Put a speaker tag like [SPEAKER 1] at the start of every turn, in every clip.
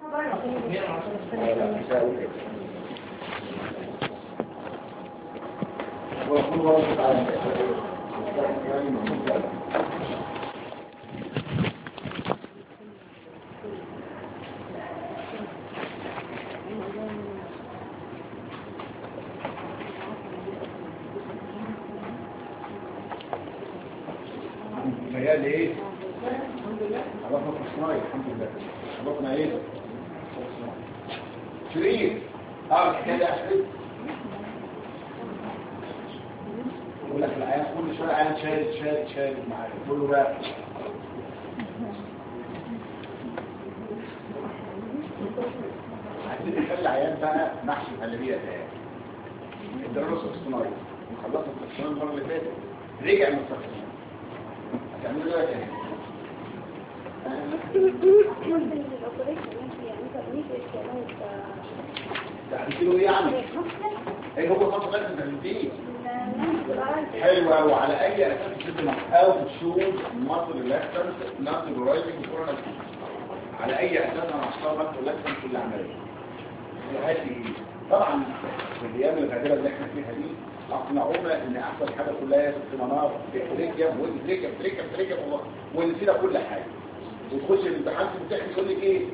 [SPEAKER 1] متهيألي ايه؟ خلصنا التصنيع الحمد لله. خلصنا ايه؟ شريف الحكايه دي احسن. يقول لك العيان كل شويه عيان شارد معايا تقول له بقى عايزين نخلي العيان بقى محشي غالبيه تاني. الدراسه الصناعيه خلصنا التصنيع المره اللي فاتت رجع من التصنيع هتعملوا ايه تاني؟ تعملوا ايه يعني؟ ايه هو خطوه غير التنفيذ حلوه وعلى اي اساس تبدا او تشوف مصر الاكسنت ناس رايزنج كورونا على اي اساس انا هختار مصر الاكسنت في العمليه هذه طبعا في الايام الغادره اللي احنا فيها دي اقنعونا ان احسن حاجه كلها في منار تريكم وتريكم ونسينا كل حاجه وتخش الامتحان تمتحن يقول لك ايه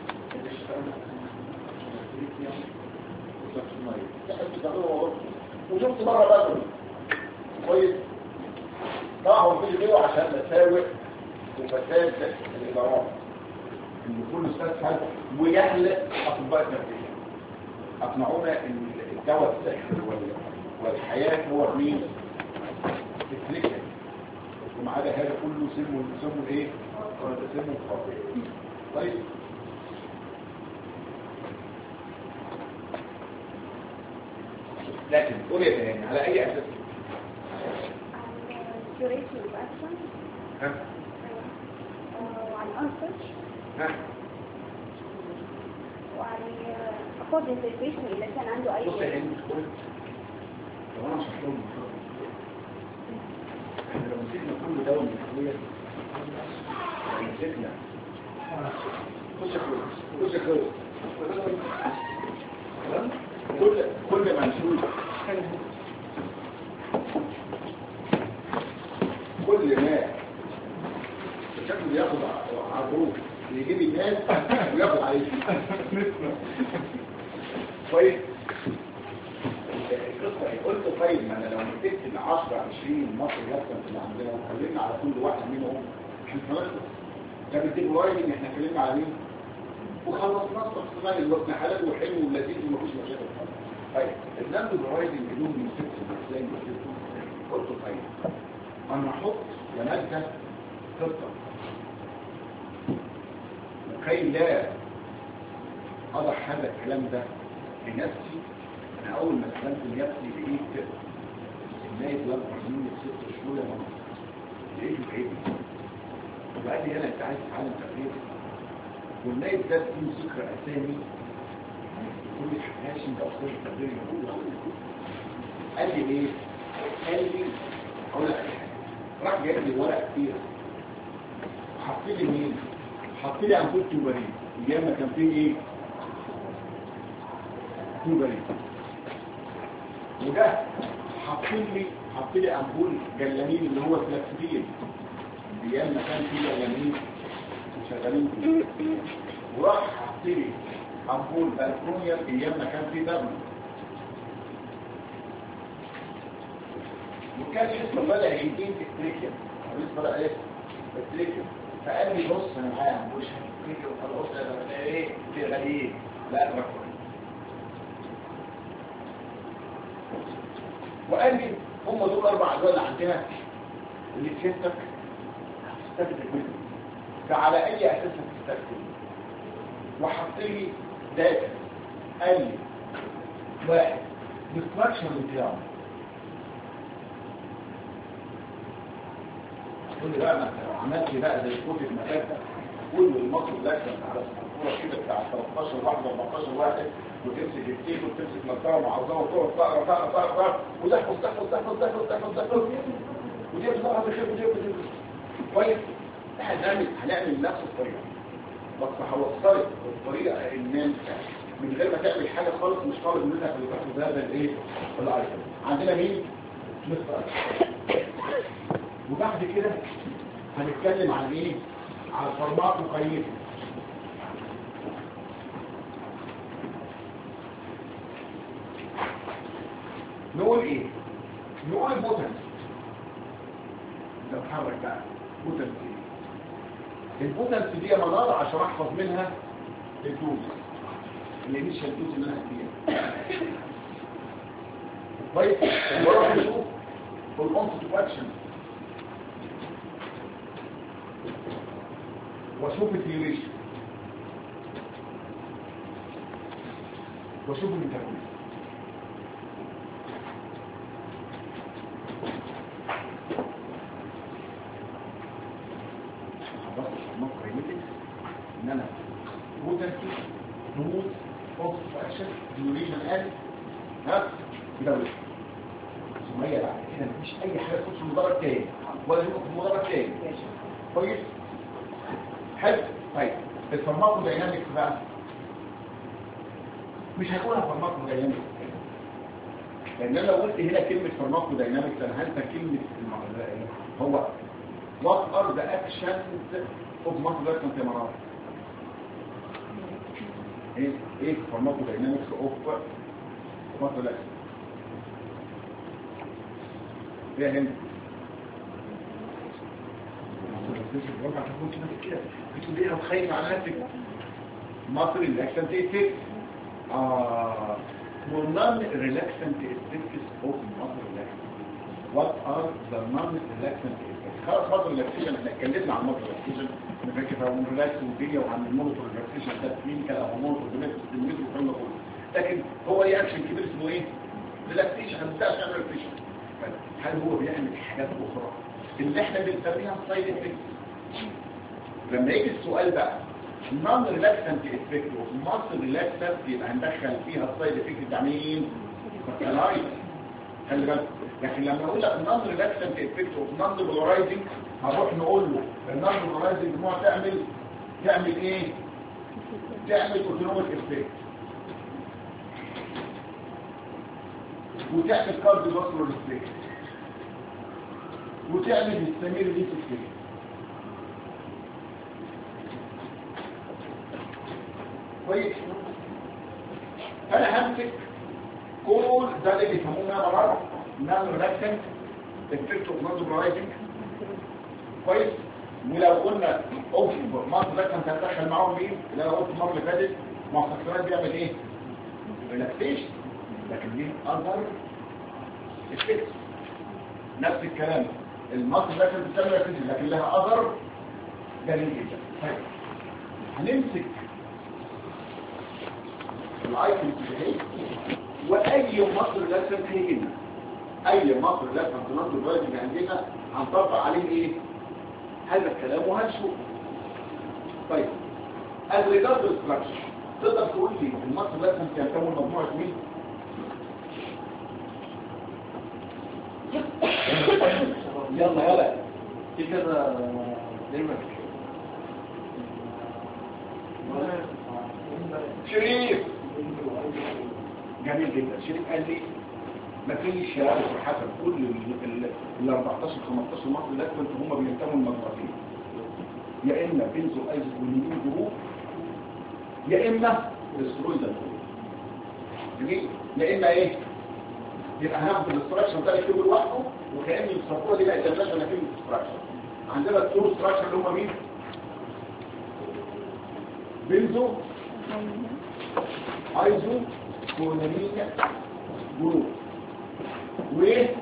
[SPEAKER 1] وشفت مرة بدري كويس طبعا هو كل بيقوا عشان مساوئ وفساد الإدارات ان كل استاذ حاجة ويهلق أطباء التربية أقنعونا ان الدواء السحر والحياة هو مين التريكة ومع هذا كله سمه ايه سمه خاطئ طيب لكن قول يا تاني على اي اساس
[SPEAKER 2] duration of action
[SPEAKER 1] ها
[SPEAKER 2] وعن answers
[SPEAKER 1] ها
[SPEAKER 2] وعن according to situation إذا كان عنده أي
[SPEAKER 1] بص يا هند لو انا شرحت لهم احنا لو مسكنا كل دواء من الادويه لو مسكنا خش يا اخويا كل ما نشوف كل ما الشكل بياخد عروض يجيب الناس وياخد عليه كويس القصه قلت طيب ما انا لو مسكت ال 10 20 مصر لسه اللي عندنا واتكلمنا على كل واحد منهم احنا خلاص كان الديبلاين احنا اتكلمنا على مين وخلصنا الصناعي اللي وقتنا حلال وحلو ولذيذ ومفيش مشاكل خالص. طيب النمط الرايدنج بدون من ست ازاي قلت طيب انا احط يا ماده خطه لكي لا اضع هذا الكلام ده لنفسي. انا اول ما استلمت لنفسي لقيت النايب يطلع مني 6 شهور يا ماما لقيته بعيد وقال لي انا انت عايز تتعلم تغيير والنايب ده فيه ذكر اسامي كل الحكاية انت اصلا التغيير قال لي ايه؟ قال لي اقول لك راح جايب لي ورق كتير وحط لي مين؟ حط لي امبول توبرين ايام ما كان فيه ايه؟ توبرين وده حط لي امبول جلامين اللي هو فلاكسبين ايام ما كان فيه جلامين شغالين فيه وراح حط لي امبول بالكونيوم ايام ما كان فيه دم وكان لسه بدأ يجيب التريكيوم لسه بدأ ايه التريكيوم فقال لي بص انا معايا امبول التريكيوم خلاص انا ايه في غليل لا اقرا وقال لي هم دول 4 ادويه اللي عندنا اللي تفيدك هتستخدم منهم فعلى اي اساس هتستخدم وحط لي داتا قال لي 1 ديستراكشن بتاعه تقول لي بقى ما عملت بقى زي كود المدرسه كل المصر الاكشن على الصوره كده بتاع 13 واحد 14 واحد وتمسك التيب وتمسك مسطره معظمه وتقعد تقرا وتحفظ ودي بصراحه بخير ودي كويس احنا هنعمل نفس الطريقه بس هوصلك بالطريقه ان من غير ما تعمل حاجه خالص، مش طالب منك اللي تاخد هذا الايه الايتم. عندنا مين؟ مستر. وبعد كده هنتكلم عن ايه؟ عن فورمات مقيمه. نقول ايه؟ نقول البوتنس. نتحرك بقى. بوتنس ايه؟ البوتنس دي منار عشان احفظ منها الدوز. الانيشال دوز اللي انا هديها. طيب واروح اشوف الاونست اوف اكشن واشوف الديوريشن واشوف الميتابوليزم. خلصت الفورمات كاينيتكس ان انا بوتنسي دوز اونست اوف اكشن ديوريشن اند ميتابوليزم. ثم هي بعد كده مفيش اي حاجه تخش في المدرج تاني ولا يبقى في المدرج تاني. كويس؟ حلو. طيب الفارماكو داينامكس بقى مش هقولها فارماكو داينامكس، لان انا لو قلت هنا كلمه فارماكو داينامكس انا هنسى كلمه هو وات ار ذا اكشنز اوف ماكرولاكسنت يا مراد. ايه فارماكو داينامكس اوف ماكرولاكسنت؟ ايه هنا؟ الوضع هتكون كده بتقول ايه وتخيل على نفسك مصر ريلاكسنت افكت والنون ريلاكسنت افكتس اوف مصر ريلاكسنت. وات ار ذا نون ريلاكسنت افكتس؟ خلاص مصر ريلاكسيشن احنا اتكلمنا عن مصر ريلاكسيشن، انا فاكر عن الريلاكس والدنيا وعن المونيتور ريلاكسيشن ده كلينيكال او مونيتور ستيميوليتور والكلام ده كله، لكن هو ليه اكشن كبير اسمه ايه؟ ريلاكسيشن. ما بتاعش يعمل ريلاكسيشن. هل هو بيعمل حاجات اخرى اللي احنا بنسميها سايد افكتس؟ لما يجي السؤال بقى نون ريلاكسنت افكت ومصر ريلاكسنت يبقى هندخل فيها السايد افكت بتاع مين؟ كورتيكولايد. خلي بالك. لكن لما اقول لك نون ريلاكسنت افكت ونون بولارايزنج هروح نقول له النون بولارايزنج نوع تعمل ايه؟ تعمل اوتونوميك افكت وتعمل كارديو فاسكولار افكت وتعمل هيستامين ريليس افكت. كويس. فانا همسك كل ده اللي بيسموه مرض نون ريلاكسنت افكت اوف نون بولارايزنج. كويس. ولو قلنا اوف مصر ريلاكسنت هتدخل معاهم مين؟ اللي انا قلت المره اللي فاتت معصقات بيعمل ايه؟ ريلاكسيشن. لكن ليه اذر افكتس. نفس الكلام المصر ريلاكسنت بتعمل ريلاكسيشن لكن لها اذر جميل جدا. طيب هنمسك الايتمز دي واي مصر ريلاكسنت هيجينا اي مصر ريلاكسنت نون بولارايزنج عندنا هنطبق عليه ايه؟ هذا الكلام وهنشوف. طيب از ريجارد الستراكشر تقدر تقول لي المصر ريلاكسنت يكون مجموعه مين؟ يلا
[SPEAKER 3] في كذا نمر.
[SPEAKER 1] شريف جميل جدا. شريف قال لي مفيش يا حسب كل ال 14 15 مصر ريلاكسنت هم بينتموا لمجموعتين، يا اما بنزو ايزوكولين جروب يا اما الاسترويدال جروب. جميل. يا اما ايه؟ يبقى هناخد الاستراكشر ده نكتبه لوحده وكأن الصفوره دي بقت دلالة على كلمه استراكشر. عندنا التور استراكشر اللي هم مين؟ بنزو ايزو كولامين جروب و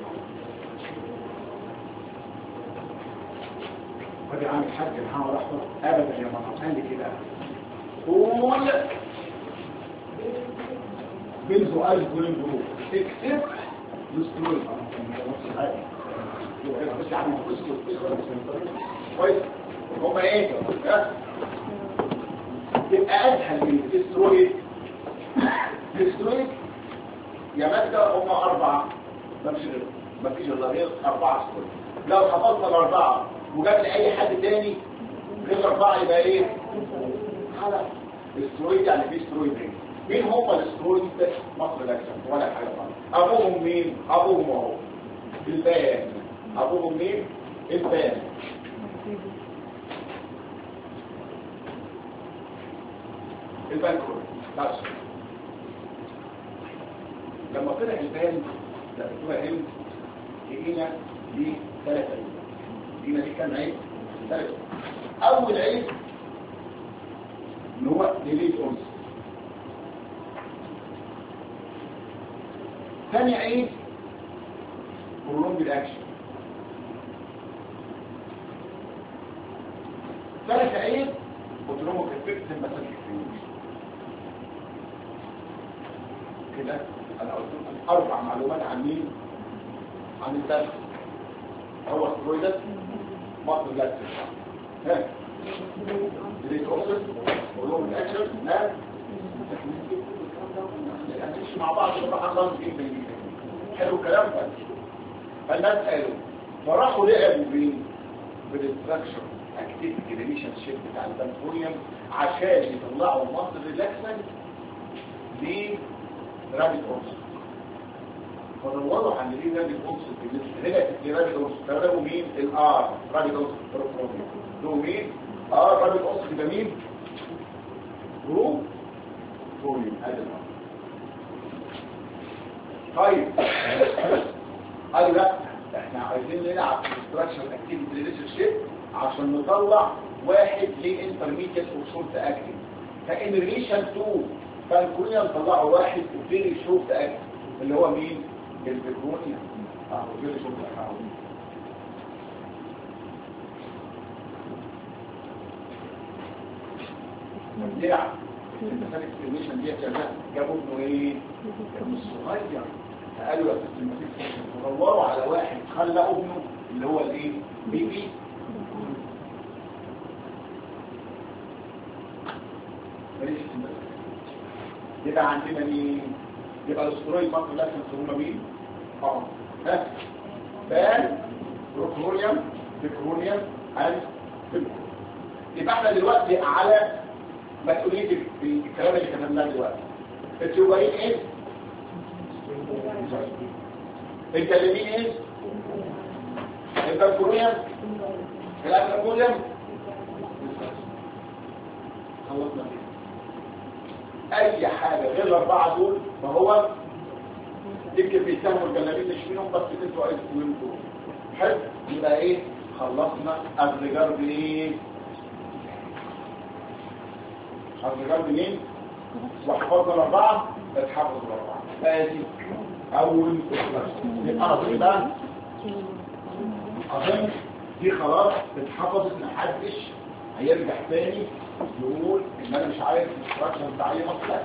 [SPEAKER 1] ادي عامل حاج محمد احمد ابدا يا ماما قال لي كده قول بنزو ايزو كولامين جروب اكسب الاسترويد بس يعني كويس. هم ايه؟ تبقى اسهل من الاسترويد. الاسترويد يا مادة هم 4 مفيش الا غير 4 استرويد. لو حفظنا ال4 وجاب لي اي حد تاني غير 4 يبقى ايه؟ مرحله استرويد يعني في استرويدين. مين هم الاسترويد؟ مصر الاكشن ولا حاجه خالص. ابوهم مين؟ ابوهم اهو البان. ابوهم مين؟ البان. البانكور بس. لما طلع البان لا بتبقى هند لقينا ليه 3 عيوب. لقينا ليه كام عيب؟ 3. اول عيب ان هو ديليت اونس. ثاني عيب برولونج الاكشن. ثالث عيب اوتونوميك افكت المسافه كده. انا قلت لكم 4 معلومات عن مين؟ عن الدرس. هو سترويدات مصر لاكتس ها ديليت اوكسيد برولونج اكشن ها هنمشي مع بعض بصراحه خالص جدا. حلو الكلام ده. فالناس قالوا فراحوا لعبوا بالستراكشر اكتيفيتي ريليشن شيب بتاع البانكوريوم عشان يطلعوا مصر ريلاكسنت لرابيد اورسل. فدوروا عن ليه رابيد اورسل رجعت لرابيد اورسل. فلقوا مين؟ الار رابيد اورسل بروبروميوم. له مين؟ رابيد اورسل يبقى مين؟ جروب فوليوم. طيب قالوا لا احنا عايزين نلعب في الاستراكشر اكتيفيتي ريليشن شيب عشان نطلع واحد ليه انترميديت وشورت اكتنج. فان ريليشن 2 بانكوريوم طلعوا واحد وفيري شورت اكتنج اللي هو مين؟ البيكونيوم. فيري شورت اكتنج. نلعب المسافه الاكسترميشن دي جابوا ابنه ايه؟ ابنه الصغير. فقالوا يا ست المسيح دوروا على واحد خلى ابنه اللي هو الايه؟ بيبي. يبقى عندنا مين؟ يبقى الاسترويد مصر لازم هم مين؟ ها بان بروكرونيوم بيكرونيوم اند بيكرونيوم. يبقى احنا دلوقتي على مسؤوليه الكلام اللي كتبناه دلوقتي. التيوبرين ايه؟ الجليدين ايه؟ البانكوريوم الانكوريوم. خلصنا كده. اي حاجه غير الاربعه دول فهو يمكن بيسموا الجلابين تشمينهم بس انتوا عايزين تقولوا حلو. يبقى ايه؟ خلصنا الرجال بايه؟ الرجال بمين؟ وحفظنا الاربعه اتحفظوا الاربعه. فادي اول يبقى اظن بقى اظن دي خلاص اتحفظت. محدش هيرجع تاني يقول ان انا مش عارف الاستراكشر بتاع اي مصلحه.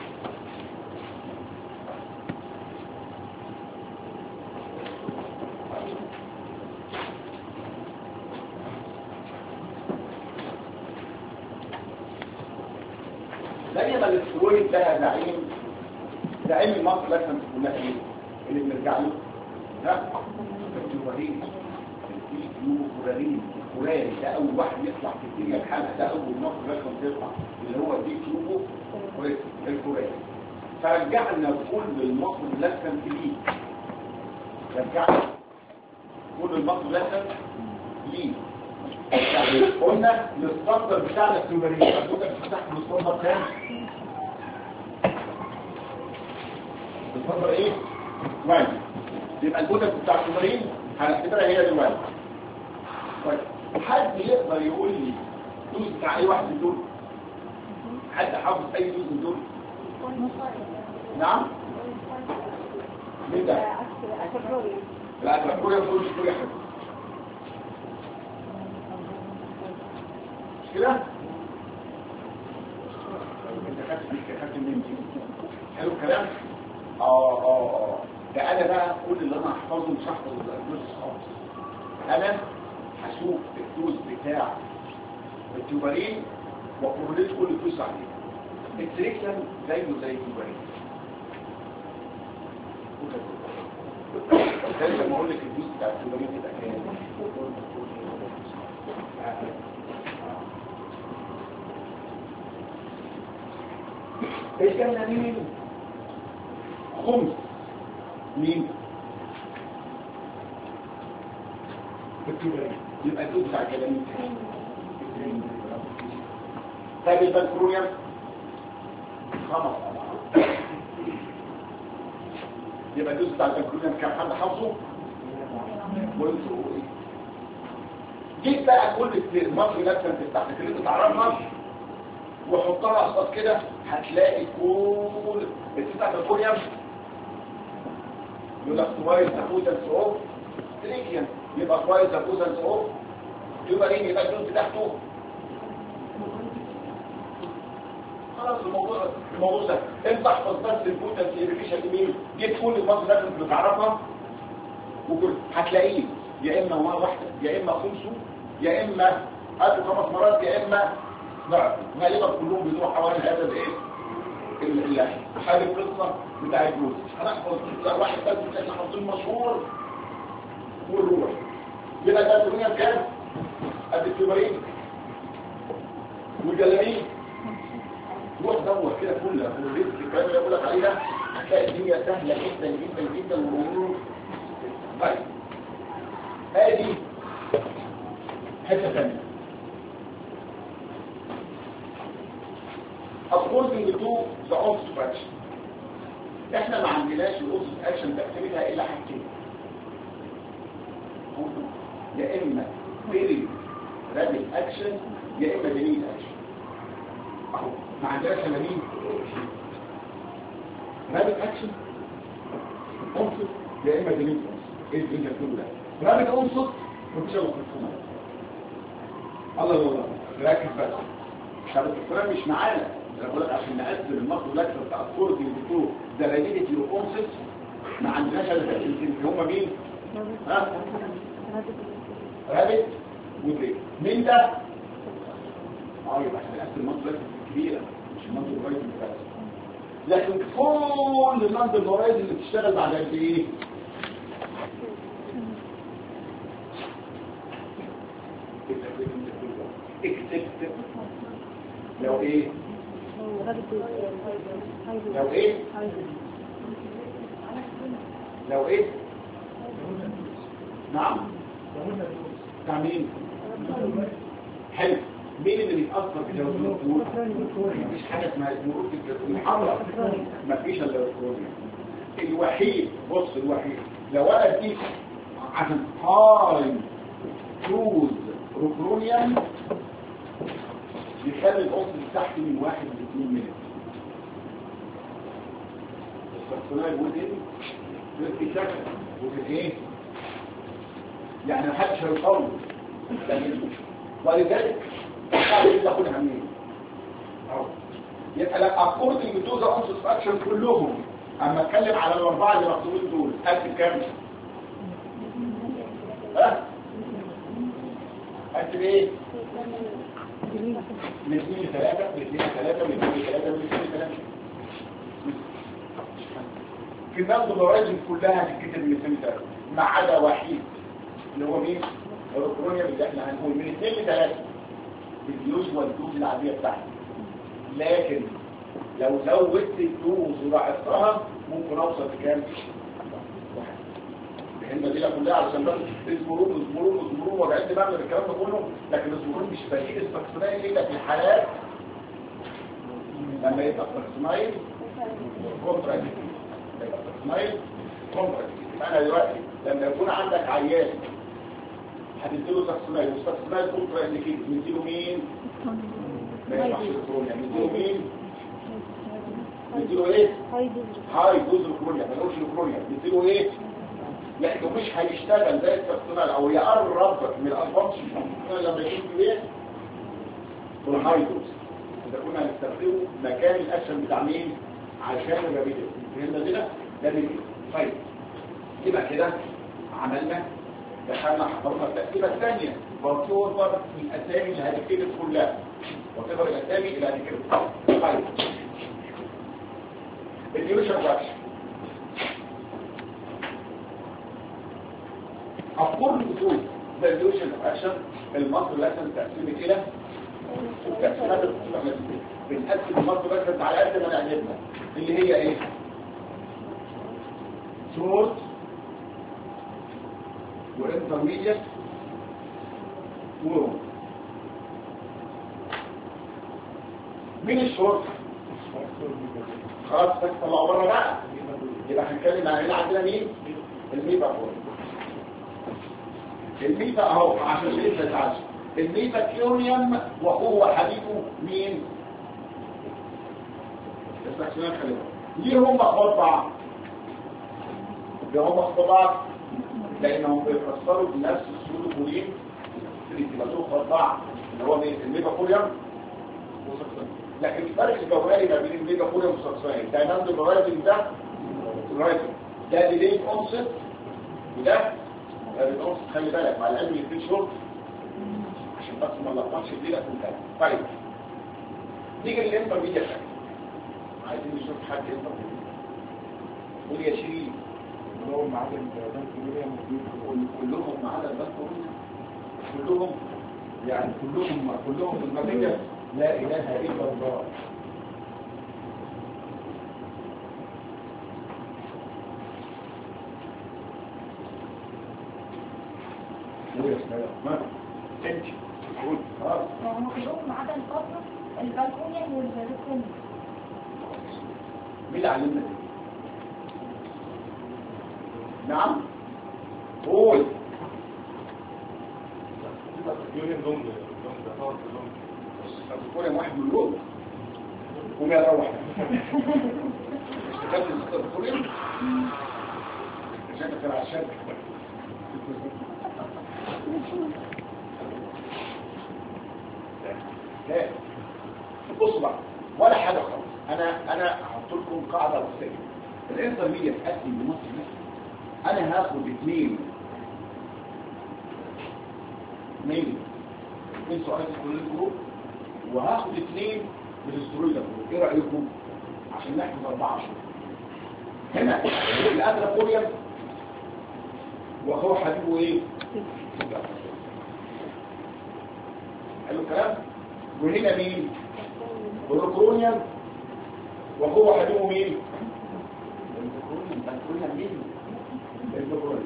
[SPEAKER 1] دايما الاسترويد ده زعيم المصر لازم تكون ايه اللي بنرجع له؟ ها التيوبرين التيوبرين الكوراري ده اول واحد يطلع في الدنيا بحالها. ده اول مصر لازم تطلع اللي هو دي تيوبو الكوراري. فرجعنا كل المصر لازم تليه. رجعنا كل المصر لازم تليه. يعني قلنا الستاندر بتاعنا التيوبرين. كنت بتفتح الستاندر كام؟ الفترة ايه؟ واحد. يبقى الكتب بتاع التمارين هنعتبرها هي دلوقتي. طيب حد يقدر يقول لي دوز بتاع اي واحد من دول؟ حد حافظ اي دوز من دول؟ نعم؟ مين ده؟ لا الأكبرية فوق الشكورية حلو. مش كده؟ انت خدت منين دي؟ حلو الكلام؟ ده انا بقى كل اللي انا هحفظه مش هحفظ الدوز خالص. انا هشوف الدوز بتاع التيوبرين وكورليت كل الدوز عليه. التريكسن زيه زي التيوبرين. زي ما اقول لك الدوز بتاع التيوبرين تبقى كام؟ الجنة مين؟ خمس مين؟ يبقى الدود بتاع الجلامين طيب البنكرونيوم 5 أضعاف. يبقى الدود بتاع البنكرونيوم كام حد حافظه؟ جيت بقى كل المصر لازم تفتح اللي انت تعرفها وحطها قصاد كده هتلاقي كل بتاع البنكرونيوم يقول لك كويس ابوزنس اوف تريكيان، يبقى كويس ابوزنس اوف يبقى ايه؟ يبقى الدود بتاعته خلاص. الموضوع ده انت احفظ بس البوتنس ايريفيشن مين. جيت كل المصر لازم تعرفها وكل هتلاقيه يا اما مره واحده يا اما خمسه يا اما قبل 5 مرات يا اما ضعف. غالبا كلهم بيدوروا حوالي هذا الايه هذه القصه بتاع الجوز. هنحفظ واحد بس من اللي حافظين مشهور والروح. يبقى ده الدنيا كام؟ قد الكبارين والجلامين. روح دور كده كلها والرزق الكلام اللي بقول لك عليه ده هتلاقي الدنيا سهله جدا جدا جدا والامور. طيب ادي حته ثانيه. according to the opposite action احنا ما عندناش الاوبوزيت اكشن تقسيمها الا حاجتين، يا اما فيري رابيد اكشن يا اما ديليد اكشن. اهو ما عندناش الا مين؟ رابيد اكشن انصت يا اما ديليد انصت. ايه اللي بتقوله ده؟ رابيد انصت مفيش الا الصوت. الله الله ركز بس. طب الكلام مش معانا. انا بقول لك عشان نقسم المصر لك بتاع الكورد اللي بتقول ده رابيديتي وانصت ما عندناش الا اللي هم مين؟ ها؟ رابط ودريك. مين ده؟ يبقى احنا نقسم المنطقه الكبيره مش المنطقه القريبه بس. لكن كل المنطقه القريبه اللي بتشتغل بعد قد ايه؟ اكسبت لو ايه؟ لو ايه؟ لو ايه؟ نعم بتاع مين؟ حلو. مين اللي بيتأثر بجوزين الكور؟ مفيش حاجة اسمها الكور المحرة، مفيش الا الكترونيا الوحيد. بص الوحيد لو انا اديك عشان هاي دوز روكرونيوم يخلي القصر بتاعتي من 1 ل 2 مللي. السكسونال ودين بالكتاكة ودين ايه؟ يعني محدش هيقوم ولذلك تعالوا تاخدها منين؟ يبقى لا اكوردنج تو ذا اونست اكشن كلهم. اما اتكلم على الاربعه اللي مكتوبين دول اكتب كام؟ ها؟ اكتب ايه؟ من 2 ل 3 من 2 ل 3 من 2 ل 3 من 2 ل 3 في النقد الراجل كلها هتتكتب من 2 ل 3 ما عدا وحيد اللي هو مين؟ الروكرونيا اللي احنا هنقول من 2 ل 3 بالدوز والدوز العاديه بتاعتي. لكن لو زودت الدوز وضاعفتها ممكن اوصل لكام؟ الهمه دي كلها علشان بس الزمرون وبعد بعمل الكلام ده كله. لكن الزمرون مش بديل السكسونايل الا في الحالات لما يبقى السكسونايل كونتراكتيف. يبقى السكسونايل كونتراكتيف. انا دلوقتي لما يكون عندك عيان هتديله سكسونايل والسكسونايل كونتراكتيف نديله مين؟ ما ينفعش الكترونيا. نديله مين؟ نديله ايه؟ هاي دوز الكترونيا. ما نقولش الكترونيا. نديله ايه؟ لانه مش هيشتغل زي السكسونال او يقرب من الالفاظ لما يكون في ايه؟ والهاي دوز. اذا كنا هنستخدمه مكان الاكشن بتاع مين؟ عشان الرابيديتي. فهمنا كده؟ ده اللي طيب يبقى كده عملنا دخلنا حضرنا التقسيمه الثانيه وتوفر الاسامي اللي هتكتب كلها وتوفر الاسامي اللي هتكتب. طيب الديوريشن اكشن أقول بطول the duration of action المصر لازم تقسيم إلى تقسيمات بنقسم المصر بس على قد ما نعجبنا اللي هي ايه؟ شورت وانترميديت ولونج. مين الشورت؟ خلاص بس طلعوا بره بقى، يبقى هنتكلم عن اللي عندنا مين؟ الميتا فور. الميتا اهو عشان ليه ما يزعلش، الميتا كيونيوم واخوه حبيبه مين؟ السكسونات. خلي بالك ليه هم اخوات بعض؟ ليه هم اخوات بعض؟ لانهم بيتكسروا بنفس السلوكولين اللي بيبقوا اخوات بعض اللي هو مين؟ الميتا كيونيوم وسكسونات. لكن الفرق الجوهري ما بين الميتا كيونيوم والسكسونات ده نمط الرايتنج ده الرايتنج ده ديليت اونست وده الأنصت. خلي بالك مع العلم الاثنين شورت عشان بس ما نلخبطش الليله كلها. طيب نيجي للانترميديت. عايزين نشوف حد انترميديت. قول يا شيرين.
[SPEAKER 4] كلهم ما عدا البنكوريوم.
[SPEAKER 1] كلهم ما عدا البنكوريوم. كلهم يعني كلهم في المدينه. لا اله الا الله. ما انت قول خلاص.
[SPEAKER 2] هم كلهم ما عدا الفترة البالكونيا والبالكونيا.
[SPEAKER 1] مين اللي علمنا دي؟ نعم قول.
[SPEAKER 4] يونين لونج
[SPEAKER 1] البالكونيا واحد من دول قوم يا روح. اشتغلت البالكونيا عشان كان عشان لا بصوا بقى ولا حاجه خالص. انا هحط لكم قاعده رئيسيه. الانترميديت اكتنج بنص نفسي. انا هاخد اثنين سؤال في كل الجروب وهاخد اثنين بالاسترويد جروب. ايه رايكم عشان نحفظ 4 شهور؟ هنا الادرابوليوم واخوه حبيبه ايه؟ حلو الكلام. وهنا مين؟ بروكرونيوم وهو حبيبه مين؟ البروكرونيوم مين؟ البروكرونيوم.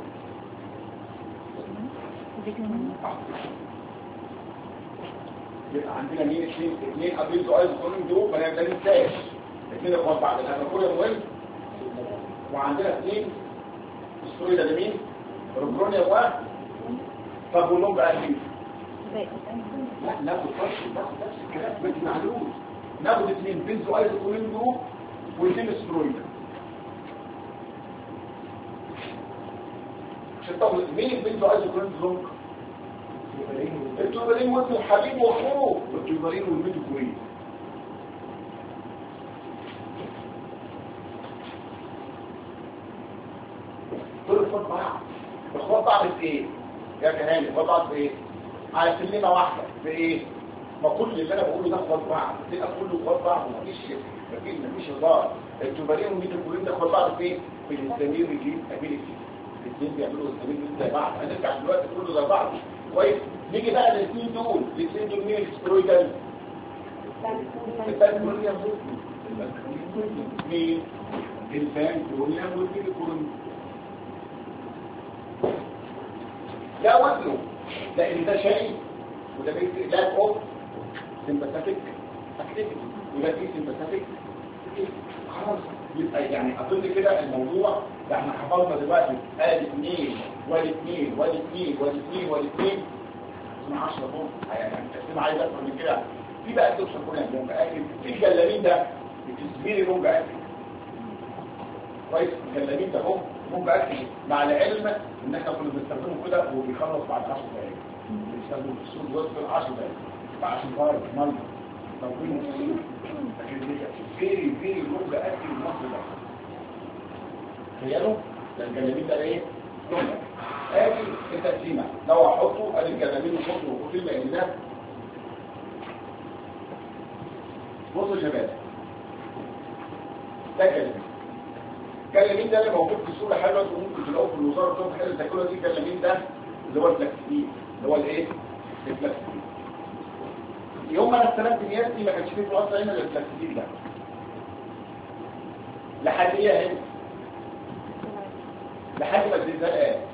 [SPEAKER 1] يبقى عندنا مين؟ اثنين ابيزو ايز كلهم دول ما ننساش. اثنين اخوات بعد البروكرونيوم مهم. وعندنا اثنين الستوري ده مين؟ بروكرونيوم طب واللون بقى مين؟ لا ناخد نفس الكلام بس معلوم. ناخد اثنين بنزو ايزوكولين جروب واثنين استرويد عشان تاخد مين البنزو ايزوكولين جروب؟ التوبرين وابن الحبيب واخوه التوبرين والميتوكوين. دول اخوات بعض. اخوات بعض في ايه؟ يا كهاني اخوات بعض في ايه؟ على سلمه واحده في ايه؟ ما كل اللي انا بقوله ده اخوات بعض. تبقى كله اخوات بعض ومفيش هزار. التوبرين والميتوكوين ده اخوات بعض في ايه؟ في الهستامين ريليز ابيليتي. الاثنين بيعملوا هستامين زي بعض. هنرجع دلوقتي كله زي بعض كويس. نيجي بقى للاثنين دول مين الاسترويدال؟ البانكوريوم مين؟ البانكوريوم والميتوكوين. ده وزنه لان ده شيء وده بيفرق لاك اوف سمباثيك اكتيفيتي وده فيه سمباثيك خلاص. يبقى يعني اظن كده الموضوع ده احنا حفظنا دلوقتي ادي 2 وادي 2 وادي 2 وادي 2 وادي 2 اسمها 10 طن. يعني التقسيم عايز اكتر من كده. في بقى توصل كلها لونج اكل. في الجلامين ده بتسميري لونج اكل كويس. الجلامين ده اهو لونج اكل مع العلم ان احنا كنا بنستخدمه كده وبيخلص بعد 10 دقايق. بنستخدمه في السوق دلوقتي في 10 دقايق عشان غير ميه توقيت السوق. لكن دي فيري لونج اكل المصري ده. تخيلوا ده الجلامين ده ايه؟ لونج ادي التقسيمه. لو احطه ادي الجلامين وحطه وقلت لي ان ده بصوا يا شباب ده كلامين ده اللي موجود في صوره حلوه وممكن تلاقوه في الوزاره بتاعت حلوه الذاكره دي. كلامين ده اللي هو الفلاكسين اللي هو الايه؟ الفلاكسين. يوم ما انا استلمت نيابتي ما كانش فيه في الاصل هنا الفلاكسيدين ده لحد ايه هنا لحد ما الزلزال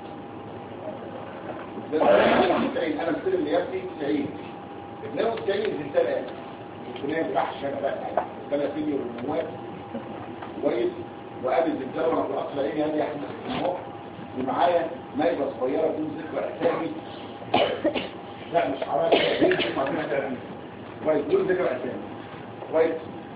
[SPEAKER 1] قال انا مستلم نيابتي 90 92 الزلزال قال الكليه راح شغال بقى كان فيديو الاموات كويس وقابل الزلزال وانا في الاصل لقيني هادي احمد اهو ومعايا نايبه صغيره بدون ذكر اسامي لا مش عارف كويس بدون ذكر اسامي كويس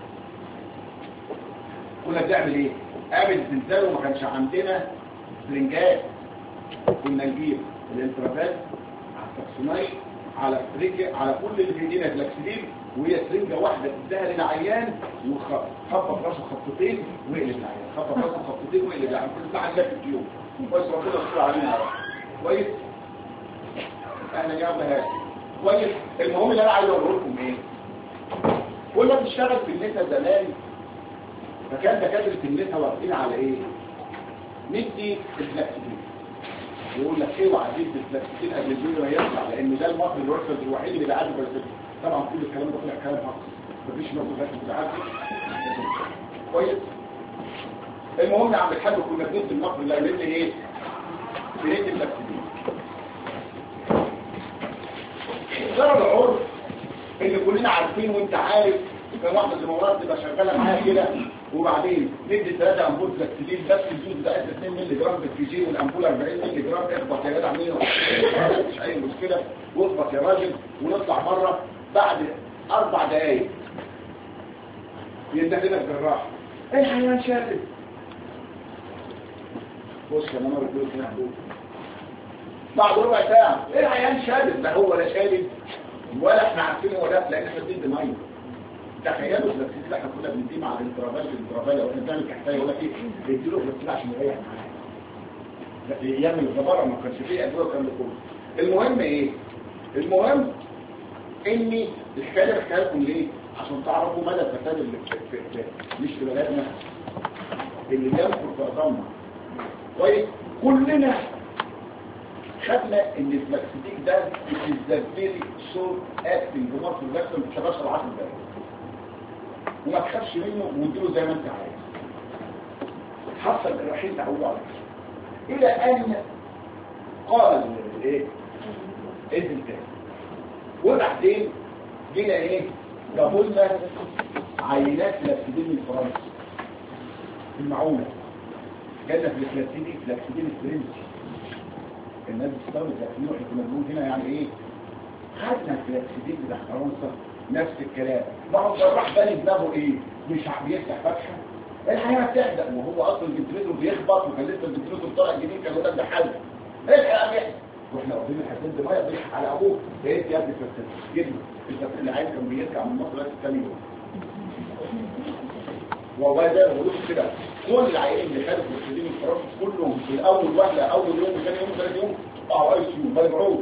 [SPEAKER 1] كنا بنعمل ايه؟ قابل الزلزال وما كانش عندنا سرنجات كنا نجيب الانترافات على الساكسونايت على ستريكي على كل اللي في ايدينا فلاكسيدين وهي سرنجه واحده تديها للعيان وخبط راسه خبطتين ويقلب العيان خبط راسه خبطتين ويقلب العيان كل ده عندنا في اليوم كويس ربنا يستر علينا كويس احنا جايبنا هذا كويس المهم اللي انا عايز اقول لكم ايه كنا بنشتغل في النسا زمان فكان دكاتره النسا واقفين على ايه ندي الفلاكسيدين يقول لك اوعى تدي الفلاكسيدين قبل الجوله ما يطلع لان ده المصري الورثه الوحيد اللي بيعدي بالفلاكسيدين طبعا كل الكلام ده طلع كلام هقص مفيش مصر بتعدي كويس المهم يا عم الحاج كنا بندي المصري اللي قال لي ايه بندي الفلاكسيدين جرى العرف اللي كلنا عارفين وانت عارف كان واحده الممرضه تبقى شغاله معايا كده وبعدين ندي 3 امبول فلاكسيدين بس الجوز ده 2 مللي جرام بالكي جي والامبول 40 مللي جرام اخبط يا جدع مين مش اي مشكله واخبط يا راجل ونطلع بره بعد 4 دقايق ينده لنا الجراح ايه الحيوان شادد بص يا ماما بتقول كده بعد ربع ساعه ايه الحيوان شادد لا هو لا شادد ولا احنا عارفينه ولا لان احنا بندي ميه تخيلوا الفلاكسيد اللي احنا كنا بنديه مع الانترافال واحنا بنعمل كحكايه يقول لك ايه بيديله فلاكسيد عشان يريح معاه ايام الغبره ما كانش فيه ادويه كان كله المهم ايه المهم اني الحكايه اللي بحكيها لكم ليه عشان تعرفوا مدى الفساد اللي مش في بلدنا اللي بينفر في عظامنا كويس كلنا خدنا ان الفلاكسيدين ده الزبيري شورت اكتنج ماركر فاكسون ما بتشغلش 10 دقايق وما تخافش منه واديله زي ما انت عايز حصل الرحيل تعودوا على كده الى ان قال ايه الزلزال وبعدين جينا ايه جابوا لنا عينات فلاكسيدين من فرنسا في المعونه جالنا فلاكسيدين الفرنسي الناس بتستخدم فلاكسيدين واحنا كنا بنقول هنا يعني ايه خدنا الفلاكسيدين بتاع فرنسا نفس الكلام بعض الجراح باني دماغه ايه مش بيفتح فتحه الحياه بتهدأ وهو اصلا الفنتريتور بيخبط وكان لسه الفنتريتور طالع جديد كان يقول لك ده حل الحق بيحصل واحنا واخدين الحسين ده ميه بيضحك على ابوه لقيت يا ابني الفلسفه جدا الفلسفه اللي عايز كان بيرجع من مصر بس ثاني يوم والله ده بقول لكم كده كل العيانين اللي خدوا فلسفين الفرنسا كلهم في الاول وهله اول يوم وثاني يوم وثالث يوم اي سي يو ما يبعوش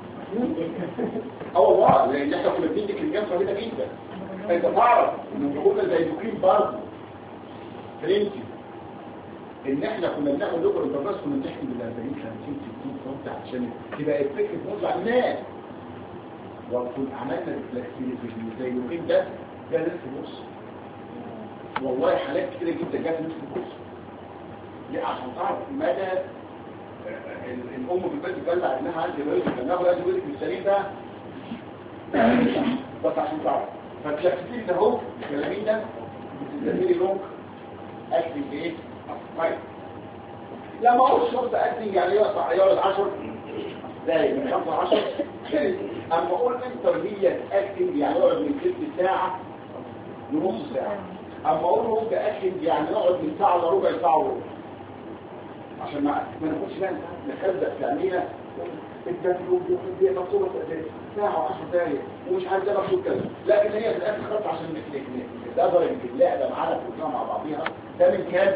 [SPEAKER 1] والله لان احنا كنا بندي كلمات قليله جدا انت تعرف ان قلنا زي دوكين برضه فرنسي ان احنا كنا بناخد لوكر البرناس كنا بنحكي بال 40 50 60 سم عشان تبقى الفكره موزع على الناس وكنا عملنا ريفلكسيشن زي دوكين ده نصف نص والله حالات كتيره جدا جت نصف نص ليه عشان تعرف مدى الام في البيت تدلع انها عندي بيوت كان ناخد ادي بيوت السليم ده بس عشان تعرف فالفلكسيشن ده اهو الكلامين ده بتسميه لونج اكتنج ايه طيب لما اقول شورت اكتنج يعني يقعد 10 دقايق من 5 ل 10 دقايق اما اقول انترميديت اكتنج يعني يقعد من ثلث ساعه لنص ساعه اما اقول لونج اكتنج يعني يقعد من ساعه لربع ساعه وربع عشان ما ناخدش بقى نخزق في عينينا الدكتور دي مكتوبه ساعه و10 دقايق ومش عارف ده مكتوب كذا لكن هي في الاخر خالص عشان نقدر يمكن اللعبه معانا كلها مع بعضيها ده من كام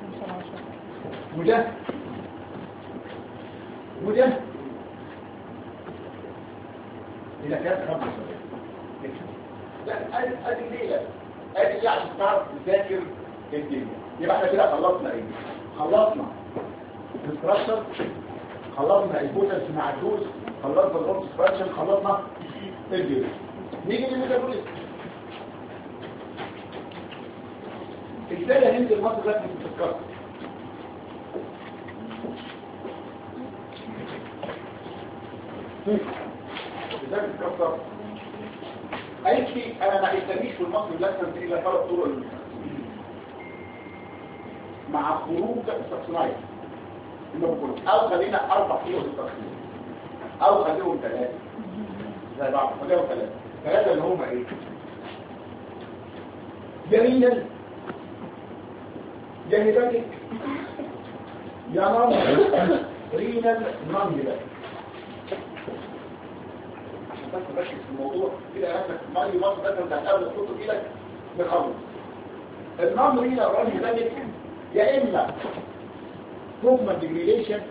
[SPEAKER 1] وده الى كام 75 لا ادي الليله ادي عشان تعرف تذاكر الدنيا يبقى احنا كده خلصنا ايه خلصنا الستراكشر خلصنا البوتنس مع الدوز خلصنا الرمز فراكشن خلصنا الديوز نيجي للميتابوليزم. ازاي يا هند المصل ده بتتكسر؟ ازاي بتتكسر؟ قالت لي انا ما قداميش في المصل اللازم الا 3 طرق مع خروج السكسونايت او خلينا 4 طرق للتخزين او خليهم 3 زي بعض، خليهم 3 اللي هم ايه؟ يا رينال يا هيباتيك يا نون رينال نون هيباتيك. عشان بس تركز في الموضوع كده نفسك مالي مصر ده انت هتقابل تحط ايدك بخلص. النون رينال نون هيباتيك يا اما ثم ديجريليشن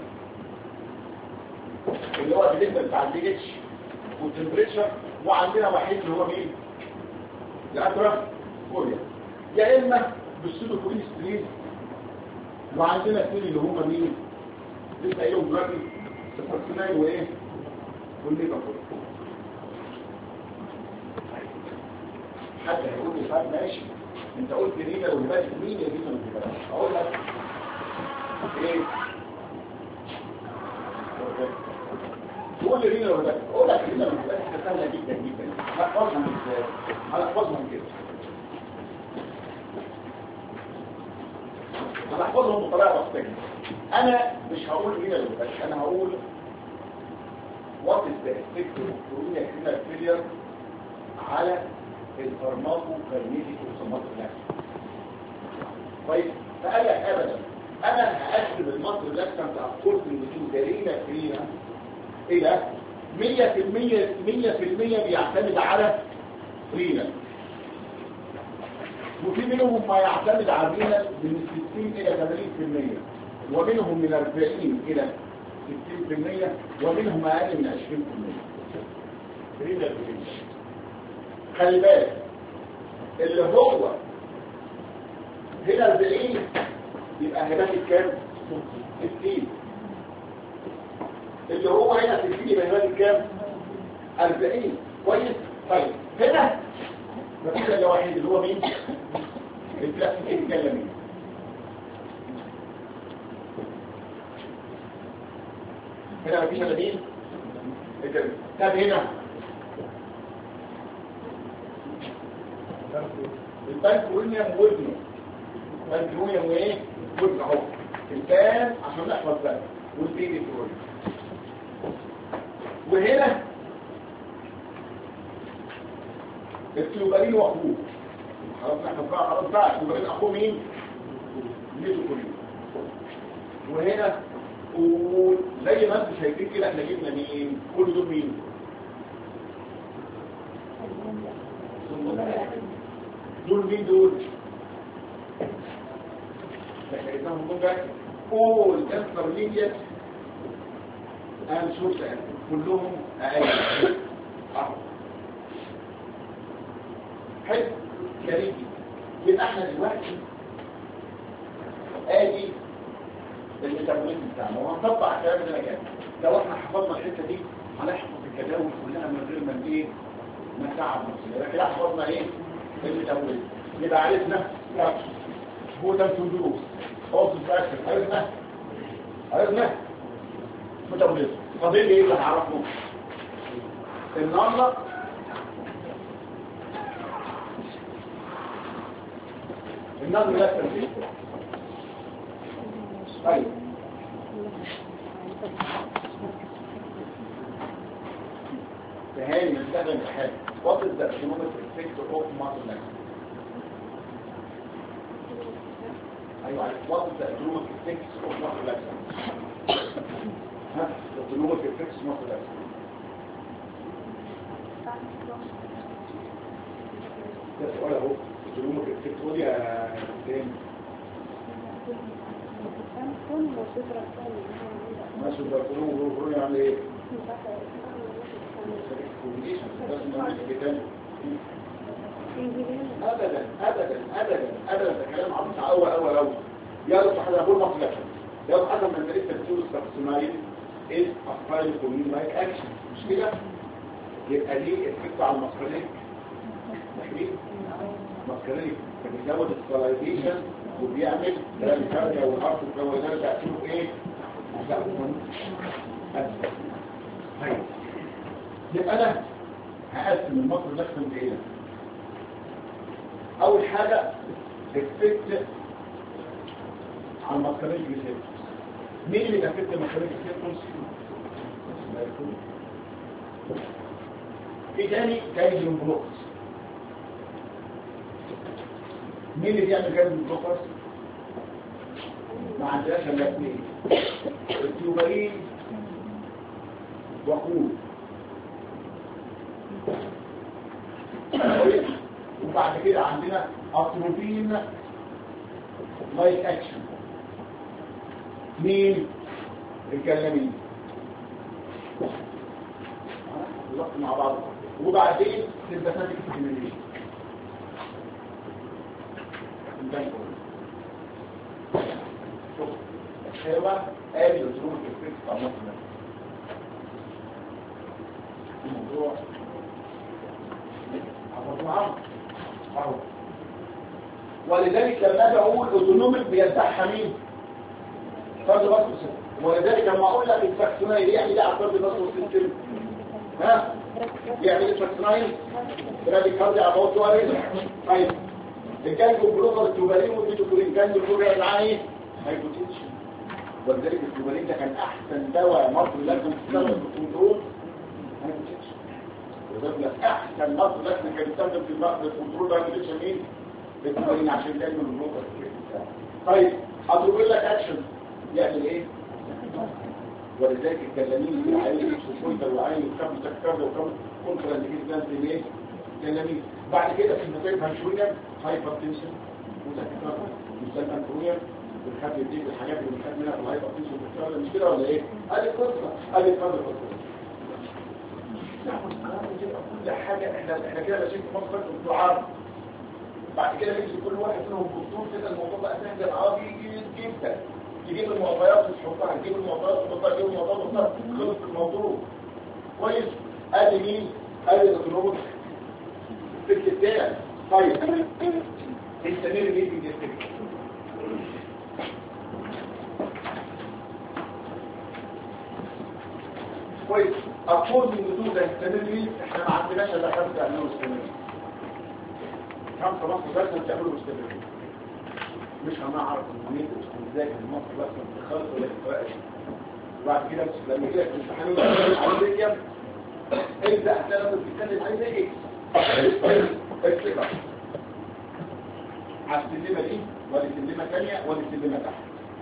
[SPEAKER 1] اللي هو بالنسبه بتاع البي اتش والتمبريتشر، وعندنا وحيد اللي هو مين؟ الاترا كوريا، يا اما بالسودوكولين ستريس، وعندنا اثنين اللي هم مين؟ لسه قايلهم دلوقتي السبارسينايل وايه؟ والليفاكول. حد هيقول لي طب ماشي انت قلت رينا والهباتيك، مين اللي رينا والهباتيك؟ اقول لك ايه؟ تقول لي رينا والهباتيك، اقول لك رينا والهباتيك سهله جدا جدا. هنحفظهم ازاي؟ هنحفظهم كده، هنحفظهم بطريقه بسيطه. انا مش هقول رينا والهباتيك، انا هقول what is the effect of renal failure على الفارماكوكاينيتيك والسوماتوكاينيتيك. طيب فقال لك ابدا انا هقسم المصر الاكسنت افكورس من جرينا فينا الى 100% بيعتمد على رينا، وفي منهم ما يعتمد على رينا من 60 الى 80%، ومنهم من 40 الى 60%، ومنهم اقل من 20%. رينا فينا خلي بالك اللي هو هنا 40 يبقى هباتك كام؟ 60. اللي هو هنا 60 يبقى هباتك كام؟ 40. كويس؟ طيب هنا مفيش الا واحد اللي هو مين؟ البلاستيك الكلامين. هنا مفيش الا مين؟ طب هنا البنكرونيوم وابنه، البنكرونيوم وايه؟ وابنه اهو البان عشان نحفظ بقى، والبيبي كرونيوم. وهنا التيوبالين واخوه، خلاص نحفظ بقى، خلاص بقى التيوبالين اخوه مين؟ ميتوكونيوم. وهنا وزي ما انتم شايفين كده احنا جبنا مين؟ كل دول مين؟ دول مين دول؟ لكنهم دول all intermediate and short كلهم اقل. حلو كريمي. يبقى احنا دلوقتي ادي الميتابوليزم بتاعنا، وهنطبق الكلام ده كده. لو احنا حفظنا الحته دي هنحفظ الجداول كلها من غير ما ايه؟ ما نتعب نفسنا. لكن حفظنا ايه؟ الميتابوليزم. يبقى عرفنا هو ده الفندوس خالص الاكل، عرفنا ميتابوليزم. فاضل ايه اللي هنعرفه؟ النمله لا تنسيه. طيب تهاني نستخدم الحاجة what is the economic effect of muscle laxation؟ ايوه what is the economic effect of muscle laxation؟ ها economic effect of muscle laxation ده سؤال اهو. economic effect قول يا حسين. ماشي ده كله يعمل ايه؟ ابدا ابدا ابدا ابدا ده كلام عبيط قوي. يا دكتور حسن اقول مصر لك يا دكتور حسن من لسه بتقول السبسونايل از افايل كومين لايك اكشن، مش كده؟ يبقى ليه افكت على المصريين فاكرين؟ ماسكارينيك بيزود السلايديشن وبيعمل الكاريا والارض والجوازات تاثيره ايه؟ طيب يبقى انا هقسم المصر نفسه لايه؟ اول حاجه افكت على الماسكارينيك ريسبتورز. مين اللي بيفكت الماسكارينيك ريسبتورز؟ في تاني كايزون بلوكس. مين اللي بيعمل كايزون بلوكس؟ ما عندناش الا اثنين، التيوبرين وقود. وبعد كده عندنا اتروبين لايك اكشن. مين؟ الكلامين مع بعض. وبعدين سيمباثيك ستيميوليشن. هو قال الظروف الفكس بتاع مصر الموضوع اهو. ولذلك لما اجي اقول اوتونوميك بيتبعها مين؟ فرد بصر. ولذلك لما اقول لك الفاكسونايل يعني ده على فرد بصر السيستم ها يعني الفاكسونايل براديكاردي على موت وارد. طيب الجانجو بلوكر التوبالين والميتوكولين الجانجو بلوكر معاه ايه؟ هايبوتنشن. ولذلك التوبالين ده كان احسن دواء مصر لازم تستخدم في الكنترول هايبوتنشن. ولذلك احسن مصر لازم كان يستخدم في الكنترول هايبوتنشن مين؟ التوبالين عشان الجانجو بلوكر. طيب هتقول لك اكشن يعمل ايه؟ ولذلك الكلامين اللي عايز السوشيال وعايز كم تكرر وكم كونترا اللي جدا زي ايه؟ كلامين. بعد كده في المسائل شويه هايبرتنشن وتكرر مثلا انترويا بنخاف دي الحاجات اللي بنخاف منها في الهايبرتنشن بتكرر مش كده ولا ايه؟ ادي القصه ادي القصه. كل حاجه احنا كده ماشيين في مصر بالدعاء. بعد كده نمسك كل واحد منهم بالطول كده الموضوع بقى سهل عربي جدا. تجيب المعطيات وتحطها، تجيب المعطيات وتحطها، تجيب المعطيات وتحطها، خلص الموضوع. كويس؟ ادي مين؟ ادي الاوتونوميك الفكر بتاعي. طيب السمير اللي يجي الفكر كويس. اقول من بدون ده السمير احنا ما عندناش الا 5 امور السمير. 5 نص بس بتعملوا مستمرين. مش هنعرف ندرس ازاي المصر بس الخلط ولا الفرق. وبعد كده لما كده في الامتحان العمليه ابدا هتلاقي لما بتتكلم عايز ايه؟ افتكر على السلمه دي ولا سلمه ثانيه ولا سلمه تحت.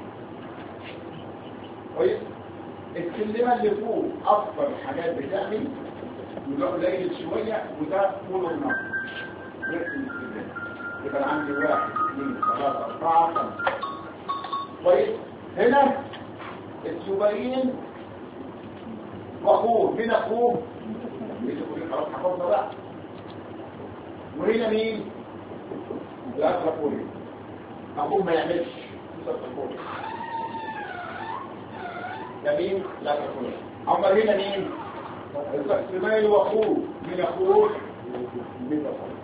[SPEAKER 1] كويس؟ السلمه اللي فوق اكثر حاجات بتعمل وده قليل شويه وده طول النهار. نرسم السلمه يبقى عندي 1 2 3 4 5. كويس؟ هنا التوبالين واخوه. مين اخوه؟ خلاص حفظنا بقى. وهنا مين؟ الاتراكوريوم. اخوه ما يعملش الاتراكوريوم. ده مين؟ الاتراكوريوم. اما هنا مين؟ الفاكسيمايل واخوه. مين اخوه؟ الميتافوريوم.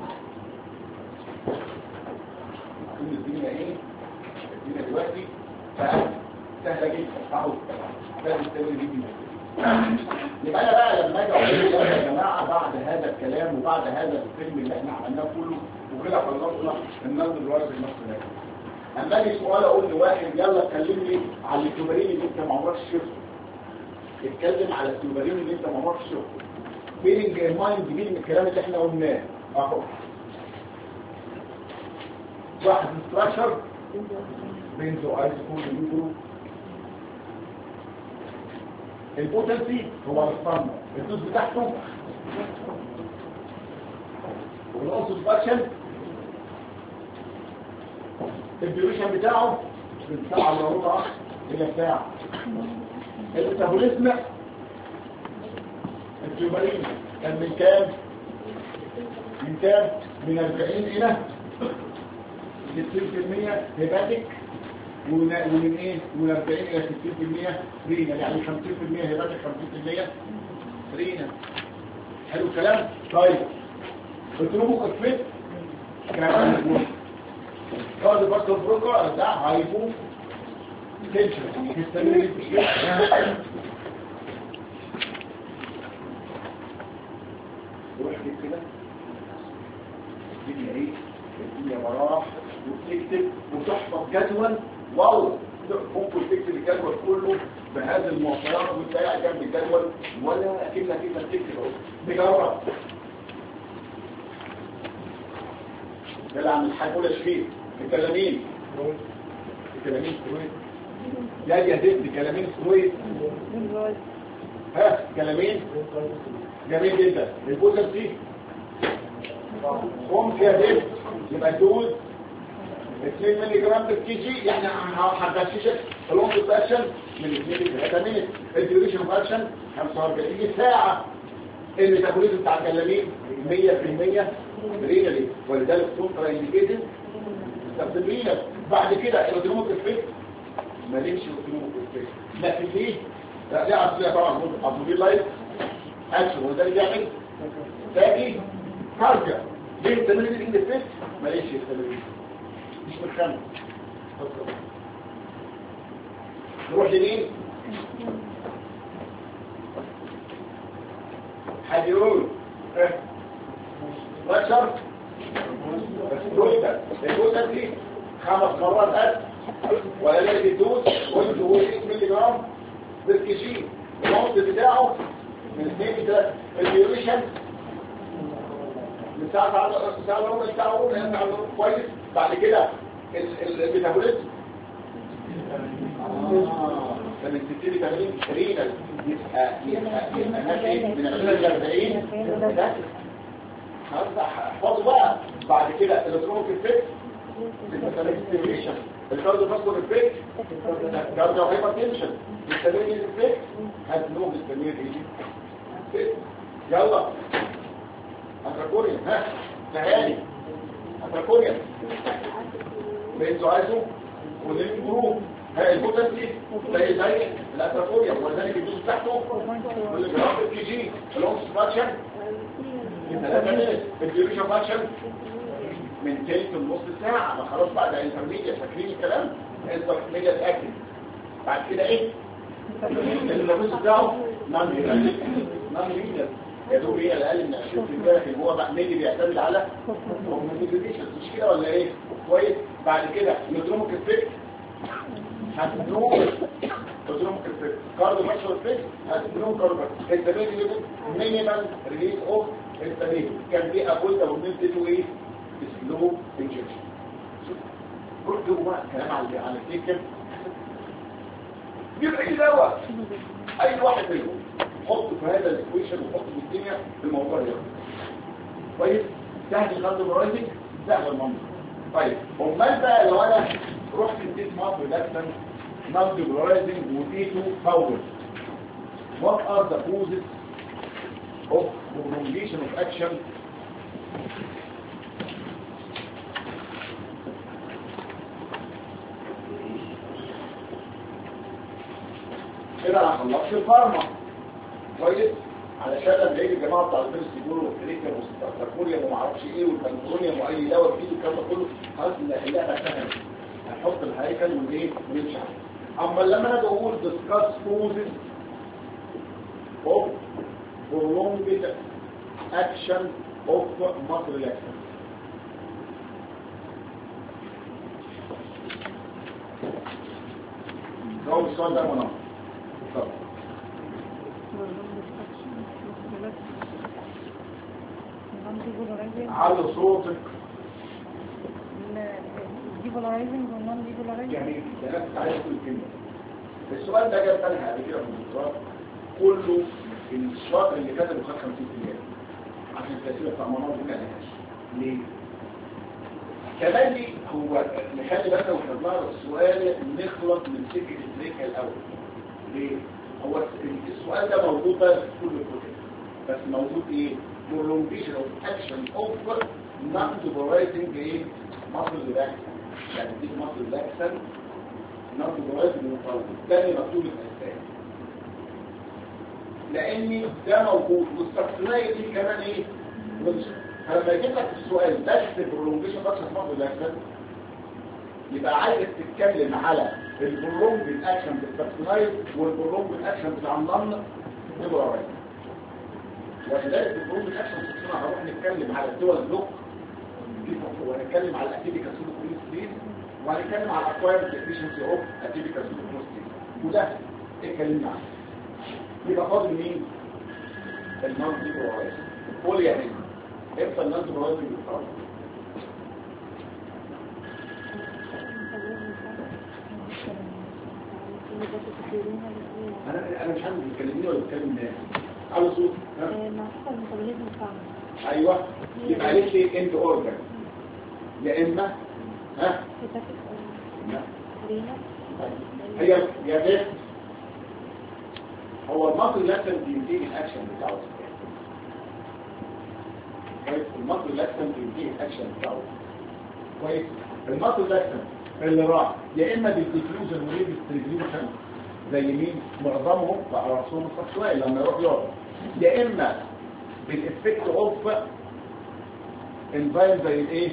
[SPEAKER 1] الدنيا ايه؟ الدنيا دلوقتي سهله جدا. اهو لازم تستمر جدا. يبقى انا بقى لما اجي اقول يا جماعه بعد هذا الكلام وبعد هذا الفيلم اللي احنا عملناه كله وكده خلصنا النظم الورثي المصري ده، اما اجي سؤال اقول لواحد يلا اتكلم على التوبرين اللي انت ما عمركش شفته. اتكلم على التوبرين اللي انت ما عمركش شفته. بيرنج مايند مين من الكلام اللي احنا قلناه اهو. واحد ستراكشر بنزو ايزوكول نيوترو. البوتنسي هو الستاندرد الدوز بتاعته والاوسوس فاكشن الديوريشن بتاعه من ساعه الا ربع الى ساعه. الميتابوليزم التوبرين كان من كام؟ من 40 الى 60% هيباتيك ومن ايه؟ من 40 الى 60% رينا. يعني 50% هيباتيك 50% رينا. حلو الكلام؟ طيب قلت له ممكن فين كان قاعد بس البروكا ده هيبو تنشن هيستمر روح كده الدنيا ايه الدنيا براح وتكتب وتحفظ جدول واو ممكن تكتب الجدول كله بهذه المعطيات وتلاقي جنب الجدول ولا اكنك كده بتكتب اهو نجرب ده اللي عم الحاج ولا شيء الكلامين كرويد يا دي كلامين كرويد ها كلامين جميل جدا البوزر دي قوم يا دي يبقى الدول 2 مللي جرام بالكي جي يعني هتغششك الوقت اكشن من 2 ل 3 مينت الديوريشن اوف اكشن 45 ساعه الميتابوليزم بتاع الكلامين 100% ريالي ولذلك كونترا انديكيتد استخدمينه بعد كده الاوتونوميك افكت ماليش اوتونوميك افكت لكن ليه لا عصبيه طبعا عصبيه لايف اكشن وده بيعمل تاجي كارديا ليه التمرين الاندفكت ماليش التمرين مش مخمن نروح لمين حد يقول بشر الدوسة دي 5 مرات قد ولا لازم الدوس قلت هو 6 ملي جرام بالكيجي الوقت بتاعه من 2 ل 3 الديوريشن من ساعة كويس بعد كده الميتابوليزم فمن 60 ل 80 رينال يبقى ماشي من 20 ل 40 ده احفظوا بقى بعد كده الالكترونيك افكت الستيميوليشن الكارديو فاسكولار افكت الكارديو هايبرتنشن الستيميوليشن افكت هتنوم الستيميوليشن يلا اتراكوريا ها تعالي اتراكوريا بينزو عايزه ولين جروب ها البوتنسي زي الاتراكوريا ولذلك الدوز بتاعته والجرام الكي جي اللونج سباكشن الديوريشن فاكشن من تلت لنص ساعة ما خلاص بعد الانترميديا فاكرين الكلام الانترميديا اكتف بعد كده ايه اللوز بتاعه نون ريدر يا دوب هي الاقل من 20% لكن هو بقى نيجي بيعتمد على هوموجينيشن مش كده ولا ايه كويس بعد كده نيوتروميك افكت هتنوم نيوتروميك افكت كارديو فاسكولار افكت هتنوم كارديو التمرين مينيمال ريليز اوف التمرين كان دي اقول لو نزلتوا ايه سلو انجكشن كل هو كلام عن الفكر يبقى ايه دواء اي واحد منهم حطه في هذا الايكويشن وحطه في الدنيا في الموضوع ده كويس سهل الكارديورايزنج سهل المنطق طيب امال بقى لو انا رحت اديت مصر داكسن كارديورايزنج وديته باور what are the causes of prolongation of action كده انا خلصت الفارما كويس علشان لما يجي الجماعه بتاع الفيروس يقولوا الكريكا والستاكوريا وما اعرفش ايه والبنكرونيا واي دواء فيه الكلام ده كله خلاص اللعبه سهله هنحط الهيكل والايه ونمشي عليه اما لما انا بقول discuss causes of prolonged action of muscle relaxation جاوب السؤال ده منام اتفضل على صوتك
[SPEAKER 5] ديبولارايزنج والنون ديبولارايزنج
[SPEAKER 1] جميل ده نفس عليه كل كلمه السؤال ده جاب انا قبل كده في الدكتوراه كله الشاطر اللي كتبه خد 50% عشان التأثير بتاع المناظر دي ما لهاش ليه؟ كمان دي هو نخلي بالنا واحنا بنعرض السؤال نخلص من سكه التريكه الاول ليه؟ هو السؤال ده موجود بقى في كل الكتب بس موجود ايه؟ prolongation of action of non-supervising ايه؟ muscle relaxant يعني دي muscle relaxant non-supervising مفروض تاني مكتوب الاساسي لان ده موجود والسبسناية دي كمان ايه؟ فلما يجيب لك السؤال بس البرولونجيشن فاكشن مصر الاكشن يبقى عايزك تتكلم على البرولونج اكشن بالبرسونايز والبرولونج اكشن بتاع النن نبقى وكذلك البرولونج اكشن بالبرسونايز هنروح نتكلم على الدول بلوك ونتكلم على الاتيبيكال سودوكوليستريز وهنتكلم على الاكوايرد افيشنسي اوف اتيبيكال سودوكوليستريز وده اتكلمنا عنه. يبقى فاضل مين؟ النون سيبرورايز. قول يا هند امتى النون سيبرورايز بيتطور؟ انا مش عارف بتكلمني ولا بتكلم الناس. على صوت
[SPEAKER 5] مع حسب الميتابوليزم بتاعنا.
[SPEAKER 1] ايوه يبقى قالت لي انت اورجن يا اما ها لا هي يا بنت هو المصري لازم بينتهي الاكشن بتاعه كويس. المصري لازم بينتهي الاكشن بتاعه كويس. المصري لازم اللي راح يا اما بالديفيوجن وريديستريبيوشن زي مين معظمهم بقى راسهم السكشوال لما يروح يقعد يا اما بالافكت اوف انزايم زي الايه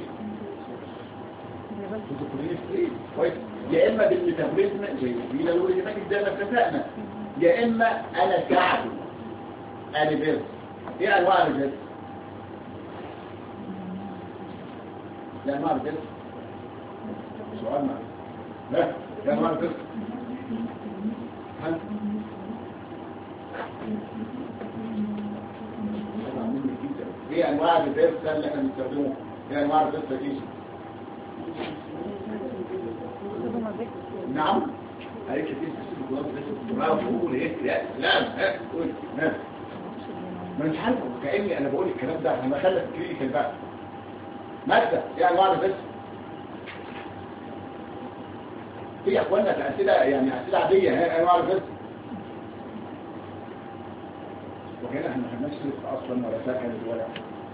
[SPEAKER 1] كويس. يا اما بالميتابوليزم زي الفيلا والهيماتيك زي ما اتفقنا يا اما انا ساعده انيفيرس. ايه انواع الريفيرس؟ ايه انواع الريفيرس؟ سؤال معي لا ايه انواع الريفيرس؟ ايه انواع الريفيرس اللي احنا بنستخدمه؟ ايه انواع الريفيرس دي؟ نعم عليك كتير بقول ايه لا قول ما مش عارف كاني انا بقول الكلام ده انا خلى الكلينيكال بقى ماده ايه انواع الريفيرس؟ في اخواننا اسئله يعني اسئله عاديه ايه انواع الريفيرس؟ وهنا احنا ما خدناش اصلا ولا سكن ولا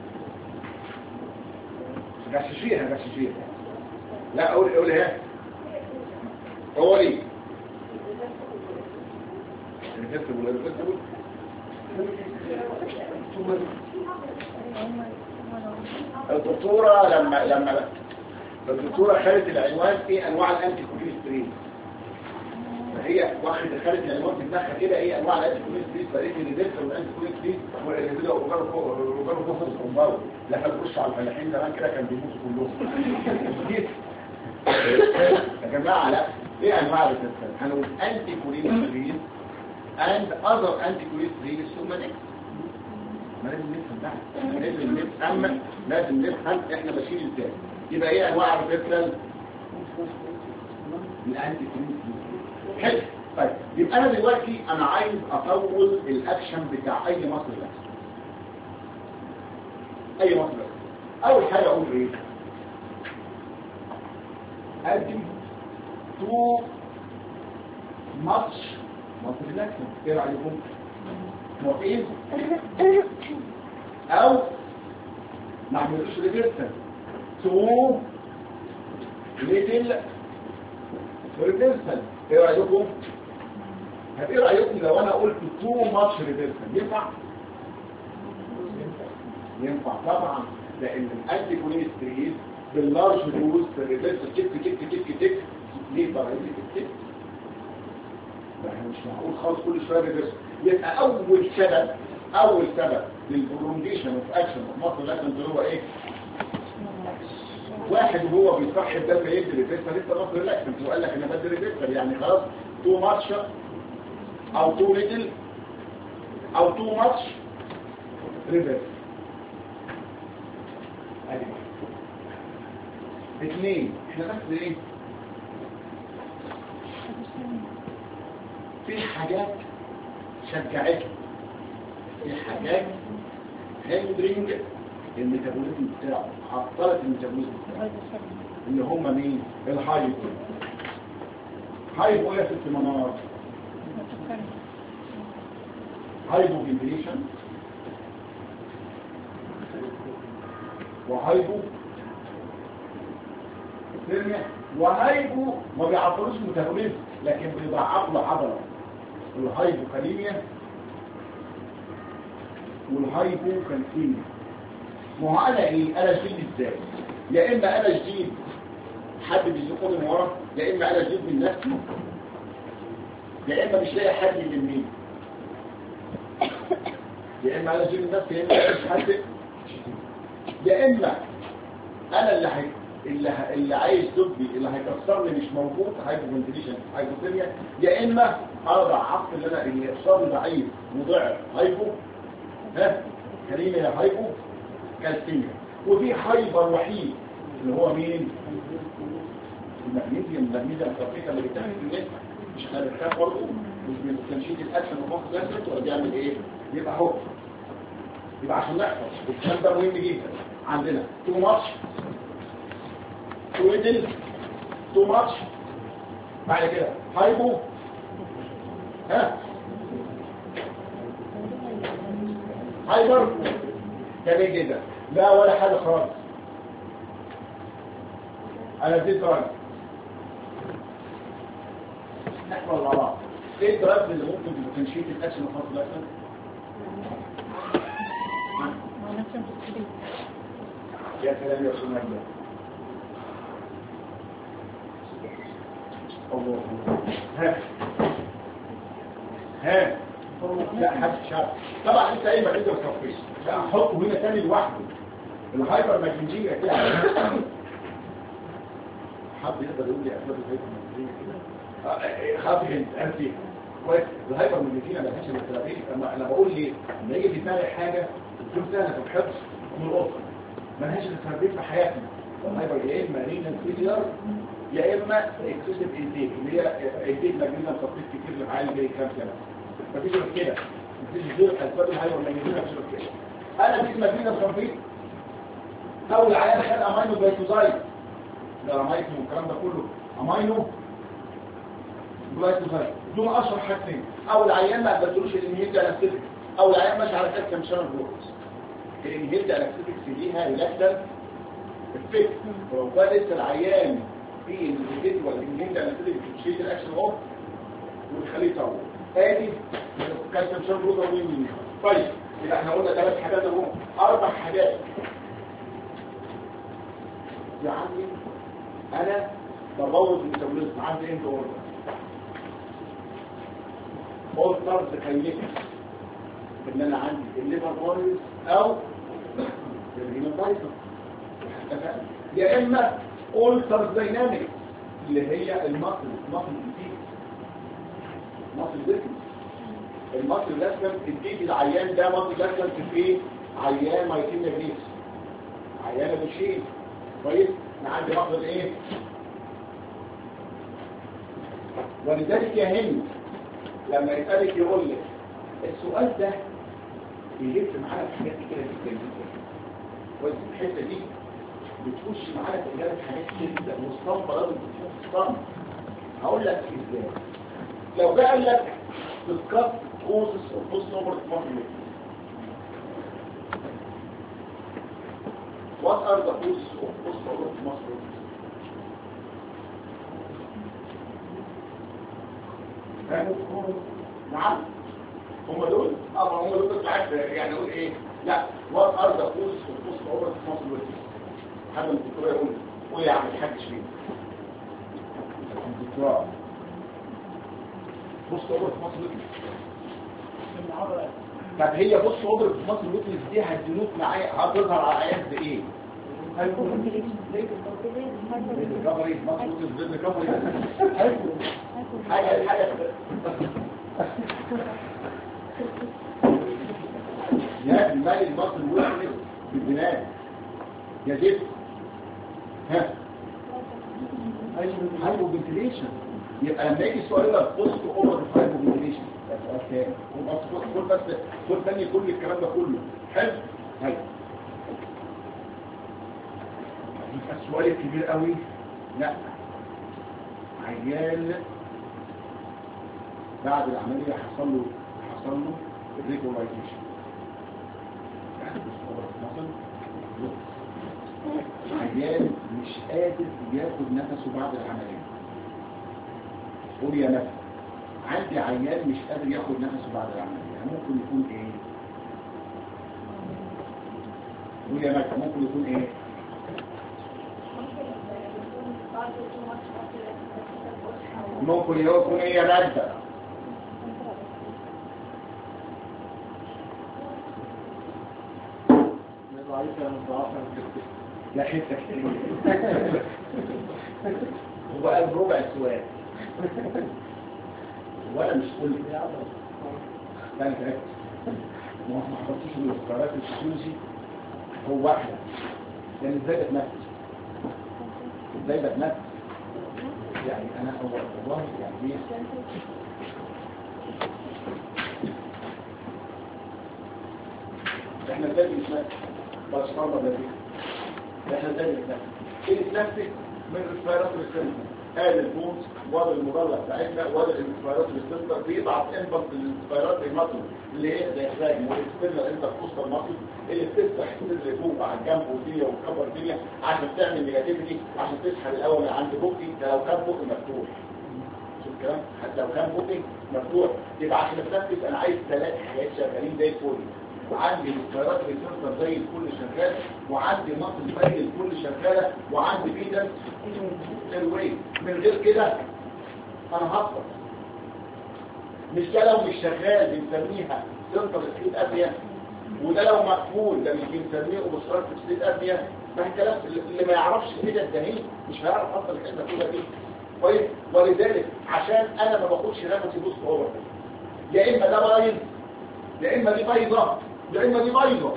[SPEAKER 1] غششيها لا قول ايه هو ليه الريفيرسبل الدكتوره لما الدكتوره خدت العنوان ايه انواع الانتي كوليسترول فهي خدت العنوان في دماغها كده ايه انواع الانتي كوليسترول فقالت لي الريفيرسبل والانتي كوليسترول والريفيرسبل وجربوا فوق الكومباوند لما تخش على الفلاحين زمان كده كان بيموتوا كلهم يا جماعه لا ايه انواع الريسبتور هنقول انتي كوليسترول and other anti cholesterol ثم نكس ما لازم نفهم بقى لازم نفهم احنا ماشيين ازاي. يبقى ايه انواع الريسبتور؟ الانتي كوليسترول حلو. طيب يبقى انا دلوقتي انا عايز اطول الاكشن بتاع اي مصدر الاكشن اي مصدر. اول حاجه اقول ايه ادي تو ماتش مصدر الاكشن. ايه رايكم موافقين او ما عملوش ريفيرسال تو ليتل ريفيرسال؟ ايه رايكم؟ ايه رايكم لو انا قلت تو ماتش ريفيرسال ينفع طبعا لان الانتي كوليسترول باللارج دوز بالريفيرسال تك ليه بقى يجي احنا مش معقول خالص كل شويه ريفيرسال. يبقى اول سبب للبرولونجيشن اوف اكشن اوف مصر الاكشن اللي هو ايه؟ واحد وهو بيصحي الدم يدي ريفيرسال لسه مصر الاكشن وقال لك انا بدي ريفيرسال يعني خلاص تو ماتش او تو ليتل او تو ماتش ريفيرسال. ادي اثنين احنا بس ايه في حاجات شجعتك في حاجات هندرينج الميتابوليزم بتاعه عطلت الميتابوليزم بتاعه اللي هم مين؟ الهايبو يا ست منار هايبو فيبريشن وهايبو ثانية وهايبو ما بيعطلوش الميتابوليزم لكن بيضعف له عضله الهايبوكاليميا والهايبوكالسيميا. ما هو انا ايه؟ انا شديد ازاي؟ يا اما انا شديد حد بيزقني من ورا، يا اما انا شديد من نفسي، يا اما مش لاقي حد يلمني، يا اما انا شديد من نفسي، يا اما مش حد، يا اما انا اللي عايز ضدي اللي هيكسرني مش موجود، هايبوفنتيليشن هايبوثيرميا، يا اما انا ضعفت اللي اقصاري ضعيف وضعف هايبو كريمه يا هايبو كالسيميا. وفي هايبر وحيد اللي هو مين؟ المغنيسيوم الصفيحه اللي بتاخد في النت، مش احنا بنخاف برضه مش بتنشيط الاكشن وفوق جسد ولا بيعمل ايه؟ يبقى هو يبقى عشان نحفظ الكلام ده مهم جدا عندنا. تو ماتش تويدل تو ماتش بعد كده هايبو هايبر جميل جدا. لا ولا حاجه خالص، انا اديت راجل نحفظ مع بعض. ايه الدراجز اللي ممكن تنشيط الاكشن وخاص الاكشن؟ يا سلام يا استاذ نجم. الله ها لا حد شاب طبعا انت ايه مغنيسيوم صفيح احطه هنا تاني لوحده. الهايبر ماجنيزيا كده حد يقدر يقول لي اسباب الهايبر ماجنيزيا كده؟ خاف انت كويس. الهايبر ماجنيزيا مالهاش الثيرابي. انا بقول ليه؟ لما يجي في دماغي حاجه تكون سهله في الحفظ من القطه مالهاش الثيرابي في حياتنا. الهايبر يا اما رينال فيلير يا اما اكسسيف انتيك اللي هي انتيك ماجنيزيوم صفيح كتير للعيال جاي كام سنه. مفيش غير كده، مفيش غير اسباب الهايبر ماجنيزيا. مفيش غير كده. انا في ماجنيزيوم صفيح اول عيان خد امينو جلايكوزايد ده رمايتهم والكلام ده كله امينو جلايكوزايد دول اشهر حاجتين. اول عيان ما بدلوش الانهيلد انستيكس، اول عيان ماشي على كالسيوم شانل بلوكس. الانهيلد انستيكس ليها ريلاكسن افكت، ولو ده لسه العيان في الانديكيتور الانهيلد انستيكس بتشيل الاكشن اهو وتخليه يطول. ادي كالسيوم شانل بلوكر وين. طيب يبقى احنا قلنا 3 حاجات اهو، 4 حاجات. يا عمي انا ببوظ الميتابوليزم عندي انت اولترز كاينيتكس ان انا عندي الليفر فايروس او الرينال فايروس، يا اما اولترز داينامكس اللي هي المصل ديزيز مصل ديزيز. المصل لازم تديك العيان ده مصل لازم في عيان مايتين جريس عيان بشيل كويس. انا عندي مصل ايه؟ ولذلك يا هند لما يسألك يقول لك السؤال ده بيلف معانا في حاجات كتيرة جدا جدا. كويس الحته دي بتخش معانا في اجابه حاجات كتير جدا والصنف لازم تكون في الصنف. هقول لك ازاي. لو جه قال لك discuss causes of post-over mortality. What are the causes of post-over mortality? نعم هم دول هم دول بالعكس يعني اقول ايه؟ لا what are the causes of post-over mortality. حد من الدكتور يقول قول يا عم الحاج شريف الدكتور بص اوبر في مصر ويتنس. طب هي بص اوبر في مصر ويتنس دي هتدلوك معايا هتظهر على عيان زي ايه؟ ريكفري مصر ويتنس ريكفري حاجه يا المال المصري ويتنس بالبناء يا زيت ها هايبو فنتيليشن. يبقى لما يجي السؤال يبقى بص اوفر هايبو فنتيليشن بس خد ثاني كل الكلام ده كله حلو. طيب يبقى السؤال الكبير قوي لا عيان بعد العمليه حصل له ريجولايزيشن يعني بص اوفر مثلا عيان مش قادر ياخد نفسه بعد العمليه. قول يا نفس عندي عيان مش قادر ياخد نفسه بعد العمليه ممكن يكون ايه؟ قول يا مكة ممكن يكون ايه؟ ممكن يكون ايه يا مادة؟ لا حتة كتير هو قال ربع السؤال ولا مش كل لا انت ركز ما حطيتش من الاختيارات الفسيولوجي هو واحدة لان ازاي بتنفس يعني انا اول والله يعني ايه احنا ازاي بنتنفس بس فرضا بالذات احنا ازاي بنتنفس بنتنفس من الريسبيراتوري سيستم هذا البوز وضع المضلع بتاعتنا وضع الريسبيراتوري سيستم بيضعف انبط الريسبيراتوري ماسل اللي هي زي الخلايا والاكسترنال انتركوستال ماسل اللي بتفتح الصدر فوق على الجنب والدنيا والكبر الدنيا عشان تعمل نيجاتيفيتي عشان تسحب الاول عند بوكي ده لو كان بوكي مفتوح شوف الكلام حتى لو كان بوكي مفتوح يبقى عشان اتنفس انا عايز 3 حاجات شغالين زي الفل وعندي الريسبيراتوري سيستم زي الكل شغال وعندي ماسل زي الكل شغاله وعندي بيدنس الوي من غير كده انا هفضل مش ده لو مش شغال بنسميها سنتر ستيت ابنيا وده لو مقفول ده مش بنسميه اوبستراكتيف ستيت ابنيا ما الكلام اللي ما يعرفش كده الدهين مش هيعرف اصلا الحته كلها دي كويس ولذلك عشان انا ما باخدش نفسي بوست اوفر يا اما ده بايظ يا اما دي بايظه يا اما دي بايظه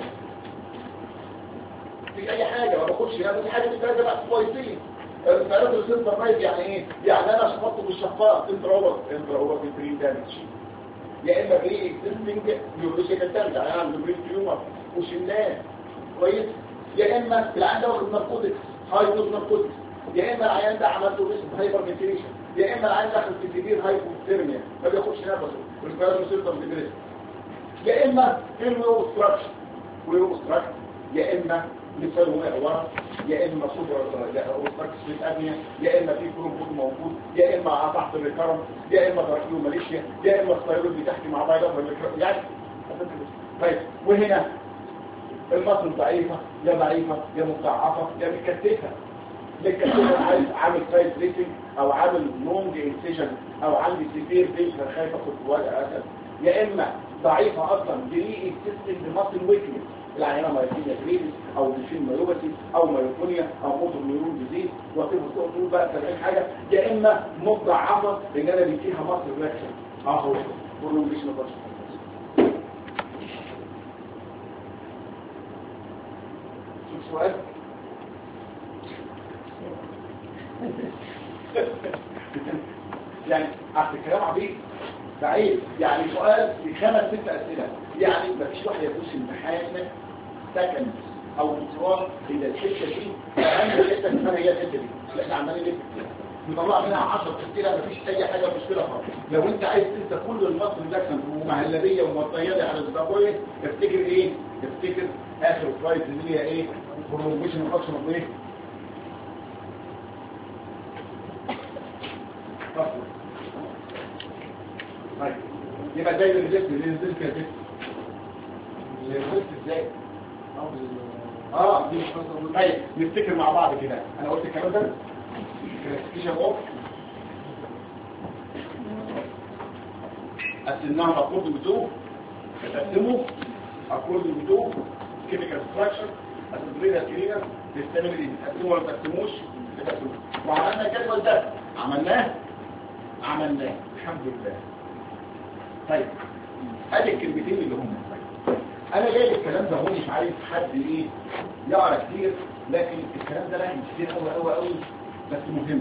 [SPEAKER 1] في اي حاجه ما باخدش نفسي حاجه دي كده بقى كويسين الريسبيراتوري سيستم بايظ يعني ايه يعني انا شفطته بالشفاط انترا اوفر في بري دامج يا اما بري اكزيستنج نيورولوجيكال دامج يعني انا بري تيومر وشلناه كويس يا اما العيان ده واخد ناركوتكس هاي دوز ناركوتكس يا اما العيان ده عملته ريسك هايبر فنتيليشن يا اما العيان داخل في سيفير هايبوثيرميا ما بياخدش نفسه الريسبيراتوري سيستم ديبريس يا اما اوبستراكشن اوبستراكشن يا اما مثال هو عباره يا اما سوبر اوبستراكشن سليب ابنيا يا اما في كرومبوت موجود يا اما تحت الريكرم يا اما تراكيو ماليشيا يا اما الثيرويد بتحكي مع بايلر يعني طيب وهنا المصل ضعيفه يا مضاعفه يا متكتفه عايز عامل سايد ريسنج او عامل لونج انسيجن او عندي سيفير بيش خايف اخد وجع اسد يا اما ضعيفه اصلا بري اكزيستنج ماسل ويكنس العيانه مايوبينيا جريفيس او ميشين مايوباثي او مايوفونيا او موتور نيورون ديزيز وتبقى تقول بقى 70 حاجه يا اما مضاعفه لان انا بيديها ماسل رياكشن اهو برولونجيشن اوف شوف سؤال يعني عشان الكلام عبيط بعيد يعني سؤال في 5 6 اسئله يعني مفيش واحد يخش امتحان سكند او دكتوراه اذا الحته دي اهم حته اسمها هي الحته دي اللي احنا عمالين نلف فيها نطلع منها 10 اسئله مفيش اي حاجه مشكله خالص لو انت عايز تنسى كل المصر ده كان ومهلبيه ومطيده على الزباويه افتكر ايه افتكر اخر سلايد اللي هي ايه برولونجيشن فانكشن اوف ايه طيب يبقى زي الريزيست اللي نزلت كده الريزيست ازاي دي طيب نفتكر مع بعض كده انا قلت الكلام ده كلاسيفيكيشن اوف قسمناهم اكورد بتو تقسموا اكورد بتو كيميكال ستراكشر اسمبلينا كلينر تستعمل تقسموا ولا تقسموش وعملنا الجدول ده عملناه الحمد لله طيب ادي الكلمتين اللي هم انا جايب الكلام ده هو مش عايز حد ايه يقرا كتير لكن الكلام ده لازم كتير قوي بس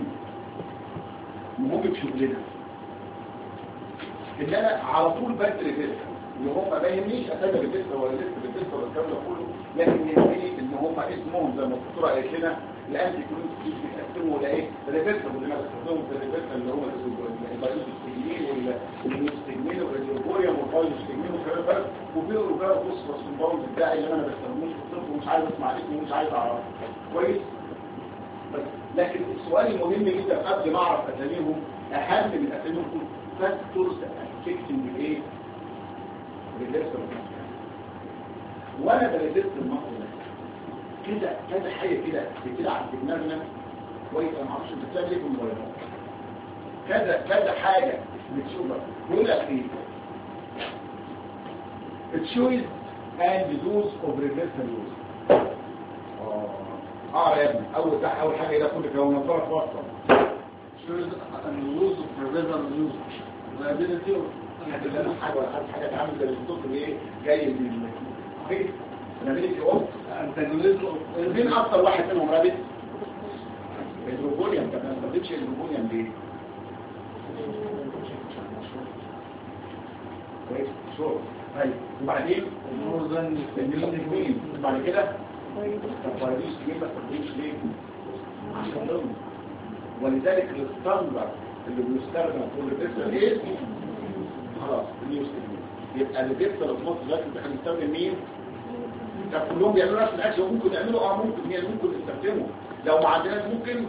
[SPEAKER 1] مهم في شغلنا ان انا على طول بدري لسه ان هم ما يهمنيش اسامي لسه ولا الكلام ده كله لكن يهمني ان هم اسمهم زي ما الدكتوره قالت لنا الانتي كلوز بيقسموا لايه ريفيرسال اللي انا بستخدمهم في الريفيرسال اللي هم البايوستيجمين والميوستيجمين والريزيرفوريوم والبايوستيجمين والكلام ده وفي روجار فوسفورس كومباوند بتاعي اللي انا ما بستخدموش في الطب ومش عايز اسمع اسمه ومش عايز اعرفه كويس لكن السؤال المهم جدا قبل ما اعرف اساميهم اهم من اساميهم فاكتورز افكتنج الايه بالريزيرفال وانا بريزيست المصل ده كده كذا حاجه كده بتلعب في دماغنا كويس. انا ما اعرفش انت بتعمل ايه في الموبايلات. كذا حاجه بتشوفها بيقول لك ايه choice and use of reversal use. يا ابني اول حاجه ده كل كلام نظره واسطه
[SPEAKER 3] choose and use of reversal use.
[SPEAKER 1] الابيلتي حاجه تعمل زي الصوت اللي ايه جاي من فين الابيلتي اوف مين اكتر واحد منهم رابط الهيدروجونيوم. طب ما استخدمش الهيدروجونيوم ليه؟ كويس شور. طيب وبعدين المين بعد كده الفايروس تجيب ما تستخدمش ليه؟ عشان ضمن. ولذلك الستاندرد اللي بيستخدم في الريفرسال ايه؟ خلاص النيوز يبقى اللي بيكسر في مصر دلوقتي احنا بنستخدم مين؟ طب كلهم بيعملوا نفس الاكشن ممكن يعملوا ممكن نستخدمه لو ما عندناش ممكن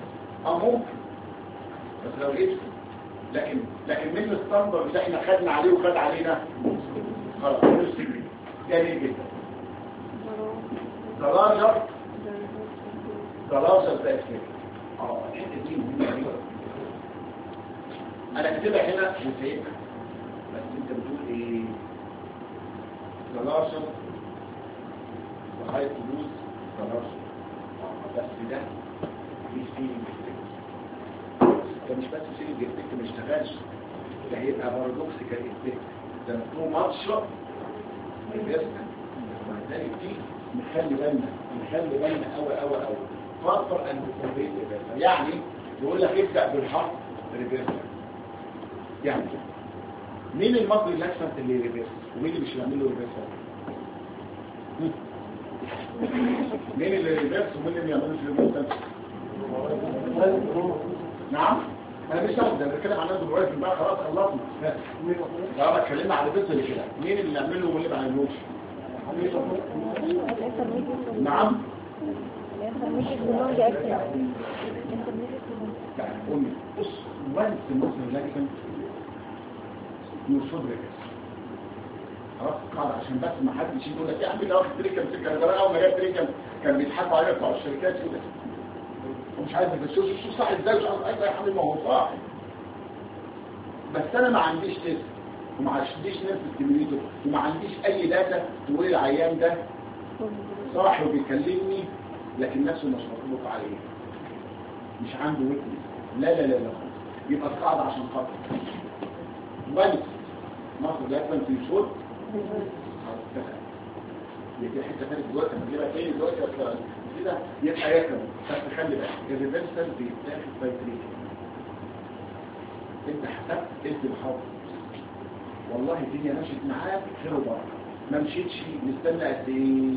[SPEAKER 1] بس لو ايه لكن من الستاندرد اللي احنا خدنا عليه وخد علينا خلاص جميل جدا. درجة تأثير الحته دي مهمه جدا. انا كاتبها هنا وسايبها بس انت بتقول ايه؟ درجة وهاي فلوس درجة بس ده مش فيلم ده مش بس فيلم جدك ما اشتغلش ده هيبقى بارادوكسيكال افكت ده تو ماتش الجسم ولذلك دي نخلي بالنا قوي فاصل ان تثبت الريفرسال. يعني يقول لك ابدا بالحرف ريفرسال. يعني مين المصري الاكسنت اللي ريفرس ومين اللي مش هيعمل له ريفرسال؟ مين اللي ريفرس ومين اللي ما يعملوش ريفرسال؟ نعم انا مش هاخد ده بتكلم عن الناس دلوقتي بقى خلاص خلصنا. لا اتكلمنا على الريفرسال كده مين اللي يعمله واللي ما يعملوش؟ نعم قولي بص وانس المصري الاكسنت يوصل ريفرس خلاص قاعدة عشان بس ما حدش يقول لك يا عم ده واخد تريكم سكه انا اول ما جاب تريكم كان بيضحكوا عليا بتوع الشركات كده ومش عايز شو صح ازاي مش عارف يا حبيبي ما هو صح بس انا ما عنديش تيست وما عنديش ناس بتستميته وما عنديش اي داتا تقول العيان ده صاحي وبيكلمني لكن نفسه مش مطلوب عليه مش عنده ويتنس لا يبقى القاعده عشان خاطر بس مصر لازم تنشر يبقى حته ثانيه دلوقتي هنجيبها تاني دلوقتي كده يبقى ياكل بس خلي بالك الريفرسال بيتاخد بايتريك انت حسبت انت الحظ والله الدنيا مشيت معاك خير وبركه ما مشيتش نستنى قد ايه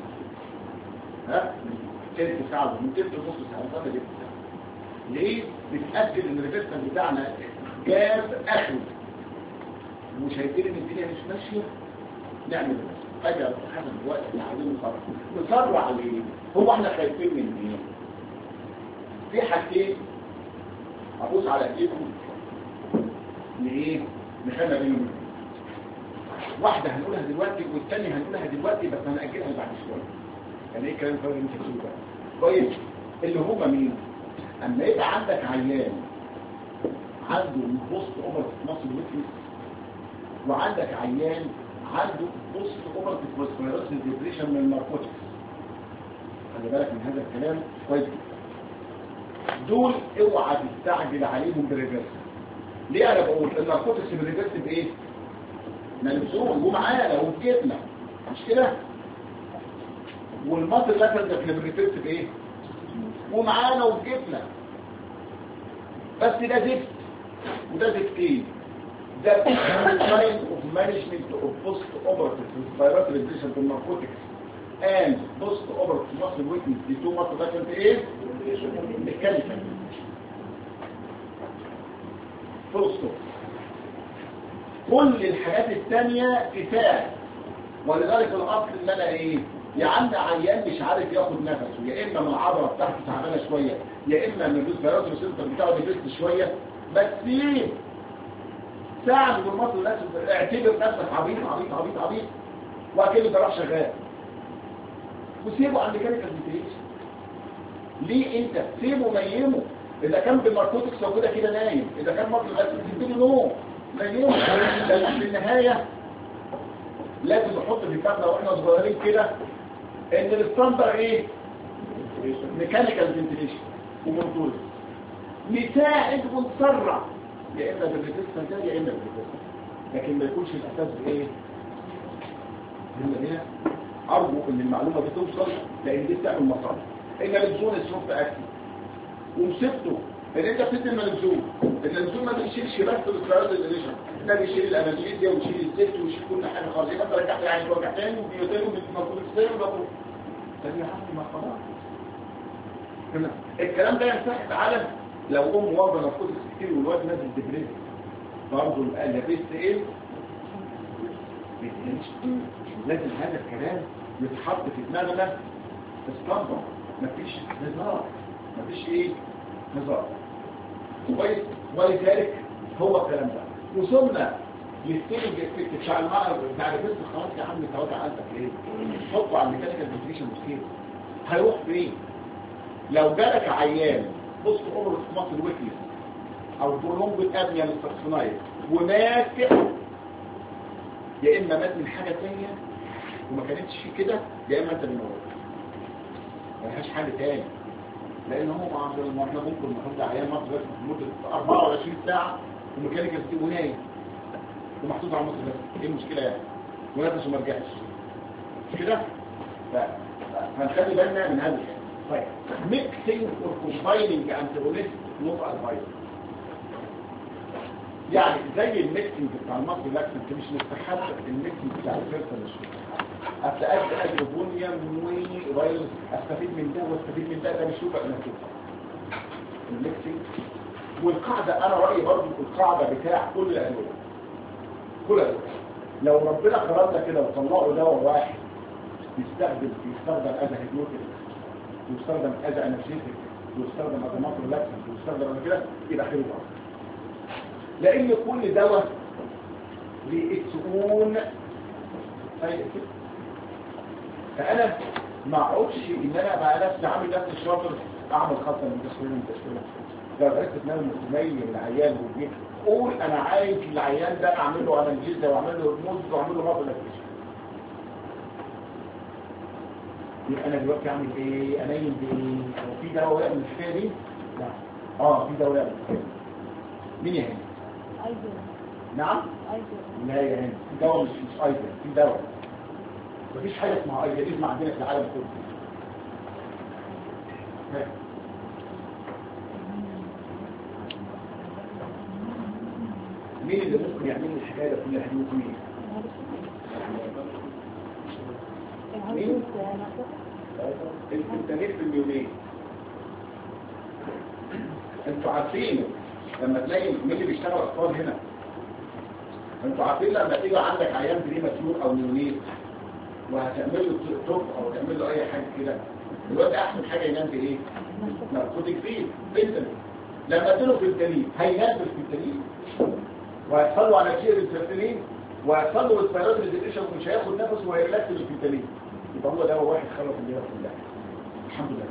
[SPEAKER 1] تلت ساعه من تلت نص ساعه ولا تلت ساعه ليه بتاكد ان الريفرسال بتاعنا جاب اخره وشايفين ان الدنيا مش ماشيه نعمل حاجه حسب الوقت اللي عايزين نصرع عليه. هو احنا خايفين من ايه؟ في حاجتين ابص على ايديكم لايه نخلي بينهم واحده هنقولها دلوقتي والثانيه هنقولها دلوقتي بس هنأجلها بعد شويه. يعني ايه الكلام اللي انت بتقوله ده كويس اللي هم مين؟ اما يبقى عندك عيان عنده بوست اوفر ماسل ويكنس وعندك عيان عنده بوست اوفر فوسفوريلوسيس ديبريشن من الناركوتكس خلي بالك من هذا الكلام كويس دول اوعى تستعجل عليهم بريفرس. ليه انا بقول الناركوتكس بريفرس بايه؟ نلزوم ومعانا وبجيبنا مش كده والمصل لازم ده في بريفرس بايه؟ ومعانا وبجيبنا بس ده زفت وده زفتين ده kind of management of post-operative respiratory depression from narcotics and post-operative muscle weakness دي تو muscle weakness ايه؟ ميكانيكال فوستو كل الحاجات الثانية تساعد ولذلك الاصل ان انا ايه؟ يا عم عيان مش عارف ياخد نفسه يا اما من العضله بتاعته تعبانه شويه يا اما من الريسبيراتوري سنتر بتاعه بيبرد شويه بس ايه؟ ساعد بالمصر الناس اعتبر نفسك عبيط واكيد ده راح شغال وسيبه عند ميكانيكال فنتيليشن. ليه انت سيبه نيمه؟ اذا كان بالناركوتكس او كده نايم، اذا كان مرض الغاز تديله نوم نيمه. لكن في النهايه لازم نحط في دماغنا واحنا صغيرين كده ان الستاندر ايه؟ ميكانيكال فنتيليشن وموتور نساعد ونسرع يا اما بالريزيستنس ده يا اما بالريزيستنس، لكن ما يكونش الاساس بايه؟ هنا ارجو ان المعلومه دي توصل، لان دي بتعمل مصالح. النالكزون السوفت اكتف ومسكته ان انت بتدي النالكزون ما بيشيلش بس الستيرويد الانيشن، ده بيشيل الانالجيزيا ويشيل الزفت ويشيل كل حاجه خالص. يبقى انت رجعت يعني توجع تاني وبيوتينه المفروض السيرم ده يا عم ما خلاص. الكلام ده ينسحب على لو واخده ناركوتكس كتير والواد نازل ديبريس برضه اللابست ايه؟ لازم هذا الكلام يتحط في دماغنا استنبط. مفيش هزار، مفيش ايه؟ هزار. كويس؟ ولذلك هو الكلام ده وصلنا للسيلنج افكت بتاع المعرض بتاع البس. خلاص يا عم توقع قلبك ليه؟ حطه على الميكانيكال فنتيليشن مشكله. هيروح فين؟ لو جالك عيان بص عمره في مصر الويكنس او برونج الابنيا مستقصناية ومات يا اما مات من حاجه ثانيه وما كانتش فيه كده، يا اما انت بنور ملهاش حل تاني. لان هو ما احنا ممكن نحط عيان مصر بس لمده 24 ساعه وميكانيكال ونايم ومحطوط على مصر بس، ايه المشكله يعني؟ ونفسه ما رجعش مش كده؟ فهنخلي بالنا من هذا الشيء. طيب mixing or combining antagonist not advised. يعني زي الميكسنج بتاع المصري لاكسنت مش مستحب الميكسنج بتاع الفيرسال ابدا ادربونيوم ورايل استفيد من ده واستفيد من ده مش يبقى نتيجه الميكسنج. والقاعده انا رايي برضه القاعده بتاع كل الادويه لو ربنا خرجنا كده وطلعوا دواء واحد يستخدم اذى هيدروتيك ويستخدم اذى انرجيتيك ويستخدم اذى ماكرو لاكسنت ويستخدم كده يبقى خير بعض، لان كل دواء ليه اتس اون سايد افكت. فانا ما اقعدش ان انا بقى نفسي عامل نفسي شاطر اعمل خطه من تشكيله لو عرفت ان انا متميز العيان وجيت قول انا عايز العيان ده اعمل له انالجيزيا واعمل له هرمونز واعمل له ماكرو لاكسنت. يبقى انا دلوقتي اعمل ايه؟ انيم بايه؟ هو في دواء يعمل الحكايه دي؟ لا. في دواء يعمل الحكايه دي. مين يا هند؟
[SPEAKER 5] ايزو.
[SPEAKER 1] نعم؟
[SPEAKER 5] ايزو.
[SPEAKER 1] لا يا هند، في دواء مش ايزو، في دواء مفيش حاجه اسمها ايزو، اسمها عندنا في العالم كله. مين اللي ممكن يعمل لي الحكايه دي كلها؟ مين؟ مين؟ الانترنت في اليومين. انتوا عارفين لما تلاقي مين اللي بيشتغل اطفال هنا؟ انتوا عارفين لما تيجي عندك عيان بريماتيور او نيونيت وهتعمل له توب او تعمل له اي حاجه كده، دلوقتي احسن حاجه ينام بايه؟ ناركوتيك فري فينتانيل. لما اديله فينتانيل هينام بالفينتانيل وهيحصل له انرجيه بالفينتانيل وهيحصل له ريسبيراتوري ديبريشن ومش هياخد نفس وهيريلاكس بالفينتانيل. يبقى هو دواء واحد خلص الليله كلها الحمد لله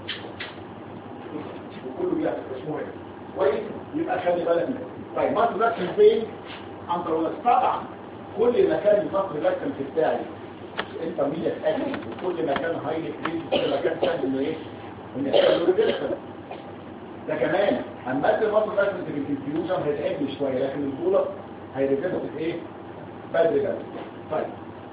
[SPEAKER 1] وكله بيعمل مش مهم. كويس؟ يبقى خلي بالك منه. طيب مصر لاكسن فين؟ عن طريق طبعا كل ما كان مصر لاكسن بتاعي انت مية اكل وكل ما كان هاي كريم كل ما كان سهل انه ايه؟ انه يعمل ريفيرسال. ده كمان اما ادي مصر لاكسن في الانفيوجن هيتعبني شويه لكن البطوله هيريفيرسال ايه؟ بدري. طيب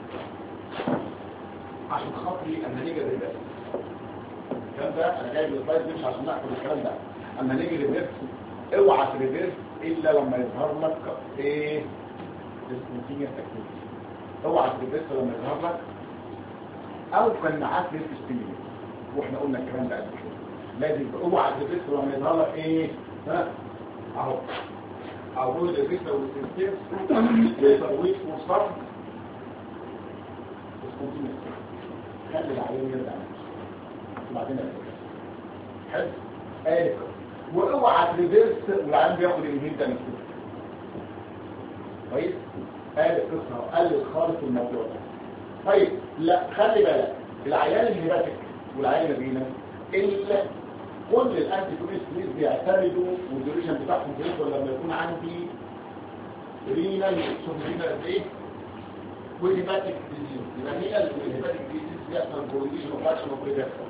[SPEAKER 1] عشان خاطري اما نيجي الريفيرس الكلام ده انا جايب السلايد مش عشان نحكم الكلام ده. اما نيجي الريفيرس اوعى تريفيرس الا لما يظهر لك ايه؟ ديسكونتينيوس اكتيفيتي. اوعى تريفيرس لما يظهر لك او كان معاك ريسك ستيميوليشن واحنا قلنا الكلام ده قبل كده. لازم اوعى تريفيرس لما يظهر لك ايه؟ ها اهو اقول الريسك والسنسيتيف يقدر ويت وصف ديسكونتينيوس. خلي العيان يرجع وبعدين حلو قالك واوعى تريفيرس والعيان بياخد الانهيل ده من كده. كويس؟ قالك قصه قلل خالص الموضوع ده. طيب لا خلي بالك العيان الهيباتيك والعيان الرينال الا كل الانتي كوليستريز بيعتمدوا والديوريشن بتاعهم بيوصل لما يكون عندي رينال شوف رينال قد ايه والهيباتيك ديزيز. يبقى رينال والهيباتيك ديزيز بيحصل بروليشن اوف اكشن اوف ريدكشن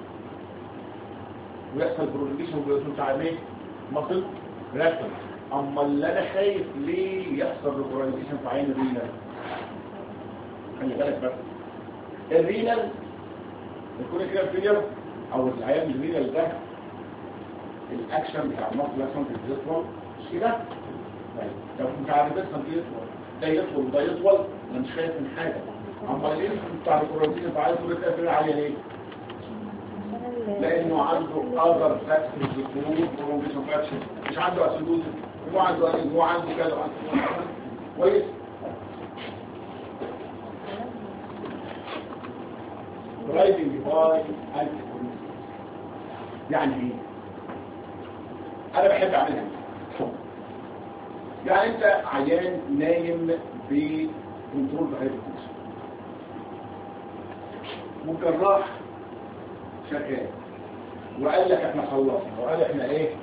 [SPEAKER 1] ويحصل بروليشن بتاع ايه؟ مصل ريدكشن. اما اللي انا خايف ليه يحصل ريبروليشن في عين الرينال؟ خلي بالك بس الرينال يكون كده فيلير او العيان الرينال ده الاكشن بتاع المصل اكشن بيطول مش كده؟ طيب لو كنت عارف بس ده يطول وده يطول انا مش خايف من حاجه. اما الاسم بتاع البروتين فعايز تقول التاثير عليه ليه؟ لانه عنده اذر فاكتورز للخروج برومبيشن فاكشن مش عنده اسيدوز هو عنده كذا كويس. درايفنج باي انتي يعني ايه؟ انا بحب اعملها يعني انت عيان نايم بكنترول بهايبوتنشن ممكن راح شغال وقال لك احنا خلصنا وقال احنا ايه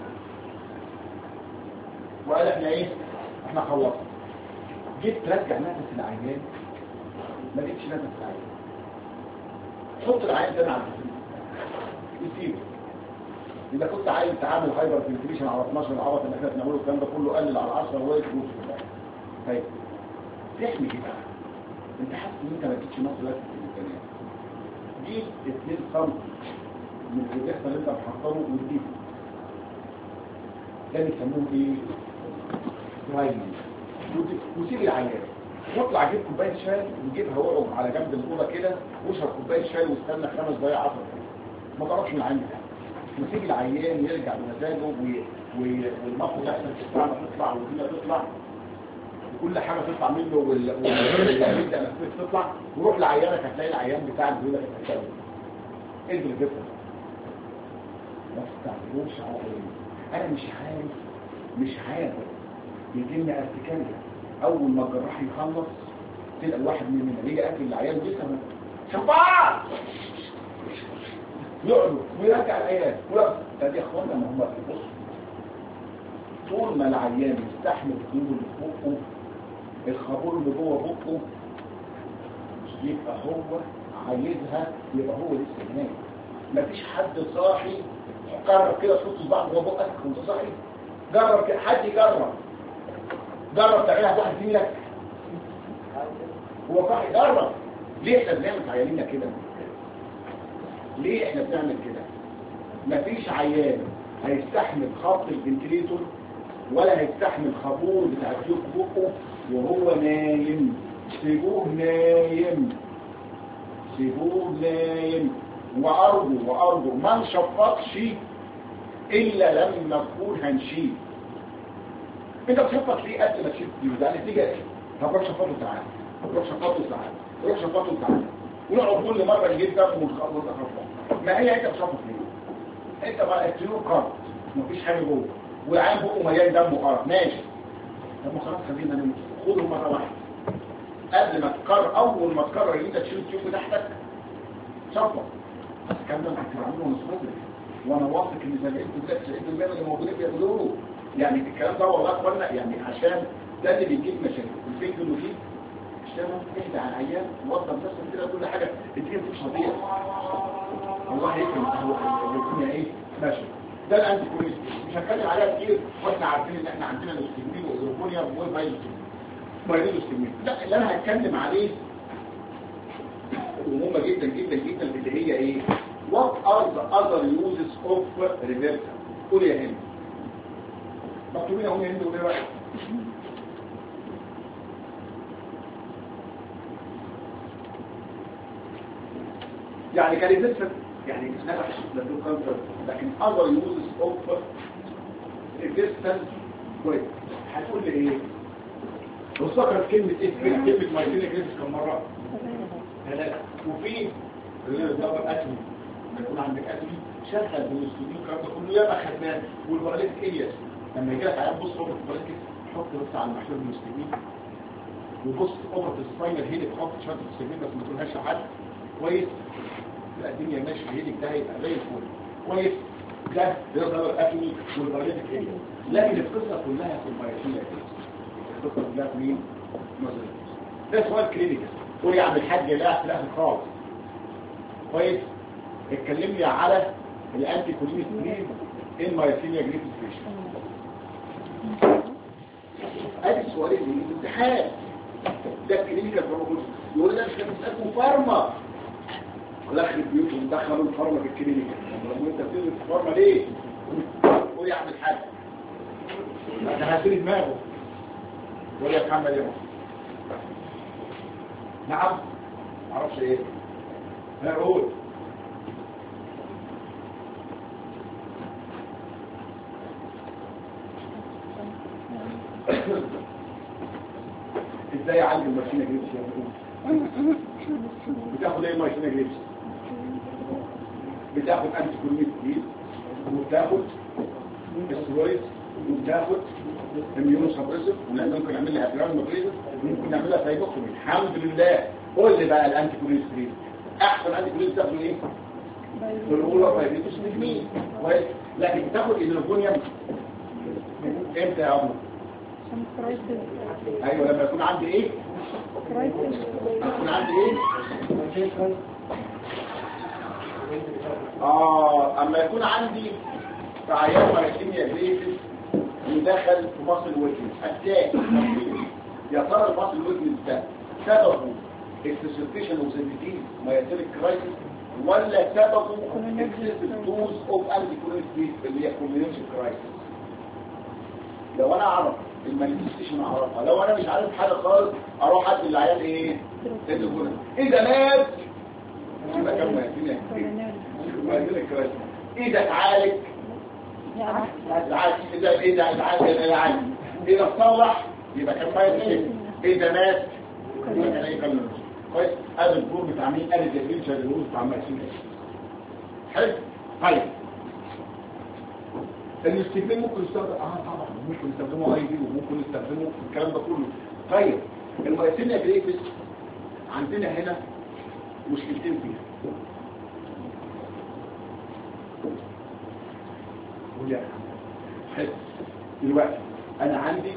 [SPEAKER 1] احنا خلصنا. جيت ترجع نفس العيان ما لقيتش نفس العيان. حط العيان ده على يسيبه. إذا كنت عايز تعامل هايبر فنتريشن على 12 العبط اللي احنا بنعمله الكلام ده كله قلل على 10 وهو يفوز في الاخر. طيب تحمي ايه بقى؟ انت حاسس ان انت ما اديتش نص لازم في الامكانيات. جيب 2 سم من الريدكتر اللي انت محضره وتجيبه. ده بيسموه ايه؟ درايفنج. وسيب العيان واطلع جيب كوبايه شاي وجيبها واقعد على جنب الاوضه كده واشرب كوبايه شاي واستنى 5 دقايق 10 دقايق. ما تقربش من العين بتاعك. وسيب العيان يرجع بمزاجه والمخ يحصل تطلع تطلع والدنيا تطلع وكل حاجه تطلع منه والمبدا نفسه تطلع وروح لعيانك هتلاقي العيان بتاعك بيقول لك انت بتعمل ايه اللي بيحصل؟ ما تستعجلوش على ايه. انا مش عارف يجيني ارتكاليا اول ما الجراح يخلص تلقى الواحد مننا يجي ياكل العيان لسه شفاعه يقعدوا ويرجع العيان ده يا اخوانا ما هم بص طول ما العيان يستحمل الدهون اللي في بقه الخابور اللي جوه بقه يبقى هو عايزها يبقى هو لسه نايم. مفيش حد صاحي قرب كده تحط صباعك جوه بقك وانت صاحي. جرب كده حد جرب تعملها واحد زميلك هو صاحي. جرب. ليه احنا بنعمل عيانينا كده؟ ليه احنا بنعمل كده؟ مفيش عيان هيستحمل خط الفنتليتور ولا هيستحمل خابور بتاع الجيوب بقه وهو نايم. سيبوه نايم وارجو ما نشفطش الا لما نكون هنشيل. انت بتشفط ليه قبل ما تشيل فيه؟ ده نتيجه ايه؟ هنروح شفطه تعالى ونقعد كل مره نجيب دم ونخفض. ما هي انت بتشفط ليه؟ انت بقى الطيور قرض مفيش حاجه جوه والعين بقه مليان دم وقرض ماشي. طب خلاص خلينا خده مره واحده قبل ما تقرر. اول ما تقرر ان انت تشيل التيوب تحتك شفط. بس الكلام ده انت بتعمله من صدرك وانا واثق ان 70% اللي موجودين بيعملوه. يعني الكلام ده والله اخوانا يعني عشان ده اللي بيجيب مشاكل. الفكر انه فيه اشتغل اهدى على العيان ووضب نفسك كده كل حاجه الدنيا مش طبيعي. الله يكرم الدنيا ايه ماشي. ده الانتي كوليسترول مش هنتكلم عليها كتير واحنا عارفين ان احنا عندنا الاستجمين والايروبونيا والفايروستجمين. لا اللي انا هتكلم عليه ومهمه جدا جدا جدا اللي هي ايه؟ what are the other uses of reversal؟ قول يا هند مكتوبين اهو يا هند قول ايه رايك؟ يعني كان يدرس يعني نفع لدو كانسر لكن other uses of reversal كويس. هتقول لي ايه؟ وذكرت كلمه ايه؟ كلمه مايتينيك ريسك كم مره؟ 3. وفي دواء اتمي يكون عندك اتمي شغل بالاستوديو الكلام ده كله ياما خدناه. والبراليتيك الياس لما يجي لك عيان بص اوفر البراليتيك حط بس على المحلول المستجمين وبص اوفر السباينال هيد تحط شويه المستجمين بس ما تقولهاش لحد كويس. لا الدنيا ماشيه هيدك ده هيبقى زي الفل كويس. ده يظهر الاكل والبريد كده، لكن القصه كلها في البيولوجيا. القصه كلها في مين؟ نظري. ده سؤال كلينيكال. قول يا عم الحاج لا في الاخر خالص كويس. اتكلم لي على الانتي كولين ستريم ان مايسينيا جريفيس فيشن. ادي السؤال اللي في الامتحان ده الكلينيكال بروبوز. يقول لك ده بتسالكم فارما ولا اخر بيوتهم دخلوا الفارما في الكلينيكال. طب انت بتدرس الفارما ليه؟ قول يا عم الحاج ده هتري دماغه. قول يا محمد يا نعم معرفش ايه هقول ازاي اعالج الماشينه جريبس يا ابني؟ بتاخد ايه الماشينه جريبس؟ بتاخد انتي كولين وبتاخد استرويد وبتاخد اميونو سبريسيف ممكن نعمل لها ابرام ماتريز ممكن نعملها سايبوكتومي. الحمد لله. قول لي بقى الانتي كولين ستريم احسن انتي كولين بتاخده ايه؟ الاولى فايبيتوس نجمين كويس. لكن بتاخد ايدروفونيوم امتى يا ابو؟ ايوه لما يكون عندي ايه؟ يكون عندي ايه؟ اما يكون عندي في عيان مايسينيا جريفيس ودخل في مصل ويكنس اتاك. يا ترى المصل ويكنس ده سببه اكسسيفيشن اوف ذا ديزيز مايسينيك كرايسيس ولا سببه اكسسيف دوز اوف انتي كولين اللي هي كومبينيشن كرايسيس؟ لو انا اعرف المانيفستيشن اعرفها، لو انا مش عارف حاجه خالص اروح ادي العيال ايه؟ اذا مات يبقى كم مايسينيا مايسينيك كرايسيس. اذا اتعالج اذا صلح يبقى كان مايسينيا. اذا مات يبقى كان ايه كان كويس. ادي الدور بتاع مين؟ ادي الديفرنشال الروز بتاع مايسينيا. حلو. طيب الاستخدام ممكن يستخدم طبعا ممكن يستخدمه اي دي وممكن يستخدمه الكلام ده كله. طيب المايسينيا جريفيس عندنا هنا مشكلتين فيها. حلو. دلوقتي انا عندي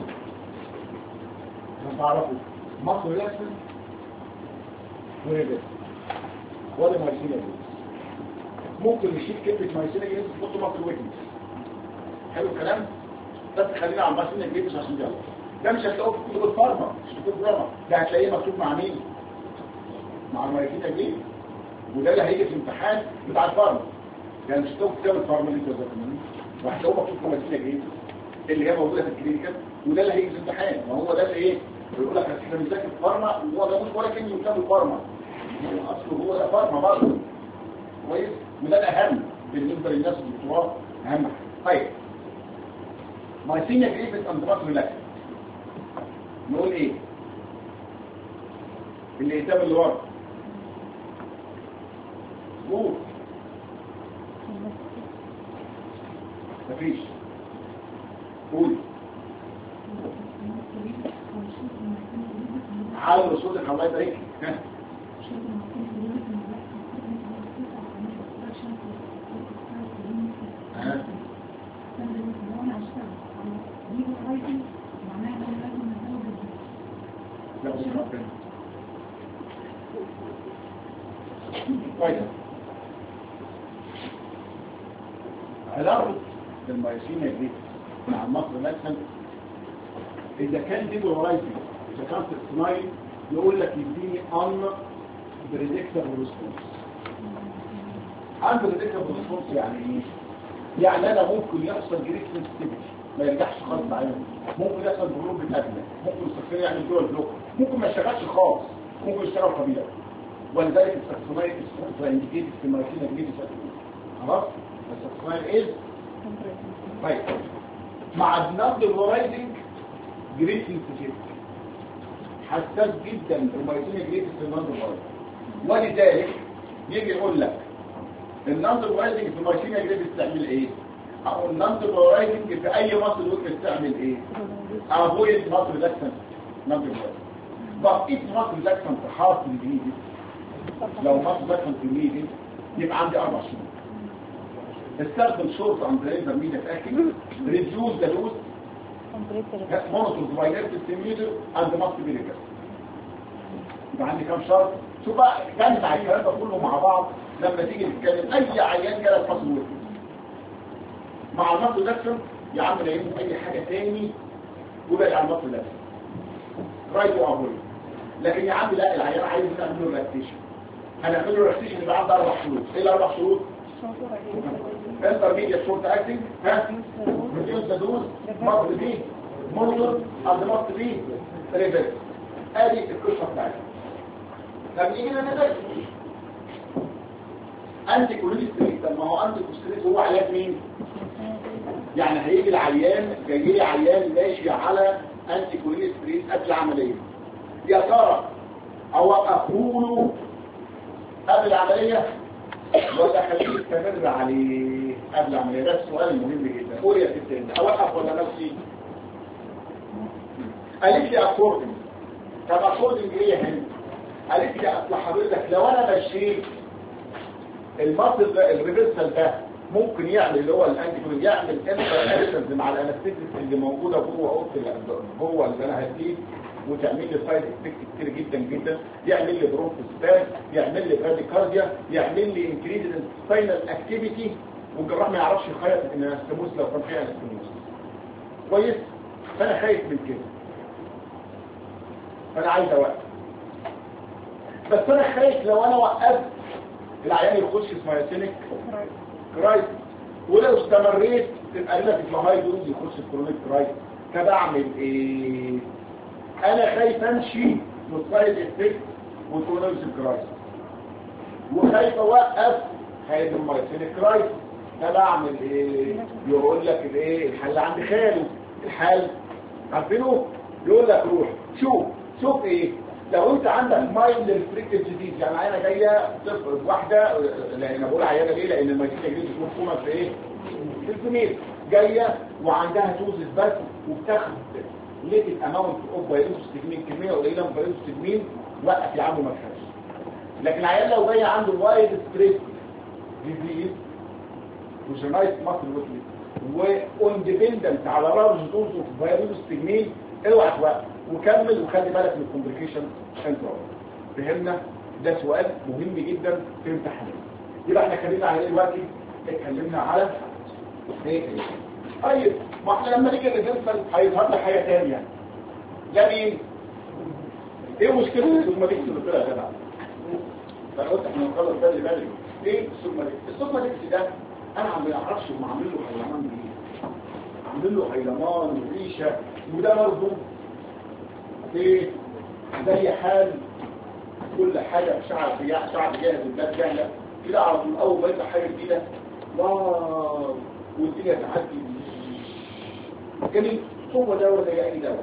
[SPEAKER 1] هتعرفوا مصر الاسود وريبس ولا مايسينيا جريفيس. ممكن نشيل كلمه مايسينيا جريفيس نحط مصر ويكنس. حلو الكلام. بس خلينا على مايسينيا جريفيس عشان يلا ده مش هتلاقوه في كتب الفارما، مش في كتب الفارما، ده هتلاقيه مكتوب مع مين؟ مع المايسينيا جريفيس. وده اللي هيجي في الامتحان بتاع الفارما. يعني مش هتلاقوه في كتاب الفارما اللي انتوا ذاكرينه، وهتلاقوه مكتوب في مايسينيا جريفيس اللي هي موجوده في الكلينيكال. وده اللي هيجي في الامتحان. ما هو ده اللي ايه؟ بيقول لك احنا بنذاكر فارما وهو ده مش ولا كلمه كتاب الفارما. اصله هو ده فارما برضه. كويس؟ وده الاهم بالنسبه للناس الدكتوراه اهم حاجه. طيب مايسينيا جريفيس اند مصر لاكس نقول ايه؟ اللي قدام اللي ورا قول مفيش قول حاول صوتك الله يبارك لك. كويس. علاقة المايسينيا جريفيس مع المصر مثلا اذا كان دي برايتي اذا كان في الصناعي يقول لك يديني ان بريدكتابل ريسبونس. ان بريدكتابل ريسبونس يعني ايه؟ يعني انا ممكن يحصل جريد سنسيتيفيتي ما يرجعش خالص معايا، ممكن يحصل بلوك بالادنى، ممكن السكري يعمل جوه البلوك، ممكن ما يشتغلش خالص، ممكن يشتغل طبيعي. ولذلك السكسونايت انديكيتد في المايسينيا جريفيس. خلاص السكسونايت ايه؟ طيب مع النبض الورايزنج جريد سنسيتيفيتي حساس جدا المايسينيا جريفيس في النبض الورايزنج. ولذلك يجي يقول لك النبض الورايزنج في المايسينيا جريفيس تعمل ايه؟ او النبض الورايزنج في اي مصل ويكنس تعمل ايه؟ افويد مصل لاكسنت نبض الورايزنج. بقيت مصل لاكسنت حاصل بايدي لو مصل لاكسنت بايدي يبقى عندي 4 شروط. استخدم شورت اند انترميديت اكشن، ريديوس ذا دوز، مونيتور باينرت ستيميوليتور اند ماست بي ريجر. يبقى عندي كام شرط؟ شوف بقى جمع الكلام ده كله مع بعض لما تيجي تتكلم. اي عيان جالك فصل ويك مع المصل الاكشن يا عم لا يهمه اي حاجه تاني وبقى على المصل الاكشن رايت وابوي. لكن يا عم لا، العيان عايز نعمل له ريلاكسيشن، هنعمل له ريلاكسيشن يبقى عنده 4 شروط. ايه ال4 شروط؟ انترميديت شورت اكتنج، ريديوس ذا دوز، ماست بي مونيتور اند ماست بي ريفيرس. ادي القصه بتاعتنا. طب نيجي للنتائج. انتي كوليسترول، طب ما هو انتي كوليسترول هو علاج مين؟ يعني هيجي العيان، جاي لي عيان ماشي على انتي كوليسترول قبل العمليه، يا ترى اوقفه له قبل العمليه ولا اخليه يستمر عليه قبل العمليه؟ ده السؤال المهم جدا. قول يا ست انت، اوقف ولا نفسي؟ قالت لي اكوردنج. طب اكوردنج ايه يا هند؟ قالت لي اصل حضرتك لو انا مشيت المصل الريفرسال ده ممكن يعمل اللي هو الانتي يعمل انترفيرنس مع الانستيزيس اللي موجوده جوه اوضه جوه اللي انا هديه، وتعمل لي سايد افكت كتير جدا جدا، يعمل لي برونكوسباز، يعمل لي براديكارديا، يعمل لي انكريزد انتستينال اكتيفيتي، والجراح ما يعرفش يخيط الانستموس لو كان فيها انستموس. كويس؟ فانا خايف من كده، فانا عايز اوقف. بس انا خايف لو انا وقفت العيان يخش في مايوسينيك كرايس، ولو استمريت تبقى لنا في هاي دوز يخش في كرونيك كرايس. طب اعمل ايه؟ انا خايف امشي والسايد افكت والكرونيك كرايس، وخايف اوقف هيد المايوسينيك كرايس. طب اعمل ايه؟ يقول لك الايه الحل عند خاله. الحل عارفينه؟ يقول لك روح شوف ايه. لو انت عندك مايلد ريستريكتد ديزيز، يعني عينه جايه تفرض واحده، لان انا بقول عيانه ليه؟ لان المايسينيا جديد بتكون فوما في ايه؟ في الفميل، جايه وعندها توزس بس وبتاخد ليتد اماونت اوف فيروسوستجمين، كميه قليله من فيروسوستجمين، وقف يا عم ما تخافش. لكن العيان لو جاي عنده وايد ستريس ديزيز وجنايت مصر وون ديبندنت على لارج دوز اوف فيروسوستجمين، اوعى توقف وكمل وخلي بالك من الكومبليكيشن سنترال. فهمنا؟ ده سؤال مهم جدا في امتحانات. يبقى احنا اتكلمنا على ايه دلوقتي؟ اتكلمنا على ايه؟ طيب ما احنا لما نيجي الريفرسال هيظهر لك حاجه ثانيه. ده مين؟ ايه مشكله السوماليكس اللي طلع يا جدع؟ فانا قلت احنا نخلص بدري. ايه السوماليكس؟ السوماليكس ده انا ما اعرفش هم عاملين له هيلمان ايه؟ عاملين له هيلمان وريشه، وده برضه ايه زي حال كل حاجه شعب جاهز الناس جاهله كده على طول. اول ما يطلع حاجه جديده واو والدنيا تعدي. جميل. هو دواء زي اي دواء،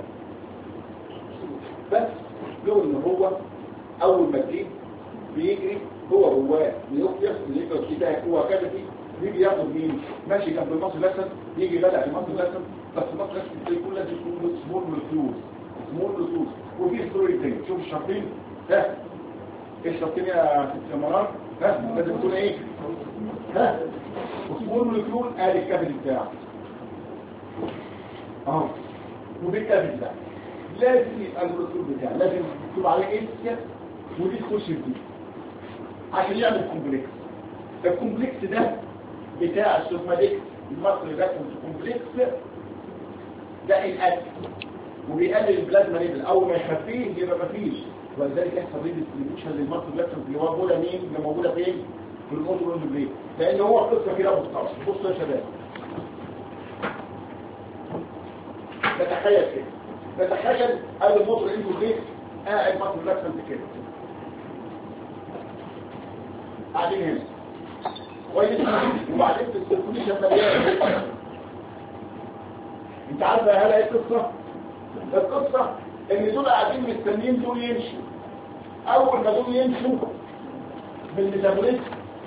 [SPEAKER 1] بس لو ان هو اول ما تجيب بيجري جوه بيخلص كده هو كده بيجي ياخد مين ماشي جنب المصل الاسد، يجي بلع المصل الاسد، بس المصل الاسد يكون لازم يكون سمول مولكيولز وفي ستوري تاني. شوف الشرطين ها، الشرطين يا ست منار ها لازم تكون ايه ها، وسمول مولكيول ادي الكابل بتاعه اهو، ودي الكابل بتاعه لازم يبقى المولكيول بتاعه لازم يكتب عليه ايه ودي تخش في دي عشان يعمل كومبلكس. الكومبلكس ده بتاع السوماليكس المصري ده كومبلكس ده الاكل وبيقلل البلازما ليفل. اول ما يخفيه يبقى مفيش، ولذلك يحصل ريديستريبيوشن للمصل اللاكتوز اللي هو موجوده مين؟ اللي موجوده فين؟ في الاوتوموبيل. لان هو قصه كده بالظبط. بصوا يا شباب، نتخيل ادي الموتور اندوبليت قاعد مصل اللاكتوز كده قاعدين هنا كويس، وبعدين في السيركوليشن مليان. انت عارف هل ايه القصه؟ القصه ان دول قاعدين مستنيين دول يمشوا. اول ما دول يمشوا بالميتابوليزم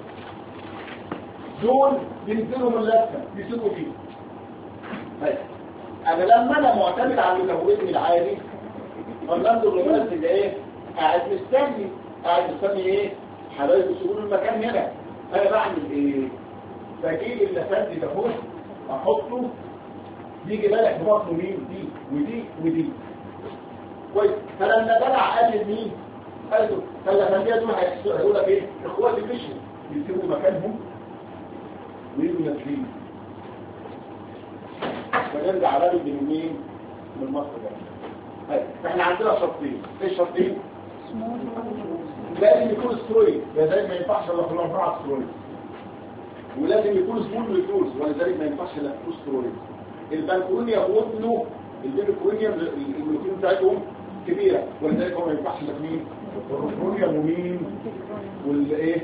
[SPEAKER 1] دول بينزلوا من اللفه يسيبوا فيه. طيب انا لما انا معتمد على الميتابوليزم العادي فالنمط الرومانسي ده ايه؟ قاعد مستني ايه؟ حبايب يسيبوا له المكان هنا انا بعمل ايه؟ بجيب اللسان ده اهو احطه يجي بالك ببطنه مين؟ دي ودي ودي كويس. فلما بلع قال مين؟ قال له فاللسانيه دول هيقول لك ايه؟ اخواتي مشوا يسيبوا مكانهم ويجوا نازلين. فنرجع على من مين؟ من مصر ده. احنا عندنا شرطين. ايه الشرطين؟ لازم يكون سترويد، لذلك ما ينفعش الا في الاربعه سترويد. ولازم يكون سمول ريديوس، ولذلك ما ينفعش الا في سترويد. البنكرونيا ودنه البنكرونيا المولكيول بتاعتهم كبيره، ولذلك هو ما ينفعش الا في مين؟ البنكرونيا ومين؟ والايه؟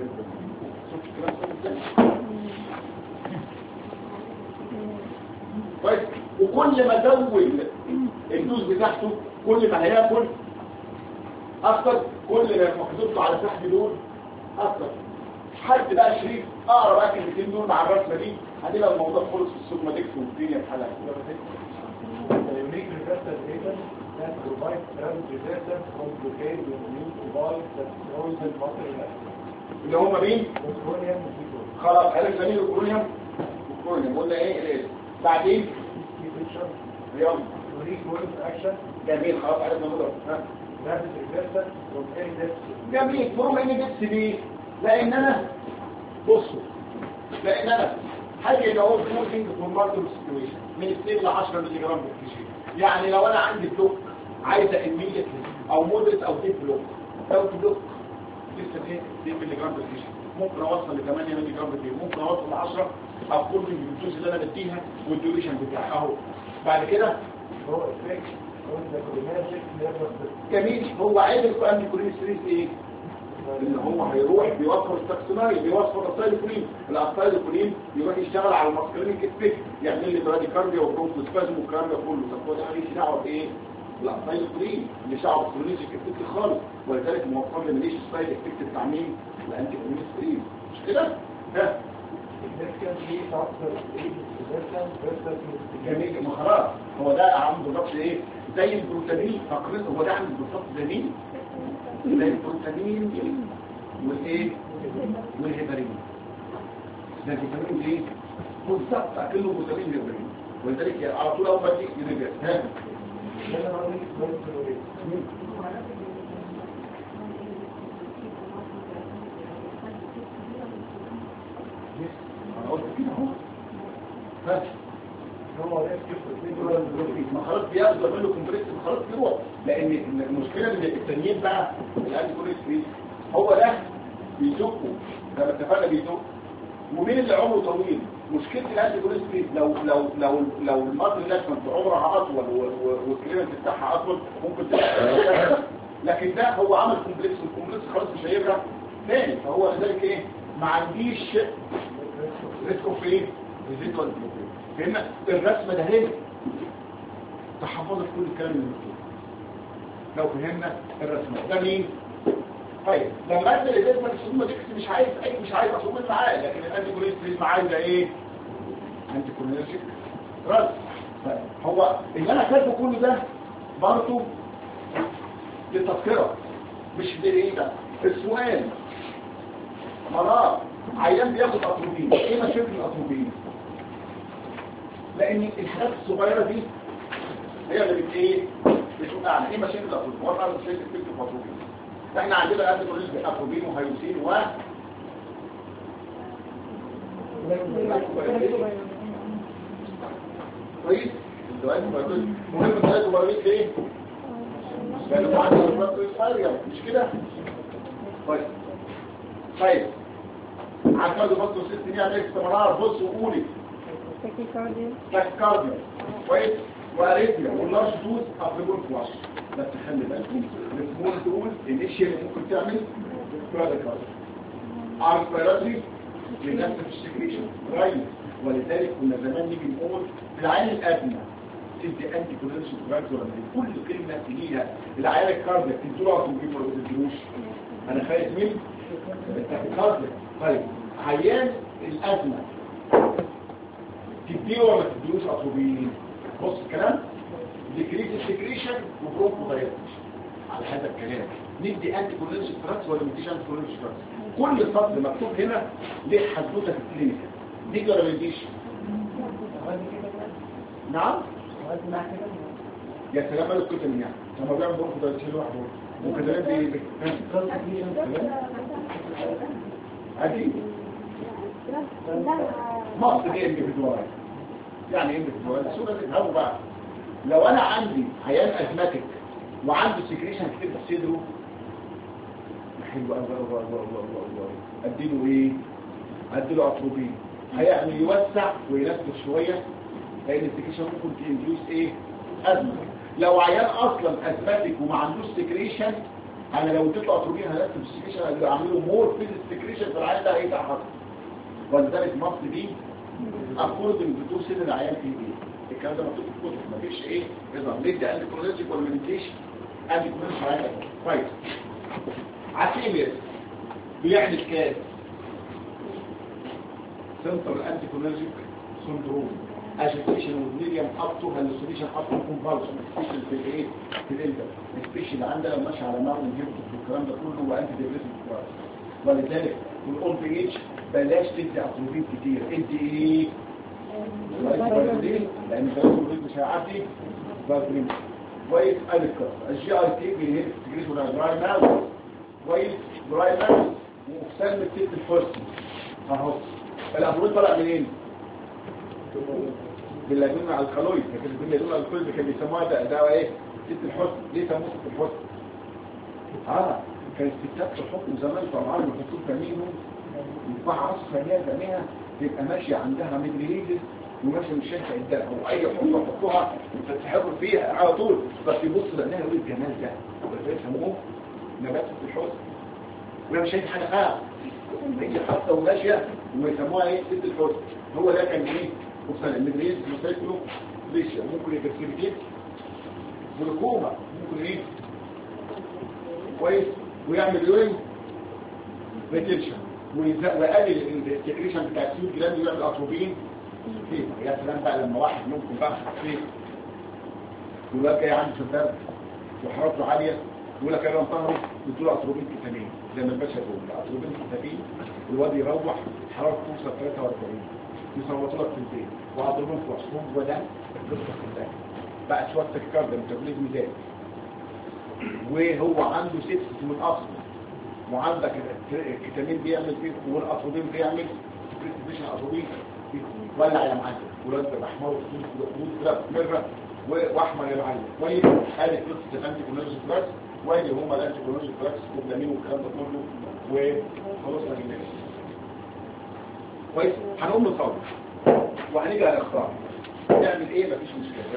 [SPEAKER 1] كويس. وكل ما زود الدوز بتاعته كل ما هياكل اكتر، كل ما محطوط على تحت دول اكتر. حد بقى شريف اقرا بقى الكلمتين دول مع الرسمه دي هتلاقي الموضوع خلص في السوماتيكس والدنيا بحالها.
[SPEAKER 4] unique receptor agent that provides travel receptor complicated with new device that frozen muscle relaxation.
[SPEAKER 1] اللي هم مين؟
[SPEAKER 4] الكرونيوم والفيتور.
[SPEAKER 1] خلاص عرفت مين الكرونيوم؟ الكرونيوم قلنا ايه الايه؟ بعدين
[SPEAKER 4] في فيتشر
[SPEAKER 1] يلا
[SPEAKER 4] unique mode action
[SPEAKER 1] جميل خلاص عرفنا نقول
[SPEAKER 4] rapid receptor from any depth.
[SPEAKER 1] جميل. فروم ان ديبس دي لان انا بصوا لان انا حاجه اللي هو سموثينج فورماتور سيتويشن من 2 ل 10 مللي جرام بالكيجي. يعني لو انا عندي بلوك عايزه immediately او مودريت او ديب بلوك، لو بلوك لسه ايه 2 مللي جرام بالكيجي، ممكن اوصل ل 8 مللي جرام بالكيجي، ممكن اوصل ل 10 اكوردنج بالدوز اللي انا بديها والديوريشن بتاعي اهو. بعد كده
[SPEAKER 4] هو effect on the cholinergic nervous system.
[SPEAKER 1] جميل. هو عيب الكوانتي كوليستريز ايه؟ اللي هو هيروح بيوفر التاكسوناري، بيوفر الاسايلوكولين. الاسايلوكولين يروح يشتغل على الماسكرينيك افكت، يعمل لي براديكارديا وبرونكوسبازم والكلام ده كله. طب هو ده ماليش دعوه بايه؟ الاسايلوكولين مش دعوه بالكولينيك افكت خالص، ولذلك موفر لي ماليش سايد افكت بتاع مين؟ الانتي كوليستريز. مش كده؟ ها
[SPEAKER 4] significantly faster age resistance versus
[SPEAKER 1] جميل. ما خلاص هو ده عنده بالظبط ايه؟ زي البروتامين تقريبا. هو ده عنده بالظبط زي مين؟ زي البروتامين والايه؟ والهيبرين. ده الفيتامين ايه؟ بالظبط اكنه فيتامين هيبرين، ولذلك على طول اول ما تيجي يرجع. ها
[SPEAKER 4] generally well tolerated.
[SPEAKER 1] انا قلت كده اهو. ها
[SPEAKER 4] هو rescue
[SPEAKER 1] ما خلاص بياخدوا منه كومبريس خلاص يروح. لان المشكله ان التانيين بقى الانتي كوليسترول هو ده بيزقه زي ما اتفقنا بيزقه. ومين اللي عمره طويل؟ مشكله الانتي كوليسترول لو المصل الاسمنت عمرها اطول والكليرنس بتاعها اطول ممكن تبقى لكن ده هو عمل كومبلكس والكومبلكس خلاص مش هيرجع تاني. فهو لذلك ايه؟ ما عنديش ريسك اوف ايه؟ ريزيدوال بلوكيج. فهمنا الرسمه ده هنا تحفظ في كل الكلام اللي مكتوب. لو فهمنا الرسمه ده مين؟ طيب لما انزل الاسم السومه ديكس مش عايز اصوم معاه، لكن الانتي كوليسترول عايزه ايه؟ انتي كولينرجيك رد. هو اللي انا كاتبه كل ده برضه للتذكره مش لايه ده. السؤال مرات عيان بياخد اتروبين، ايه مشاكل الاتروبين؟ لان الحاجات الصغيره دي هي اللي ايه بتوقعنا. ايه مشاكل الاتروبين؟ هو طبعا مشاكل الاتروبين. احنا عندنا انتي كولينرجيك اتروبين وهيوسين و كويس. مهم الثلاث مباريات ليه؟ لانه عنده البطل مش كده؟ طيب عارفه ده بطل 6 دقايق على استمرار. بص وقولي تاكيكارديا كويس واريثميا واللارج دوز افريبون فلاش. بس خلي بالكم السمول دول الانيشيال ممكن تعمل براديكارديا ارسبيراتري لنفس السكريشن رايت. ولذلك كنا زمان نيجي نقول في العين الادنى تدي انتي كولينرجيك دراجز ولا كل كلمه تجيها العيان الكاردياك تديله ولا ما تديلوش. انا خايف من التاكيكارديا. طيب عيان الادنى تديه ولا ما تديلوش اتروبين؟ بص الكلام ديكريز السكريشن وبرونكو دايلاتيشن. على هذا الكلام ندي انتي كولينرجيك دراجز ولا ما نديش انتي كولينرجيك دراجز؟ كل سطر مكتوب هنا ليه حدوته في الكلينيك دي ولا ما يجيش؟ نعم يا سلام قالوا الكتب يعني لما بيعمل بروح ده يشيل لوحده وكده دي عادي مصر دي انديفيدوال يعني انديفيدوال الصوره دي تهو بقى لو انا عندي عيان ازماتيك وعنده سكريشن كتير في صدره حلو قوي اديله ايه؟ اديله اتروبين هيعمل يوسع وينفذ شويه لان السكريشن ممكن تنديوس ايه؟ ازمه لو عيان اصلا ازماتيك وما عندوش سكريشن انا لو اديت له اتروبين هنفذ السكريشن اعمله مور في السكريشن في العيان ده هيتعب حصل ولذلك مصر دي اكوردنج تو سن العيان في ايه؟ الكلام ده مكتوب في الكتب مفيش ايه؟ نظام ندي انتي كولوجيك ولا ما نديش انتي كولوجيك عيان كويس عسيمير بيعمل كام؟ سنترال انتي كولوجيك سندروم اجيتيشن وميديم اب تو هالوسينيشن اب تو كونفالشن سبيشال في الايه؟ في الانتر سبيشال عندنا لو ماشي على ماون هيبتوس والكلام ده كله وانتي ديبريسنت كويس ولذلك في الاول بي اتش بلاش تدي اتروبين كتير ادي ايه؟ لان الاتروبين مش هيعدي فالبرين كويس الكاس الجي اي تي بيهيب تجريش ولا دراي ماوس كويس دراي ماوس ومكسل من الست الفرسي اهو الاتروبين طلع منين؟ باللاجون مع الكالويد لكن باللاجون مع الكالويد كان بيسموها ده ايه؟ ست الحسن ليه سموه ست الحسن؟ كانت ستات في الحكم زمان طبعا بيحطوا فميهم يطبع عصر فميها زميها تبقى ماشيه عندها مدريدز وماشيه مش شايفه قدامها واي حكم يحطوها تتحرر فيها على طول بس يبص لانها يقول الجمال ده بيسموه نبات ست الحسن وهي مش شايفه حاجه هي حاطه وماشيه ويسموها ايه ست الحسن هو ده كان ايه؟ وصل المدريدز مساكله ليش ممكن يكسرتين جلوكوما ممكن ايه؟ كويس ويعمل يورين ريتنشن ويقلل السكريشن بتاع السيود جلاند ويعمل اتروبين فيه يا سلام بقى لما واحد ممكن بقى فيه والواد جاي عنده سبب وحرارته عاليه يقول لك انا انطهره بتقول اتروبين كتامين زي ما الباشا بيقول اتروبين كتامين والواد يروح حرارته توصل 43 يصوتوا لك في البيت وعضلهم في وصفهم وده القصه كلها بقى شويه سكر ده ميتابوليزم زاد وهو عنده سيبسس من اصل وعندك الكتامين بيعمل فيه والاتروبين بيعمل بريسبيشن اتروبين ولع يا معلم ولاد احمر وخدود مره واحمر يا معلم كويس قالت قصه الانتي كولوجيك دراجز وادي هم الانتي كولوجيك دراجز والدامين والكلام ده كله وخلاص هنجيب كويس هنقوم نصور وهنيجي على الاختراع نعمل ايه مفيش مشكله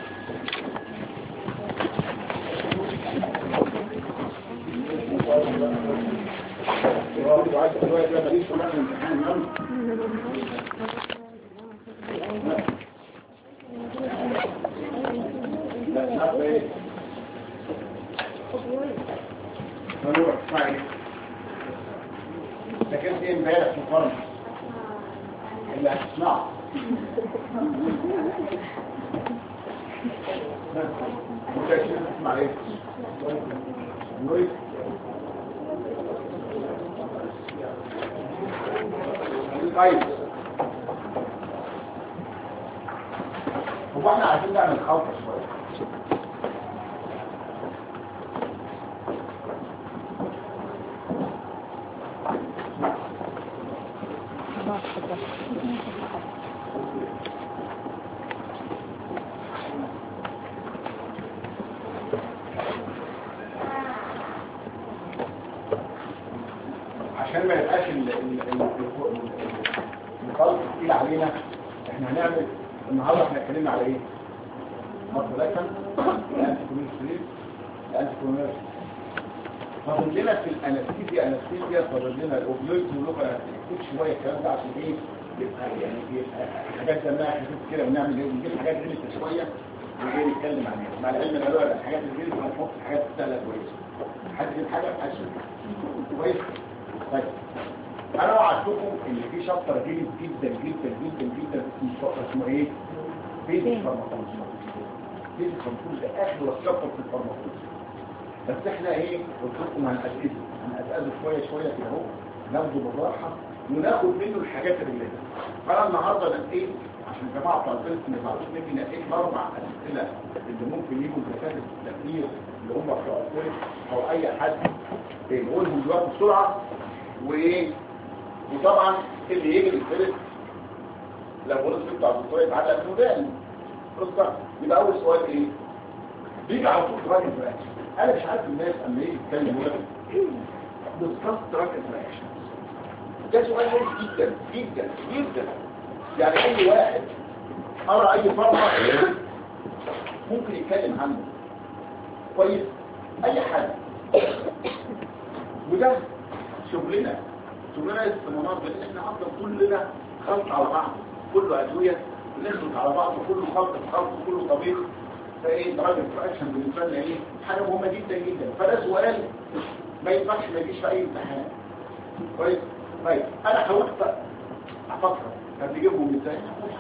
[SPEAKER 1] لكن ايه امبارح في الفرن اللي هتسمعه متأكد تسمع ايه نويس طيب هو احنا عايزين نعمل خلطة شوية عشان ما يبقاش الخلط تقيل علينا احنا هنعمل النهارده احنا اتكلمنا على ايه؟ مطلقا الانتيكولوجيك الانتيكولوجيك فاضل لنا في الانستيزيا فاضل لنا الاوبيويد ولغه نكتب شويه الكلام ده عشان ايه يبقى يعني حاجات دمها خفيف كده ونعمل ايه ونجيب حاجات غلسه شويه ونجي نتكلم عنها مع العلم ان الحاجات الغلسه هنحط حاجات سهله كويسه حد يجيب حاجه اشهر كويس طيب انا وعدتكم ان في شابتر غلس جدا جدا جدا جدا اسمه ايه؟ بيزك فارماكولوجي بيزك فارماكولوجي ده اخر شابتر في الفارماكولوجي بس احنا ايه قلت لكم هنأسسه شويه شويه كده اهو ناخده بالراحه وناخد منه الحاجات اللي لازم. فانا النهارده نقيت عشان الجماعه بتوع الفيلم ما يزعلوش مني، نقيت ال4 اسئله اللي ممكن يجوا بكتابه التفكير اللي هم بتوع الفيلم او اي حد يقولهم دلوقتي بسرعه. وايه وطبعا اللي يجي الفيلم لو قلت بتاع الدكتور يتعلق انه ده قصه. يبقى اول سؤال ايه؟ بيجي على طول راجل رياكشن. انا مش عارف الناس اما يجي يتكلم يقول لك ديسكاس راجل رياكشن. ده سؤال مهم جدا جدا جدا. يعني اي واحد قرا اي فرقه ممكن يتكلم عنه كويس، اي حد. وده شغلنا الصمامات، لان احنا اصلا كلنا خلط على بعض، كله ادويه بنخلط على بعض، وكله خلط في خلط، وكله طبيخ. فايه درجه الاكشن بالنسبه لنا ايه؟ حاجه مهمه جدا جدا. فده سؤال ما ينفعش ما يجيش في اي امتحان كويس. طيب انا حاولت افكر هتجيبهم ازاي.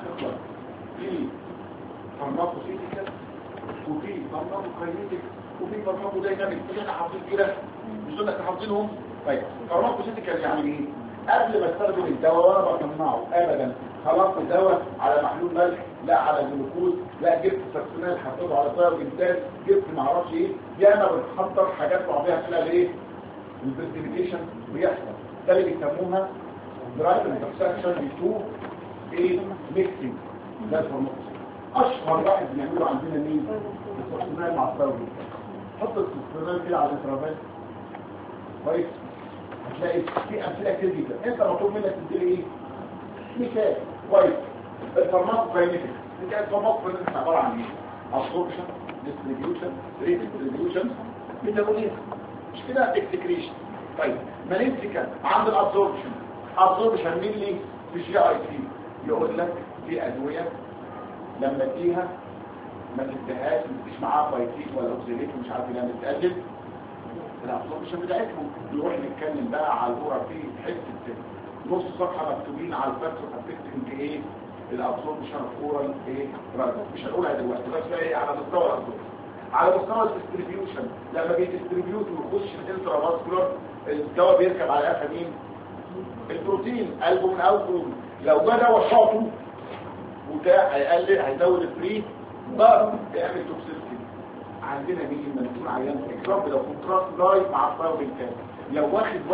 [SPEAKER 1] في فارماكوسيتيكال وفي فارماكوكاينيتيك وفي فارماكودايناميك. مش احنا حافظين كده؟ مش دول احنا حافظينهم؟ طيب فارماكوسيتيكال يعني ايه؟ قبل ما استخدم الدواء وانا بصنعه ابدا خلطت الدواء على محلول ملح، لا على جلوكوز، لا جبت سكسونات حطيته على طير انتاج، جبت ما اعرفش ايه. ياما بنحضر حاجات بعضيها كده لايه؟ البريسبيتيشن بيحصل. ده اللي بيسموها درايف انترسكشن تو ايه؟ ميكسينج. ده الفارماكوسيتيكال. اشهر واحد بنعمله عندنا مين؟ السكسونات مع الطير. حط السكسونات كده على الانترافال كويس، هتلاقي في امثله كتير جدا. انت مطلوب منك تديلي ايه؟ مثال كويس. الفارماكوكاينيتكس. انت الفارماكوكاينيتكس عباره عن ايه؟ ابسوربشن، ديستريبيوشن، ريت ديستريبيوشن، ميتابوليزم، مش كده؟ اكسكريشن. طيب ما نمسك عند الابسوربشن. ابسوربشن مين لي في الجي اي تي؟ يقول لك في ادويه لما اديها ما تديهاش، ما تديش معاها بايتيك ولا اوكسيليت ومش عارف ايه، بتقلل الابسوربشن بتاعتهم. نروح نتكلم بقى على الجرعه في حته نص صفحه مكتوبين على الفاكس وحطيت ايه الابسوربشن اورال ايه راجل. مش هنقولها دلوقتي بس ايه على مستوى الابسوربشن. على مستوى الديستريبيوشن لما بيديستريبيوت ويخش الانترا فاسكولار الدواء بيركب على قفا مين؟ البروتين البومين اوتبوت. لو ده دواء شاطه وده هيقلل هيزود الفري ضرب يعمل توكسيستي. عندنا مين لما يكون عيان اكرام لو كونتراست داي مع الطير بالكامل. لو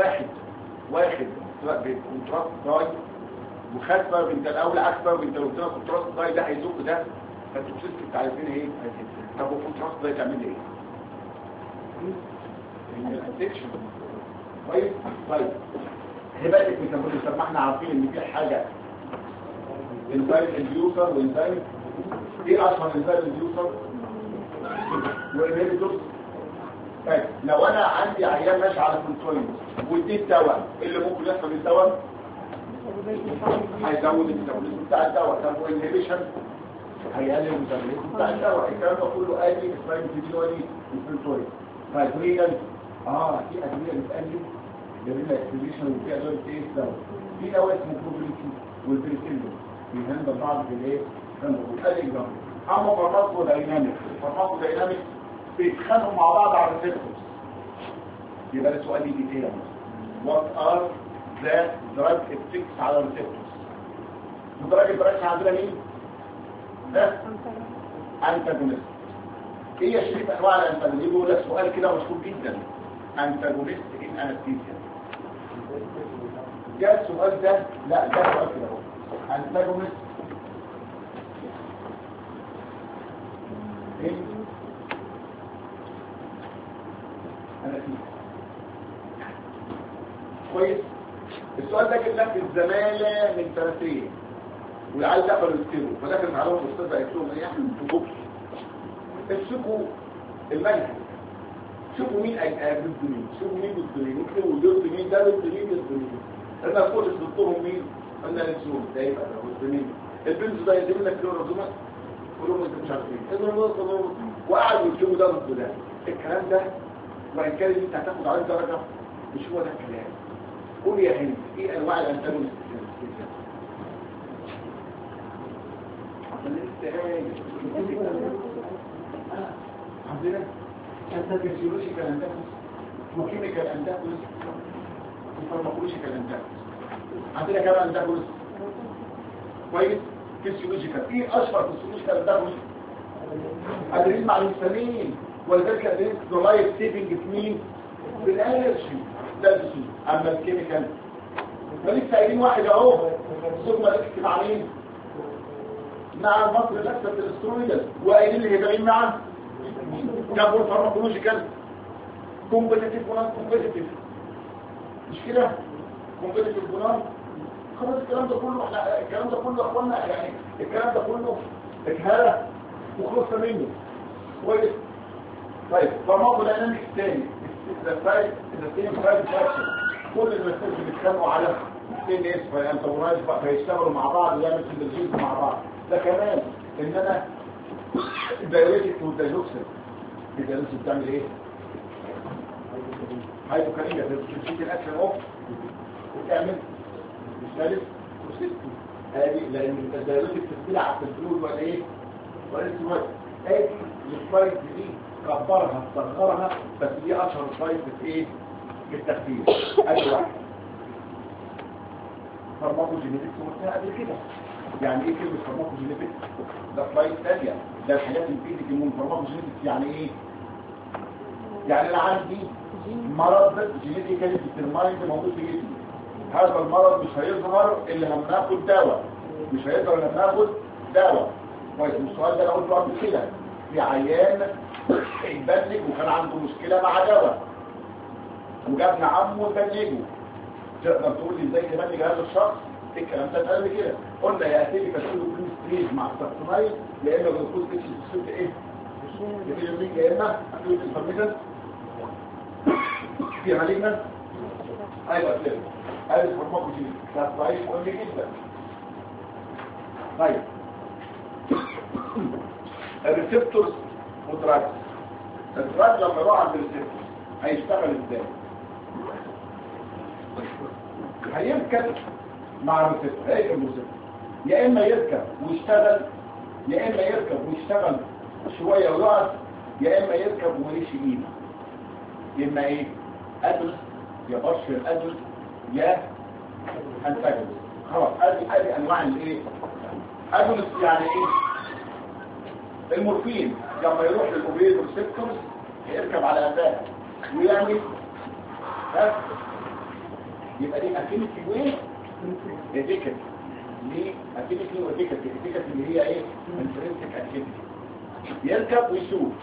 [SPEAKER 1] واخد كونتراست داي وخد طير بالكامل او العكس طير بالكامل وقلنا كونتراست داي ده هيزق ده، فالتوكسيستي بتاع الاثنين ايه؟ طب الكونتراست داي تعمل ايه؟ الادكشن كويس. طيب هباتك ميتابوليزم. طب ما احنا عارفين ان في حاجه انزايم انديوسر وانزايم ايه اشهر انزايم انديوسر وانهبيتورز. طيب لو انا عندي عيان ماشي على كنترول واديت دواء، اللي ممكن يحصل الدواء هيزود الميتابوليزم بتاع الدواء. طب والانهبيشن هيقلل الميتابوليزم بتاع الدواء. الكلام ده كله ادي اسمه فيديولي الفلتوري. طيب ريجل في ادويه بتقلل جريلا اكسبريشن وفي ادويه ايه الدواء. في دواء اسمه بروبليكين والبريسيلين بيهندل بعض بالايه؟ ادي جنب. اما فارماكو دايناميك، الفارماكو دايناميك بيتخانقوا مع بعض على الريسبتورز. يبقى السؤال يجي كده وات ار ذا دراج افكتس على الريسبتورز. الدراج افكتس عندنا مين؟ ده انتاجونست. ايه يا شريف انواع الانتاجونست؟ يقول لك سؤال كده مشهور جدا، انتاجونست ان انستيزيا. جاء السؤال ده؟ لا ده سؤال كده اهو، انتاجونست كويس. السؤال ده جبناه في الزمالة من سنتين والعيال دخلوا يكتبوا، فدخل معلومة الاستاذ قالت لهم ايه؟ تبصوا امسكوا المنهج، شوفوا مين ضد مين، شوفوا مين ضد مين، اكتبوا ضد مين، ده ضد مين ضد مين. انا كل ضدهم مين؟ قلنا الانسولين ده يبقى ضد مين؟ البنز ده يدي لك كلورازومات كلهم انت مش عارفين وقعدوا يكتبوا ده ضد ده. الكلام ده وان كان انت هتاخد عليه درجه مش هو ده الكلام. قول يا هند ايه انواع الانتاجونست؟ عندنا انتاجونست انتاجونست وكيميكال انتاجونست وفارماكولوجيكال انتاجونست. عندنا كمان انتاجونست كويس. فيسيولوجيكال، ايه اشهر فيسيولوجيكال انتاجونست؟ ادرينالين مع الهستامين، ولذلك ادرينالين لايف سيفنج في مين؟ في الالرجي. ده الفيسيولوجي. اما الكيميكال فلسه قايلين واحد اهو، ثم الاكت مع مين؟ مع المصر الاكثر الاسترويدال، وقايلين الهيبرين مع جابوا الفارماكولوجيكال كومبيتيتيف ونون كومبيتيتيف، مش كده؟ كومبيتيتيف ونون. خلاص الكلام ده كله احنا الكلام ده كله اخوانا يعني الكلام ده كله اتهرى وخلصنا منه كويس. طيب فارماكوداينامكس الثاني السايد فاكشن، كل المسائل اللي بيتكلموا على سين اس فانتاجونايز فيشتغلوا مع بعض ويعملوا سينرجيز مع بعض. ده كمان ان انا الدايوريتك والدايلوكسين، الدايلوكسين بتعمل ايه؟ هايبوكاليميا بتشيل الاكشن اوف وتعمل الثالث وسيستم ادي، لان الدايوريتك بتلعب في الفلويد ولا ايه؟ ولا السواد. ادي السلايد دي كبرها صغرها، بس دي اشهر سلايد في ايه؟ في التخدير. ادي واحد فارماكوجينيتكس وقلتها قبل كده. يعني ايه كلمه فارماكوجينيتكس؟ ده سلايد ثانيه، ده الحاجات اللي بتيجي من فارماكوجينيتكس. يعني ايه؟ يعني انا عندي مرض جينيتيكالي ديترمايند موجود في جسمي، هذا المرض مش هيظهر الا لما ناخد دواء، مش هيظهر الا لما ناخد دواء. كويس. السؤال ده انا قلته قبل كده، في عيان اتبلج وكان عنده مشكله مع دواء وجابنا عمه وبلجه، تقدر تقول لي ازاي تبلج هذا الشخص؟ الكلام ده اتقال كده، قلنا يا اتيبي كاسيلو كريم ستريج مع السكتونايد، يا اما جلوكوز اتش سيت ايه؟ يا اما اكيوت انفورميشن في مالجنا. ايوه كده هذا الفارماكوجين ده ضعيف مهم جدا. طيب الريسبتورز ودراجز، الدراج لما يروح عند الريسبتورز هيشتغل ازاي؟ هيركب مع الريسبتور، هيركب الريسبتور، يا اما يركب ويشتغل، يا اما يركب ويشتغل شويه ويقف، يا اما يركب ويمشي ايده. اما ايه؟ ادلس يا بارشل ادلس يا انتاجونست. خلاص ادي انواع الايه؟ ادلس يعني ايه؟ المورفين لما يروح للاوبيد ريسبتورز هيركب على قفاها ويعمل يبقى دي اكتيفيتي وين اديكت. ليه اكتيفيتي واديكت؟ اديكت اللي هي ايه؟ انترنسيك اكتيفيتي. يركب ويسوق،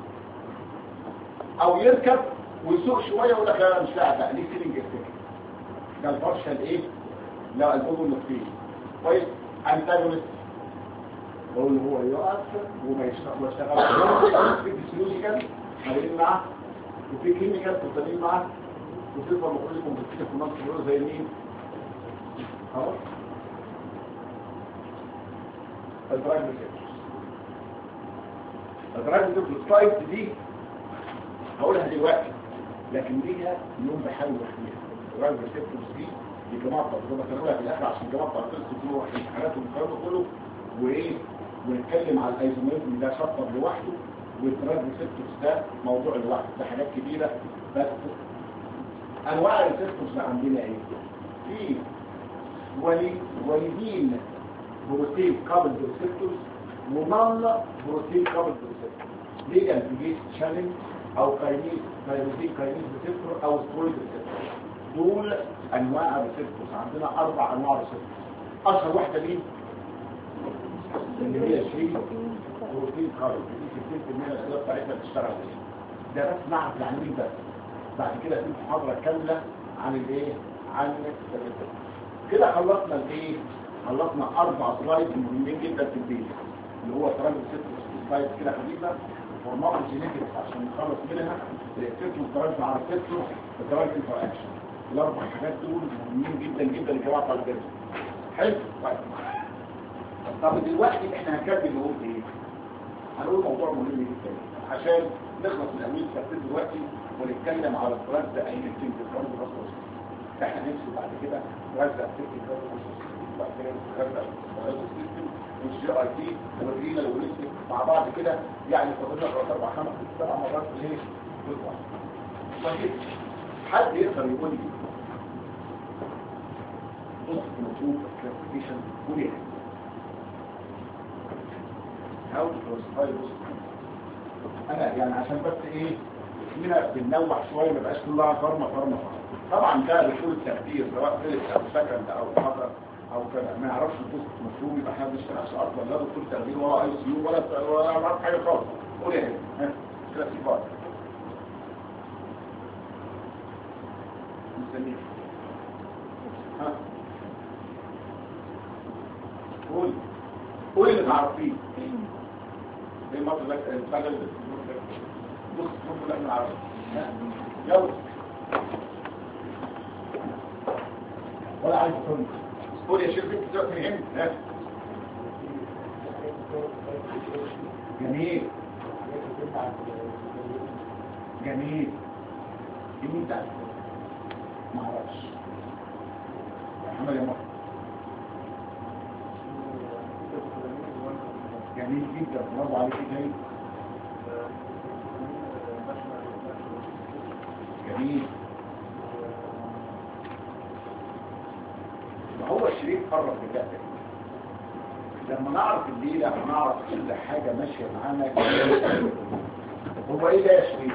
[SPEAKER 1] او يركب ويسوق شويه ويقول لك لا مش لاعب بقى، ليه سيلينج افكت. ده البارشل ايه؟ لا البودو المفيد. كويس. انتاجونست بقول هو يقف وما يشتغلش في فيسيولوجيكال هنقول معاه، وفي كيميكال تفضلين معاه، وفي فارماكولوجي كومبليكيشن في نفس زي مين؟ خلاص. الدراج ريسبتورز، الدراج ريسبتورز السلايد دي هقولها دلوقتي لكن ليها يوم بحاول احكيها. الدراج ريسبتورز دي جماعه تجربه كانوا في الاخر عشان جماعه تخصص في الامتحانات والكلام ده كله، وايه ونتكلم على الايزوميريزم ده شابتر لوحده، والدراج ريسبتورز ده موضوع لوحده، ده حاجات كبيره. بس انواع الريسبتورز اللي عندنا ايه؟ في وليدين بروتين كابل ريسبتورز ونون بروتين كابل ريسبتورز، ليه الجيش شانل او كاينيز تايروزين كاينيز ريسبتور او سترويد ريسبتور. دول انواع الريسبتورز. عندنا 4 انواع ريسبتورز. اشهر واحده مين؟ اللي هي شيء بروتين كارب، دي 60% من الادوات بتاعتها بتشتغل عليه. ده بس نعرف يعني مين بس. بعد كده في محاضره كامله عن الايه؟ عن الريسبتور. كده خلصنا الايه؟ خلصنا 4 سلايد مهمين جدا في البيت، اللي هو ترانز ريسبتور سلايد كده خفيفه، فارماكوجينيتكس عشان نخلص منها، الريسبتور ترانز مع الريسبتور، الترانز انتر اكشن. الاربع حاجات دول مهمين جدا جدا لجماعه بتاع الدرس. حلو. طيب طب دلوقتي احنا هنكمل نقول ايه؟ هنقول موضوع مهم جدا عشان نخلص من اول الترتيب دلوقتي ونتكلم على الترانز ده اي كلمه الترانز الرسمي. احنا هنمشي بعد كده ترانز اكتيفيتي بعد كده ترانز سيستم والجي اي تي والرينال والريسك مع بعض كده، يعني فضلنا 4 5 6 7 مرات ليه؟ طيب حد يقدر يقول لي بص مطلوب كلاسيفيكيشن كوريا هاو كلاسيفاي بص انا يعني عشان بس ايه هنا بننوع شويه ما بقاش كلها فرمه طبعا ده دخول التقدير سواء فيلت او سكند او حضر او كده ما يعرفش البوست مفهوم يبقى احنا ما بنشتغلش اصلا لا دكتور تقدير ولا اي سي يو ولا يعرف حاجه خالص قول ايه ها كلاسيفاي مستنيك ها قول اللي تعرفيه زي ما قلت لك الفجر بص لا نعرف يلا ولا عايز تقول قول يا شيخ انت فهمت ها جميل جميل جميل ده ما اعرفش يا محمد يا محمد جميل جدا برافو عليك جميل جميل هو الشريك قرب بجد لما نعرف الليلة هنعرف كل حاجة ماشية معانا هو ايه ده يا شريك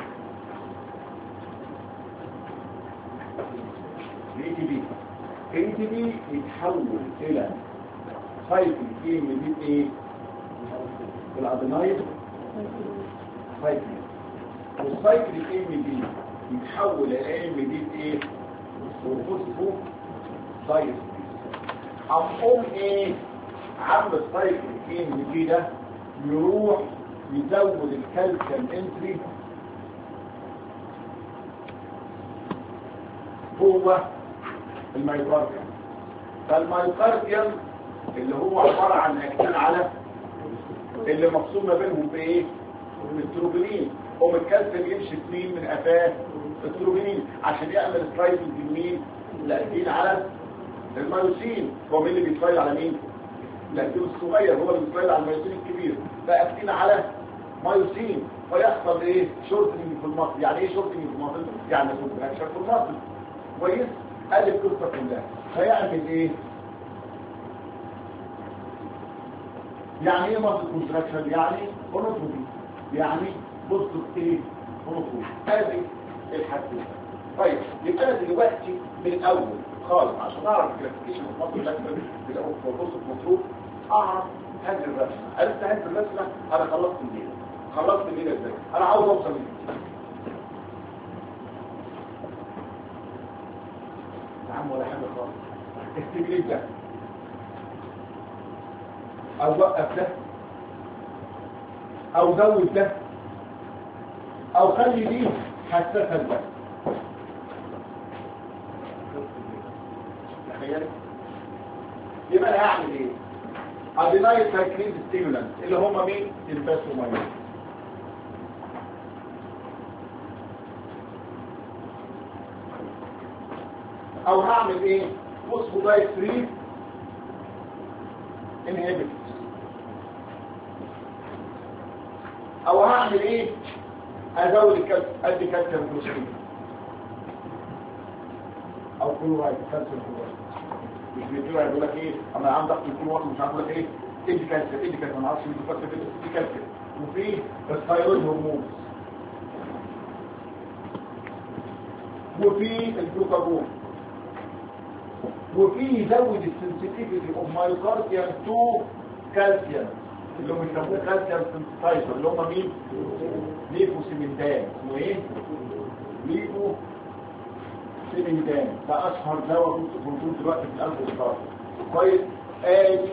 [SPEAKER 1] الاي تي بي يتحول الى سايكل كيم من ايه الادينايد سايكل والسايكل كيم دي يتحول الى ام دي ايه وفوسفو سايكل هنقوم ايه عم السايكل كيم دي ده يروح يزود الكالسيوم انتري هو المايوكارديوم فالمايوكارديوم اللي هو عبارة عن اكتين على اللي مقسوم ما بينهم بايه بالتروبينين قوم الكالسيوم يمشي اثنين من قفاه التروبينين عشان يعمل سلايد اليمين الاكتين على المايوسين هو مين اللي بيسلايد على مين الاكتين الصغير هو اللي بيسلايد على المايوسين الكبير فاكتين على مايوسين فيحصل ايه شورتنج في المصل يعني ايه شورتنج في المصل يعني كونتراكشن في المصل كويس قال القصه كلها فيعمل ايه يعني ايه مصل كونتراكشن يعني اونوتومي يعني بص ايه اونوتومي هذه الحدوته طيب يبقى انا دلوقتي من الاول خالص عشان اعرف الكلاسيفيكيشن في مصر الاكبر بالاول بص المفروض اعرف هذه الرسمه عرفت هذه الرسمه انا خلصت الليله ازاي انا عاوز اوصل ليه يا عم ولا حاجه خالص التجريب ده او وقف ده او زود ده او خلي دي حساسه ده تخيل يبقى انا هعمل ايه ادينايل سايكلين ستيمولانت اللي هم مين الباسوماين او هعمل ايه فوسفودايد 3 انهبيتورز او هعمل ايه ازود ادي كالسيوم كلورايد او كلورايد كالسيوم كلورايد مش بيديروا يقول لك ايه انا عندي ضغط الكلورايد مش عارف لك ايه ادي كالسيوم ما اعرفش ادي كالسيوم وفي الثايرويد هرمون وفي الجلوكاجون وفي يزود السنسيتيفيتي اوف مايوكارديوم تو كالسيوم اللي هم بيسموه كالسيوم سنسيتايزر اللي هم مين ليفوسيميندان اسمه ايه ليفوسيميندان ده اشهر دواء موجود دلوقتي في القلب والضغط كويس ادي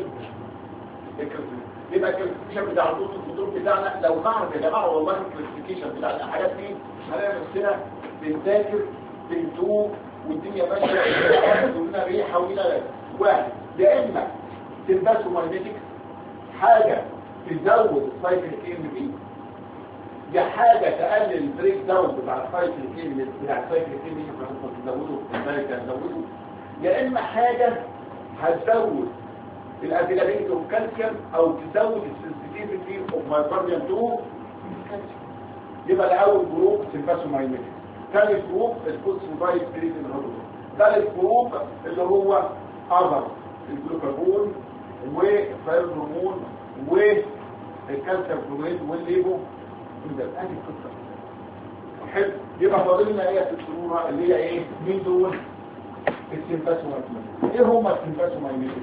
[SPEAKER 1] يبقى الكلاسيفيكيشن بتاع الدكتور بتاعنا لو نعرف يا جماعه والله الكلاسيفيكيشن بتاع الحاجات دي هنلاقي نفسنا بنذاكر بنتوه والدنيا ماشيه كلنا ريحه ولنا واحد يا اما تلبسوا ماجنتيك حاجه تزود السايكل ام بي يا حاجه تقلل البريك داون بتاع السايكل ام بتاع السايكل ام بي تزوده الامريكا تزوده يا اما حاجه هتزود الافيلابيلتي اوف كالسيوم او تزود السنسيتيفيتي اوف مايوكارديوم تو كالسيوم يبقى الاول جروب تلبسوا ماجنتيك ثالث جروب الفوسفودايد 3 انهبيتور ثالث جروب اللي هو اذر الجلوكاجون والثايرويد هرمون والكالسيوم كلوريد والليبو ده ادي القصه. حلو. يبقى فاضل لنا ايه في الصوره اللي هي ايه؟ مين دول؟ السيمباسومايميتيك. ايه هم السيمباسومايميتيك؟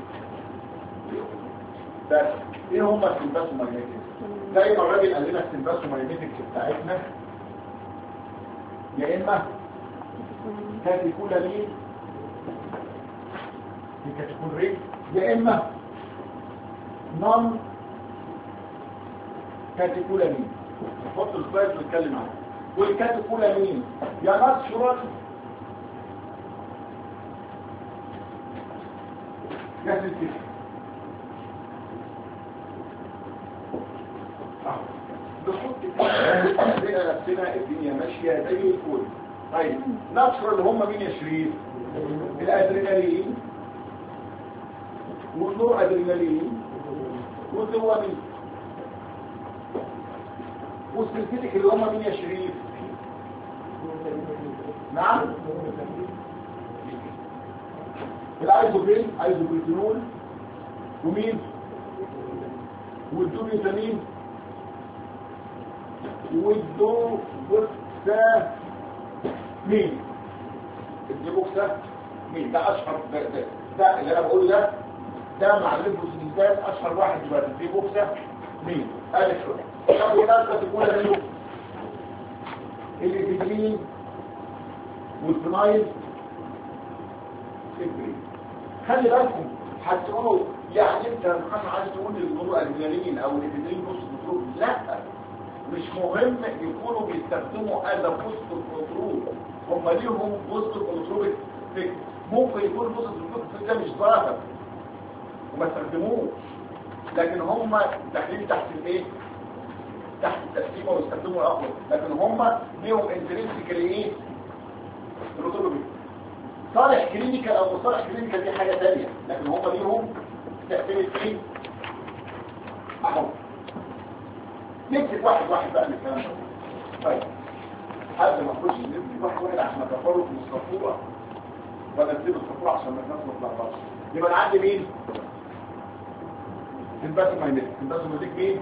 [SPEAKER 1] بس ايه هم السيمباسومايميتيك؟ زي ما الراجل قال لنا السيمباسومايميتيك بتاعتنا يا اما كاتيكولامين الكاتيكولرين يا اما نون كاتيكولامين. نحط السلايد ونتكلم عنه. والكاتيكولامين يا ناتشورال يا سيستيك. نحط كده نفسنا الدنيا ماشيه زي الفل. طيب ناتشورال هم مين يا شريف؟ الادرينالين والنور ادرينالين والدوبامين والسينثيتيك اللي هم مين يا شريف؟ نعم الايزوبرين ايزوبريتينول ومين؟ والدوبيتامين والدوبوكسامين. الدوبوكسامين ده اشهر ده اللي انا بقوله ده مع الليمفوسيتات اشهر واحد دلوقتي. الدوبوكسامين الف طب هناك تقول منه الإبيدرين والفينايل سيبرين. خلي بالكم هتقولوا يعني انت محمد عايز تقول للجمهور الادرينالين او الإبيدرين نص بتروح. لا مش مهم يكونوا بيستخدموا هذا بوست كنترول. هم ليهم بوست كنترول فكر. ممكن يكون بوست كنترول ده مش ظاهر وما استخدموش، لكن هم داخلين تحت الايه؟ تحت التقسيمه ويستخدموا الاقوى، لكن هم ليهم انترنسيكالي ايه؟ بروتوكول. صالح كلينيكال او مصالح كلينيكال دي حاجه ثانيه، لكن هم ليهم تاثير ايه؟ اهو نمسك واحد بقى من الكلام ده. طيب قبل ما نخش نمسك واحد عشان نتفرج من الصفوره ولا نسيب الصفوره عشان الناس ما تتلخبطش. يبقى انا عندي مين؟ الباسومايميتيك مين؟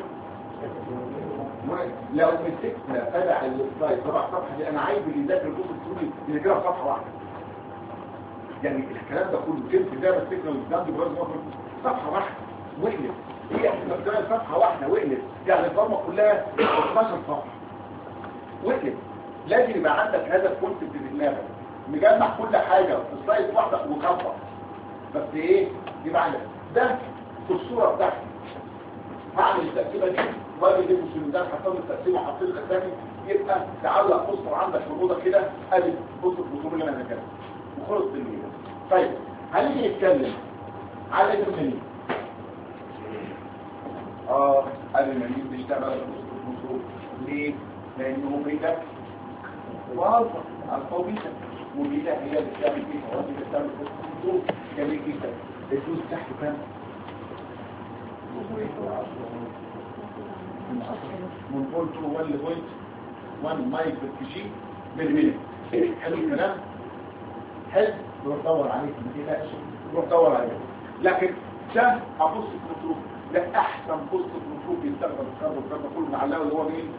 [SPEAKER 1] لو مسكنا تبع السلايد تبع الصفحه دي انا عايز اللي يذاكر الجزء الثاني يذاكرها في صفحه واحده. يعني الكلام ده كله كلمه ده مسكنا والكلام ده برضه صفحه واحده وقلت. هي احنا صفحه واحده وقلت، يعني الفورمه كلها 12 صفحه وقلت. لازم يبقى عندك هدف كونسبت في دماغك مجمع كل حاجه في سلايد واحده وخطه. بس ايه؟ يبقى عندك ده في الصوره بتاعتي. هعمل التقسيمه دي واجي دي في الميزان حطيت التقسيمه وحطيت الاسامي، يبقى تعلق بوستر عندك في الاوضه كده ادي بوستر البطوله اللي انا ذاكرها وخلص الميزان. طيب هنيجي نتكلم على الادرينالين. الادرينالين بيشتغل على البوستر ليه؟ لانه بيتا وعارفه الفا وبيتا، وبيتا هي اللي بتعمل ايه؟ هو اللي بتعمل بوستر جميل جدا. الدوز تحته كام؟ من بوينت 1 لبوينت 1 مايك بالكيجي بالمينت. حلو الكلام؟ حلو. روح دور عليه ما تقلقش، روح دور عليه. لكن ده ابص الكنترول ده احسن بوست كنترول بيستخدم الكاربون كله معلقه اللي هو مين؟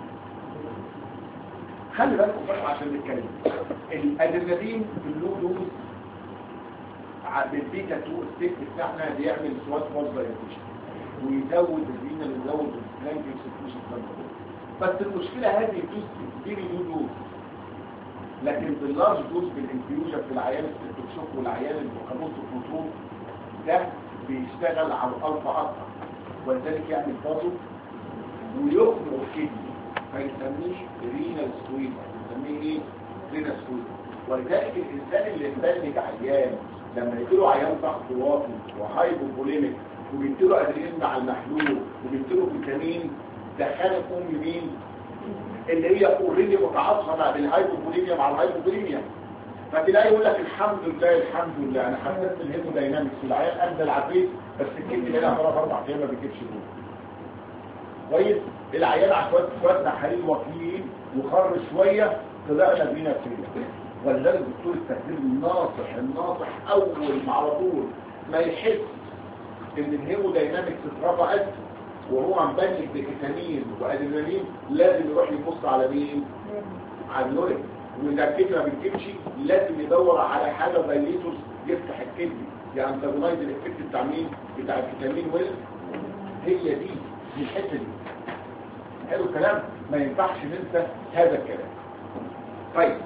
[SPEAKER 1] خلي بالكم بقى عشان نتكلم. الادرينالين باللو دوز بالبيتا 2 ستيك بتاعنا بيعمل سوات فاز دايليتيشن ويزود الرينال ويزود الفلانك اكسكيوشن. بس المشكله هذه الدوز بتديني لو دوز، لكن باللارج دوز بالانفيوجن في العيان السيتوشوك والعيان البوكاموس والكنترول ده بيشتغل على الالفا اكتر، ولذلك يعمل فازو ويخنق الكدني فيسميه رينال سويت. بنسميه ايه؟ رينال سويت. ولذلك الانسان اللي مبلج عيان لما يجيله عيان ضغط واطي وهايبوبوليميك وبيديله ادرينالين مع المحلول وبيديله فيتامين دخلت مين؟ اللي هي اوريدي متعاطفه مع الهايبوبوليميا مع الهايبوبوليميا، فتلاقي يقول لك الحمد لله انا حسيت الهيموداينامكس والعيان قد العفريت بس الكدني هنا 3-4 ايام ما بيجيبش دول كويس. العيان على شويه حليب واكلين وخر شويه طلعنا بينا فيه. ولذلك دكتور التخدير الناصح اول ما على طول ما يحس ان الهيموداينامكس اترفعت وهو مبلغ بكتامين وادرينالين لازم يروح يبص على مين؟ على اليورين. واذا الكدني ما بتجيبش لازم يدور على حاجه دايليتورز يفتح الكدني يعني تاجونايز الافكت بتاع مين؟ بتاع الفيتامين هي دي الحته دي. حلو الكلام، ما ينفعش ننسى هذا الكلام. طيب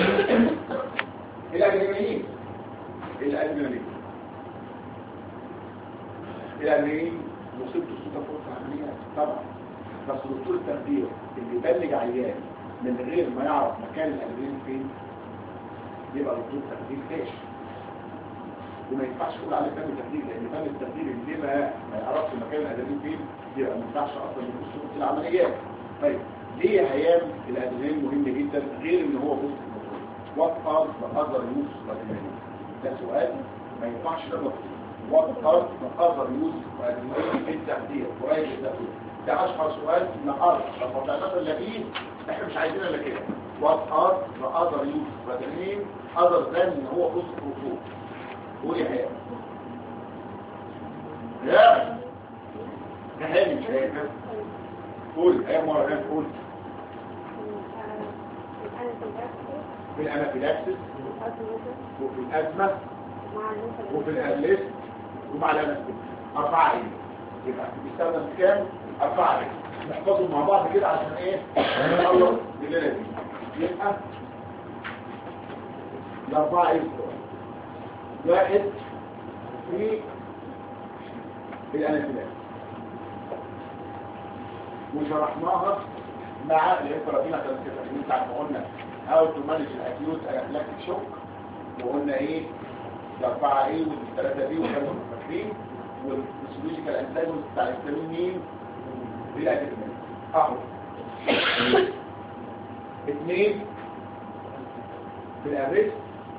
[SPEAKER 1] الادرينالين مصيبته الصوت فرصه عمليه طبعا، بس دكتور التخدير اللي يبلغ عيان من غير ما يعرف مكان الادرينالين فين يبقى دكتور التخدير فاشل. وما ينفعش يقول عليه فن التخدير، لان فن التخدير اللي ما يعرفش مكان الادرينالين فين يبقى ما ينفعش اصلا يخش في العمليات. طيب ليه هيام الادرينالين مهم جدا غير ان هو بوست الموتور؟ وات ار ذا اذر يوز الادرينالين؟ ده سؤال ما ينفعش نقول وات ار ذا اذر يوز الادرينالين في التخدير قريب التخدير. ده اشهر سؤال النهارده لما طلعنا اللي احنا مش عايزين الا كده. وات ار ذا اذر يوز الادرينالين اذر ذان ان هو بوست الموتور؟ قول يا هيام. لا كهاني مش هيك. قول ايه مرة غير قول. في الانافيلاكسس وفي الازمة وفي الانليست ومع الانستيك 4 عين. يبقى بيستخدم كام؟ 4 عين. نحفظهم مع بعض كده عشان ايه نخلص الليله دي. يبقى ال4 عين واحد في الانافيلاكسس وشرحناها مع الانفرادين عشان كده بتاع ما قلنا how to manage الاكيوت انافيلاكتيك شوك، وقلنا ايه ال4 ايه وال3 دي وكانوا فاكرين، والفسيولوجيكال انتاجونست بتاع الهستامين مين؟ الادرينالين اهو. 2 في الاريست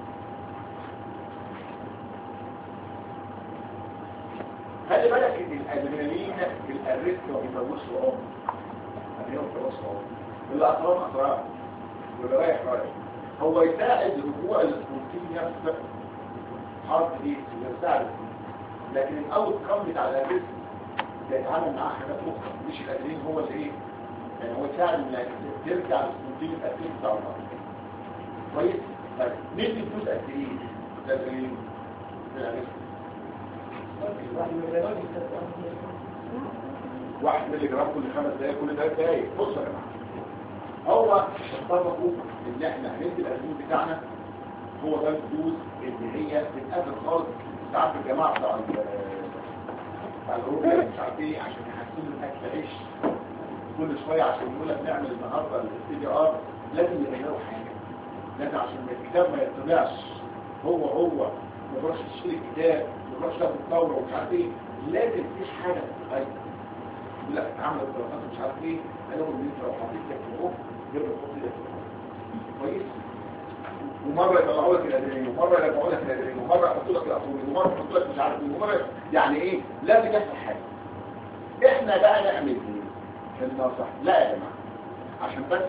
[SPEAKER 1] خلي بالك ان الادرينالين في الاريست ما بيطولش عمر. يعني هو بيطولش عمر الاطراف اطراف واللي رايح هو يساعد رجوع البروتين نفسه حرف ايه يساعد، لكن الاوت كم بتاع الاريست بيتعامل معاه حاجات اخرى مش الادرينالين هو اللي ايه يعني هو يساعد انك ترجع للبروتين الاساسي بتاع المرض. كويس. طيب ندي فلوس قد ايه الادرينالين في الاريست؟ 1 مللي جرام كل 5 دقايق كل 3 دقايق. بصوا يا جماعه هو اتفقوا ان احنا هندي الادرينالين بتاعنا هو ده الدوز اللي هي بتقابل خالص ساعات الجماعه بتاع الروبيا مش عارف ايه عشان يحسنوا الاكل عيش كل شويه عشان يقول لك نعمل النهارده السي دي ار لازم يغيروا حاجه، لازم عشان الكتاب ما يطلعش هو ما تروحش تشتري الكتاب ما تروحش تاخد الدوره ومش عارف ايه، لازم في حاجه تتغير. يقول لك اتعمل الدراسات مش عارف ايه قالوا ان انت لو حطيت لك فوق يبقى تحط لك كويس، ومره يطلعوا لك الادرينالين ومره يرجعوا لك الادرينالين ومره يحطوا لك الافورين ومره يحطوا لك مش عارف ايه ومره يعني ايه لازم يحصل حاجه. احنا بقى نعمل ايه في النصح؟ لا يا جماعه عشان بس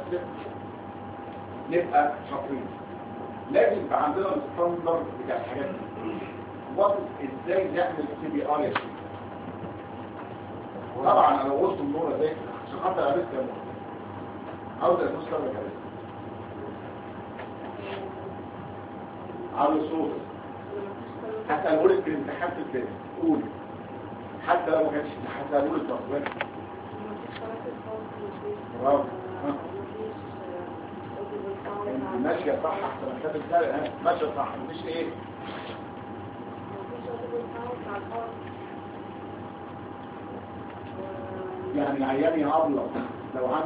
[SPEAKER 1] نبقى شاطرين لازم يبقى عندنا الستاندرد بتاع الحاجات دي. وصف ازاي نعمل سي بي ار يا شيخ. طبعا انا وصلت النور ازاي عشان خاطر عرفت يا مور عاوز ادوس كده عرفت على صوت حتى اقول لك الامتحان في الفيلم قول حتى لو ما كانش حتى اقول التصوير برافو ماشيه صح احسن من كده الثاني ماشيه صح مش ايه يعني العيان يعضلق لو عنده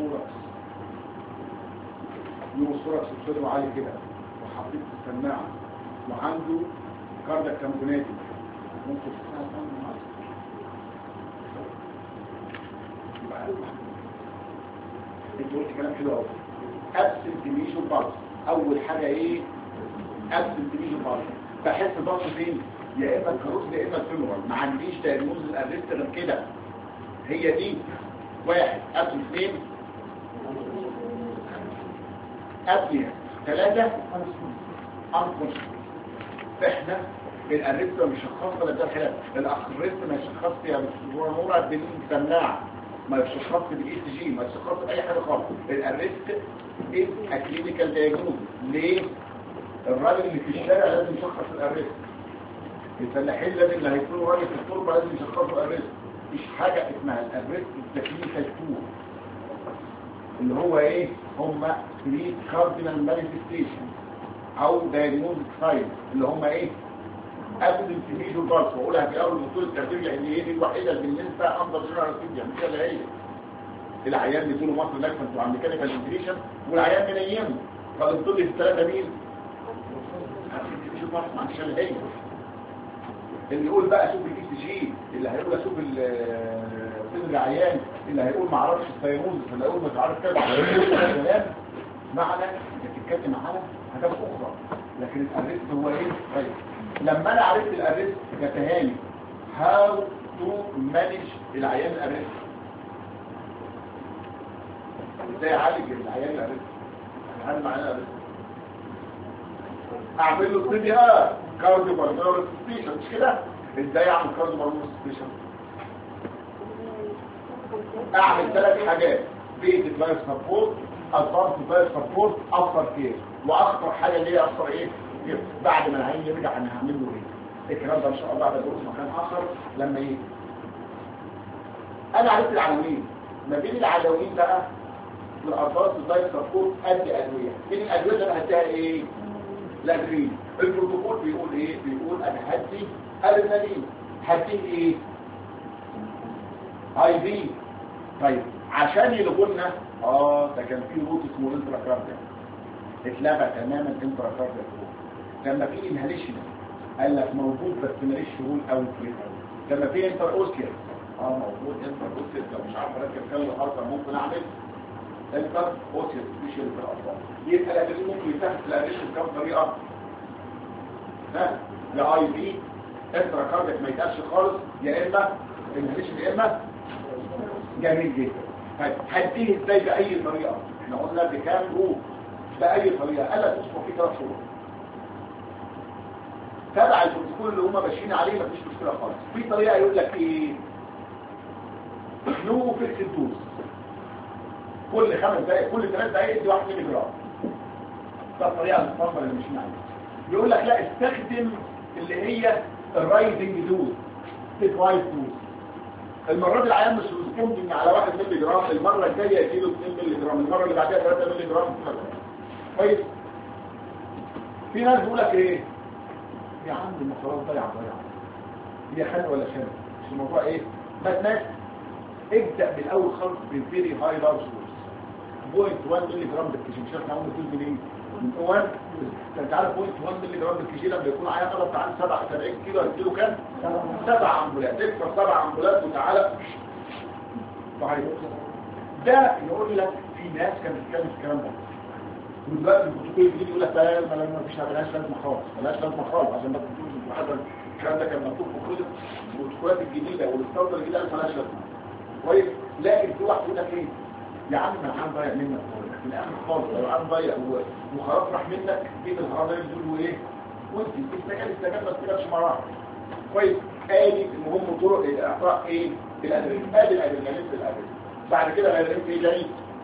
[SPEAKER 1] نيموثوركس بصدره عالي كده وحطيت السماعه وعنده كاردياك تامبوناتي ممكن تسمع انت قلت كلام حلو قوي. ابسنت ميجور بالس اول حاجه ايه؟ ابسنت ميجور بالس بحس ضغط فين؟ يا اما الكاروتيد يا اما الفيمورال ما عنديش تيموز الارست غير كده. هي دي 1 قبل 2 ابنية 3 انكونشس. احنا الارست مش شخصنا ولا ده الحاجه الارست ما يشخصش يا دكتور نور بالسماعه، ما يشخصش بالاي سي جي، ما يشخصش باي حاجه خالص. الارست از كلينيكال دايجنوز. ليه؟ الراجل اللي في الشارع لازم يشخص الارست، الفلاحين لازم اللي هيكونوا راجل في التربه لازم يشخصوا الارست. مفيش حاجه اسمها الارست كلينيكال تول اللي هو ايه؟ هم 3 كاردينال مانيفستيشن او دايجنوستيك ساين اللي هم ايه؟ قبل الفيجو باس، واقولها في اول دكتور التربيه لان هي دي الوحيده بالنسبه انظر جنرال فيجيا مش اللي هي العيان بيدوا مصر لاكسنت وعند ميكانيكال انتريشن والعيان منيمه. فالدكتور اللي في الثلاثه مين؟ شوف واحد مع الشلهيه اللي يقول بقى شوف الاي سي جي، اللي هيقول اشوف سن العيان، اللي هيقول ما اعرفش السيروز، اللي هيقول مش عارف كذا كلام معنى انك تتكلم على حاجات اخرى. لكن الارست هو ايه؟ طيب لما انا عرفت الارست يا تهاني هاو تو مانج العيان الارست، ازاي اعالج العيان الارست؟ هعمل معاه الارست اعمل له سي ار كارديو بالمونري سسبيشن مش كده؟ ازاي اعمل كارديو بالمونري سسبيشن؟ اعمل 3 حاجات: بيت لايف سبورت، ادفانس لايف سبورت، افتر كير. واخطر حاجه اللي هي افتر ايه؟ بعد ما العين يرجع انا هعمل له ايه؟ الكلام ده ان شاء الله بعد دروس مكان اخر لما ايه. انا عرفت العناوين، ما بين العناوين بقى الادفانس لايف سبورت ادي ادويه، مين الادويه اللي انا هديها ايه؟ الادرينالين. البروتوكول بيقول ايه؟ بيقول انا هدي ادرينالين. هديه ايه؟ اي في. طيب عشان يلغوا لنا ده كان في روت اسمه انتراكارديا اتلغى تماما انتراكارديا. لما في انهاليشن قال لك موجود بس ماليش شغل قوي كده. لما في انتر اوسكير موجود انتر اوسكير، لو مش عارف اركب كام حركه ممكن اعمل انتر اوسكير سبيشال في الاطفال. يبقى الادرينالين ممكن يتاخد في الادرينالين بكام طريقه؟ يا اي في انتراكارديا ما يتقالش خالص، يا اما انهاليشن يا اما. جميل جدا. طيب هديه ازاي باي طريقه؟ احنا قلنا بكام روح باي طريقه؟ قال لك تصبح فيه 3 شهور تبع البروتوكول اللي هم ماشيين عليه، مفيش مشكله خالص. في طريقه يقول لك ايه؟ نو فيكس دوز، كل 5 دقائق كل 3 دقائق ادي 1 مللي جرام. ده الطريقه المفضله اللي ماشيين عليها. يقول لك لا استخدم اللي هي الرايزنج دوز، ستيب وايز دوز. المرات العيان مش ريسبوندنج على 1 مللي جرام، المره الجايه اديله 2 مللي جرام، المره اللي بعدها 3 مللي جرام. كويس. في ناس بيقول لك ايه يا عم ما خلاص ضيع هي خلق ولا شنو؟ مش الموضوع ايه؟ بس ابدا بالاول خالص بالفيري هاي لارج دوز 0.1 مللي جرام بالكيجي. مش احنا قلنا 2 مللي من 1 انت عارف 0.1 مللي جرام بالكيجي لما يكون عيان غلط عن 70 كيلو هتديله كام؟ 7 امبولات. اكسر 7 امبولات وتعالى صحيح. ده يقول لك في ناس كانت بتتكلم في الكلام ده، ودلوقتي البروتوكول الجديد يقول لك لا ما فيش مالهاش لازمه خالص، مالهاش لازمه خالص عشان ما تقولوش المحاضره. الكلام ده كان مكتوب في كل البروتوكولات الجديده والستاندر الجديد قال مالهاش لازمه. كويس. لكن في واحد يقول لك ايه يا عم ما العام ضايع منك في الاخر خالص، لو العام ضايع وخلاص راح منك جيب الحرام ده يقول له ايه وانت استجاب ما تجيبش مراحل. كويس. ادي المهم طرق الاعطاء ايه؟ الادرينالين. ادي الادرينالين في الادرينالين. بعد كده الادرينالين في ايه جاي؟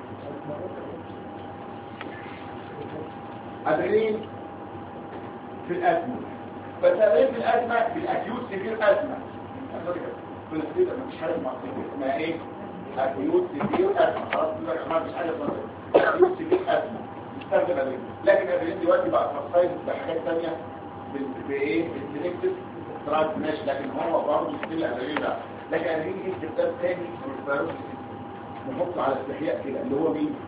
[SPEAKER 1] ادرينالين في الازمه. بس ادرينالين في الازمه في الاكيوت سيفير ازمه. في السيده مفيش حاجه اسمها ايه؟ اكيوت سيفير ازمه. خلاص يا جماعه مفيش حاجه اسمها اكيوت سيفير ازمه استخدم ادرينالين. لكن ادرينالين دلوقتي بقى تخصص بحاجات ثانيه بايه؟ بالسلكتيف تراك ماشي، لكن هو برضه ستيل ادرينالين ده. لكن ادرينالين ليه استخدام ثاني في الفيروس نحطه على استحياء كده اللي هو مين؟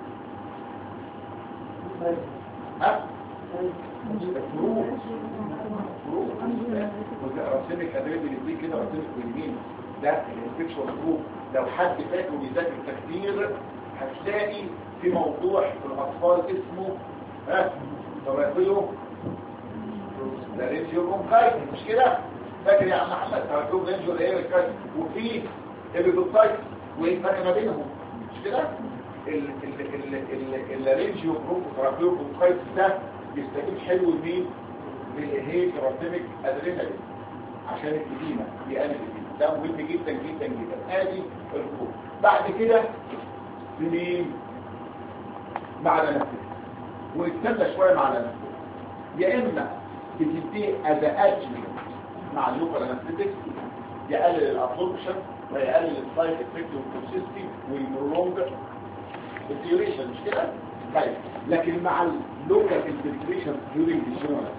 [SPEAKER 1] رسمك ادريب الاثنين كده رسمك باليمين ده الانفكشن جروب. لو حد فاكر بيذاكر تكتير هتلاقي في موضوع في الاطفال اسمه تراكيو لارينجيو برونكايتس مش كده؟ فاكر يا عم محمد تراكيو لارينجيو برونكايتس وفي ابيبوتايتس وايه الفرق ما بينهم مش كده؟ الرينجيو بروكوتراكيوكوكايتس ده بيستجيب حلو لمين؟ للهيتراتيميك ادرينالين عشان الإديمة بيقلل الإديمة. ده مهم جدا جدا جدا. ادي الكود. بعد كده لمين؟ مع الانستيك ونستنى شويه مع الانستيك. يا اما بتديه از ادجمنت مع اللوكال انستيك يقلل الابسوربشن ويقلل السايد افكت والتوكسيستي ويبرولونج الديوريشن، مش كده؟ طيب لكن مع اللوكال انفلتريشن ديورينج الجنرال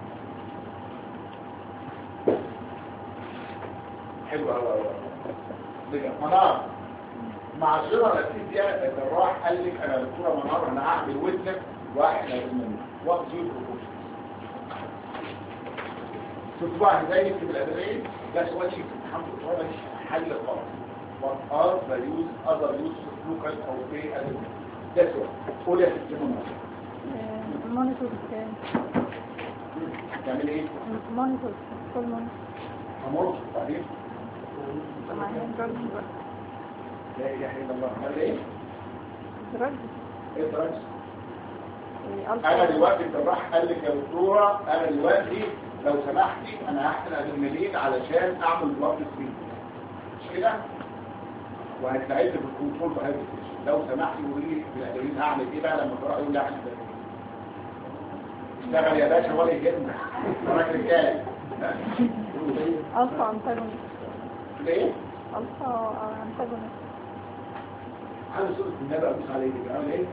[SPEAKER 1] حلو قوي منار مع الجنرال انستيزيا الجراح قال لك انا دكتوره منار انا هعمل ودنك واحد من وقت زي البروبوشن شوف بقى ازاي نكتب الادريه. ده سؤال شيء الحمد لله مش حل خالص. what are the use other use of local او pay adresse. ده سؤال قول يا ست منار.
[SPEAKER 5] مونيتور
[SPEAKER 1] هتعمل ايه؟
[SPEAKER 5] مونيتور كل مونيتور
[SPEAKER 1] همر بعدين
[SPEAKER 5] معايا دراج بقى.
[SPEAKER 1] لا اله الا الله. هذا ايه؟
[SPEAKER 5] دراج
[SPEAKER 1] ايه دراج؟ انا دلوقتي الجراح قال لك يا دكتوره انا دلوقتي لو سمحتي انا هحقن ادرينالين علشان اعمل بلاد سكرين مش كده؟ وهتساعدني في الكنترول بهذا الشيء. لو سمحتي قولي لي في الادرينالين اعمل ايه بقى لما الجراح يقول لي احقن ادرينالين؟ اشتغل يا باشا ولا يهمك وراك رجاله.
[SPEAKER 5] الفا انتاجونست.
[SPEAKER 1] ليه؟
[SPEAKER 5] الفا انتاجونست.
[SPEAKER 1] عايز صوره النبي ابص عليه كده عامل ايه؟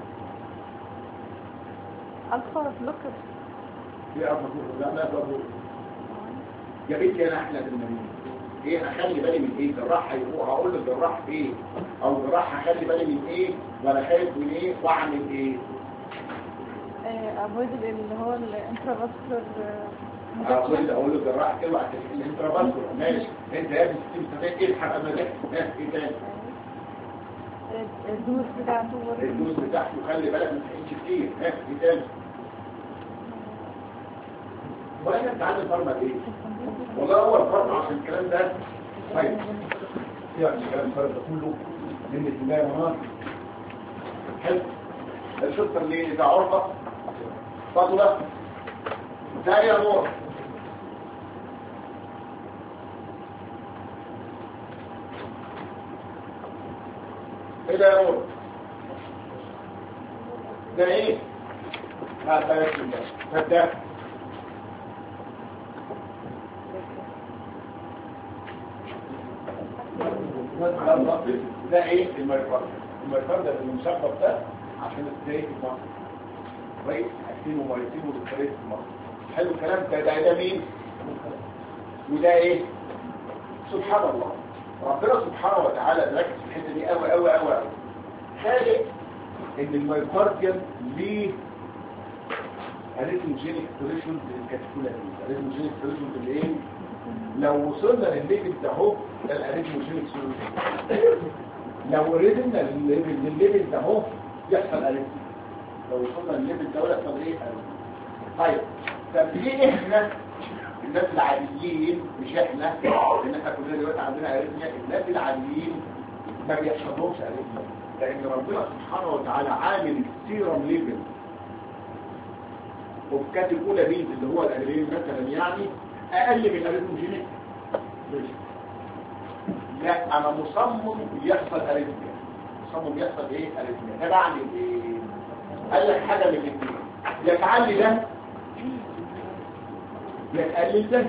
[SPEAKER 5] الفا بلوكر.
[SPEAKER 1] ليه ابص لا لا ابص يا بنتي انا احلى بالمدينه ايه هخلي بالي من ايه؟ الجراح هيروح هقول للجراح ايه او الجراح هخلي بالي من ايه وانا خايف من ايه واعمل ايه؟
[SPEAKER 5] افويد اللي هو الانترافاسكولار
[SPEAKER 1] اقول للجراح اوعى الانترافاسكولار ماشي انت يا ابني 60 سنه ايه الحق اما ده ايه تاني؟
[SPEAKER 5] الدوز بتاعته
[SPEAKER 1] الدوز بتاعته خلي بالك ما تحقنش كتير ايه تاني؟ ولا انت عندك فرمه ايه؟ والله هو الفرمه عشان الكلام ده طيب يعني الكلام الفرق ده كله من البدايه منار حلو الشطر اللي اذا عرفه فضله ده يا نور ايه ده يا نور ده ايه؟ لا بلاش من ده ده ايه الميركارد ده المشبك ده عشان الزيت المصري كويس عايزين مميزين ودكتوريت المصري حلو الكلام ده مين وده ايه سبحان الله ربنا سبحانه وتعالى ركز في الحته دي قوي قوي قوي قوي خالق ان الميركارديوم ليه اريثموجينيك سوليوشن للكاتيكولا دي اريثموجينيك سوليوشن بالايه لو وصلنا للليفل ده اهو ده الاريثموجينيك سوليوشن لو وصلنا للليفل ده اهو يحصل اريثميا لو وصلنا للليفل ده يحصل ايه اريثميا طيب طب ليه احنا الناس العاديين مش احنا لان احنا كلنا دلوقتي عندنا اريثميا الناس العاديين ما بيحصلهمش اريثميا لان ربنا سبحانه وتعالى عامل السيرم ليفل وبكاتيكولا بيز اللي هو الادرينالين مثلا يعني اقل من الاريثموجينيك لا انا مصمم يحصل اريثميا مصمم يحصل ايه اريثميا ده بعمل ايه قال لك حاجه من الاثنين يا تعلي ده يا تقلل ده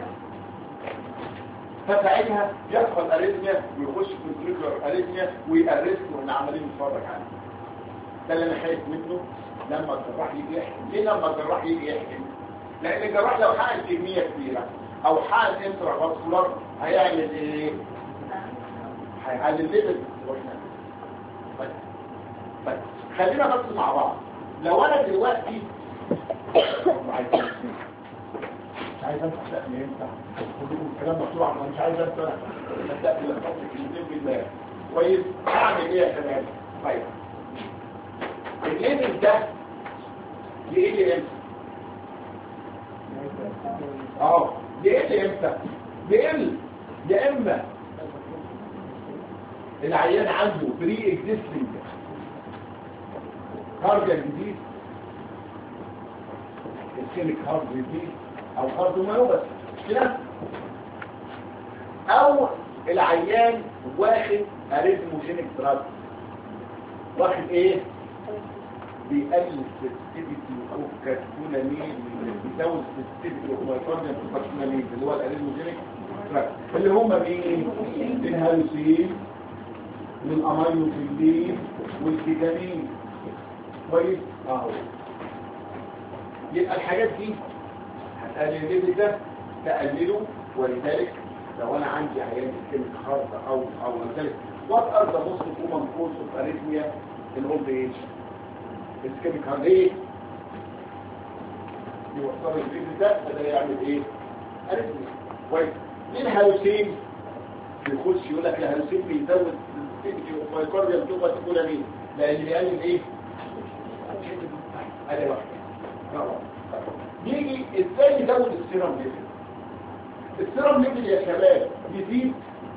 [SPEAKER 1] فساعتها يحصل اريثميا ويخش في الفريكولار اريثميا ويأرست واحنا عمالين نتفرج عليه ده اللي انا خايف منه لما الجراح يجي يحكم ليه لما الجراح يجي يحكم لان الجراح لو حقن كميه كبيره او حقن انترافاسكولار هيعمل ايه هيعلي الليفل واحنا طيب خلينا بس مع بعض لو انا دلوقتي مش عايز انسى من امتى كلكم الكلام مكتوب انا مش عايز انسى ابدا بالخط كلمتين بالله كويس اعمل ايه يا شباب طيب الليفل ده يقل امتى يقل امتى يقل يا اما العيان عنده بري اكزيستنج كاردياك ديزيز اسكيميك هارت ديزيز او كارديوميوباثي مش كده؟ او العيان واخد اريثموجينيك دراج واخد ايه؟ بيقلل السنسيتيفيتي او كاتكولامين بيزود السنسيتيفيتي او مايكارديال كاتكولامين اللي هو الاريثموجينيك دراج اللي هم مين؟ الهالوسين والامينوفيلين والكيتامين كويس اهو. يبقى الحاجات دي هتقلل الليفل ده تقلله، ولذلك لو انا عندي عيان اسكيميك هارت او ذلك وات ار ذا موست كومن كوز اوف اريثميا ان اولد ايج؟ اسكيميك هارت ايه؟ يوصل الليفل ده فده يعمل ايه؟ اريثميا. كويس. ليه الهالوسين بيخش يقول لك الهالوسين بيزود السنسيتيفيتي اوف مايكارديال كاتكولامين لان بيقلل ايه؟ ادي واحده. يجي ازاي يزود السيرم ليفل؟ السيرم ليفل يا شباب يزيد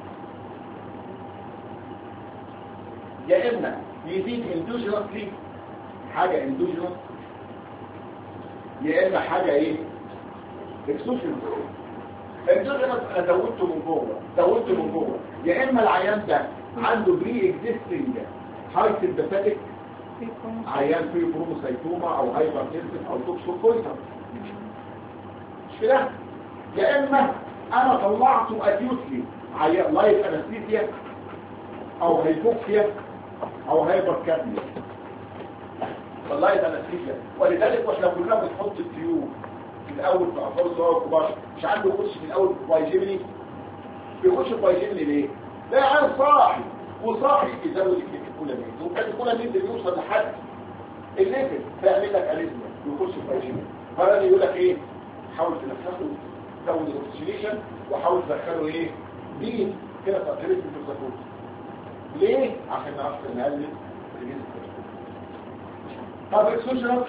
[SPEAKER 1] يا اما يزيد اندوجينسلي حاجه اندوجينس يا اما حاجه ايه؟ اكسوجينس. اندوجينس انا زودته من جوه يا اما العيان ده عنده بري اكزيستنج هاي سيمباثيك عيان فيه بروموسايتوما او هايبرتنسيف او توكسوكويتر مش كده؟ يا اما انا طلعته اكيوتلي عيان لايف انستيزيا او هيبوكسيا او هايبركابنيا واللايف انستيزيا. ولذلك واحنا كلنا بنحط التيوب في الاول في اطفال الصغار الكبار مش عنده يخش في الاول بايجيمني بيخش بايجيمني ليه؟ ده عيان صاحي وصاحي يزود الكولامين والكولامين ده بيوصل لحد الليفل فيعمل لك اريثميا يخش في بايجيمني. فانا يقول لك ايه؟ حاول تنفسه تزود الاكسجينيشن وحاول تدخله ايه؟ دي كده تاثير في الفوسفور. ليه؟ عشان نعرف نقلل الريسك. طب اكسوجين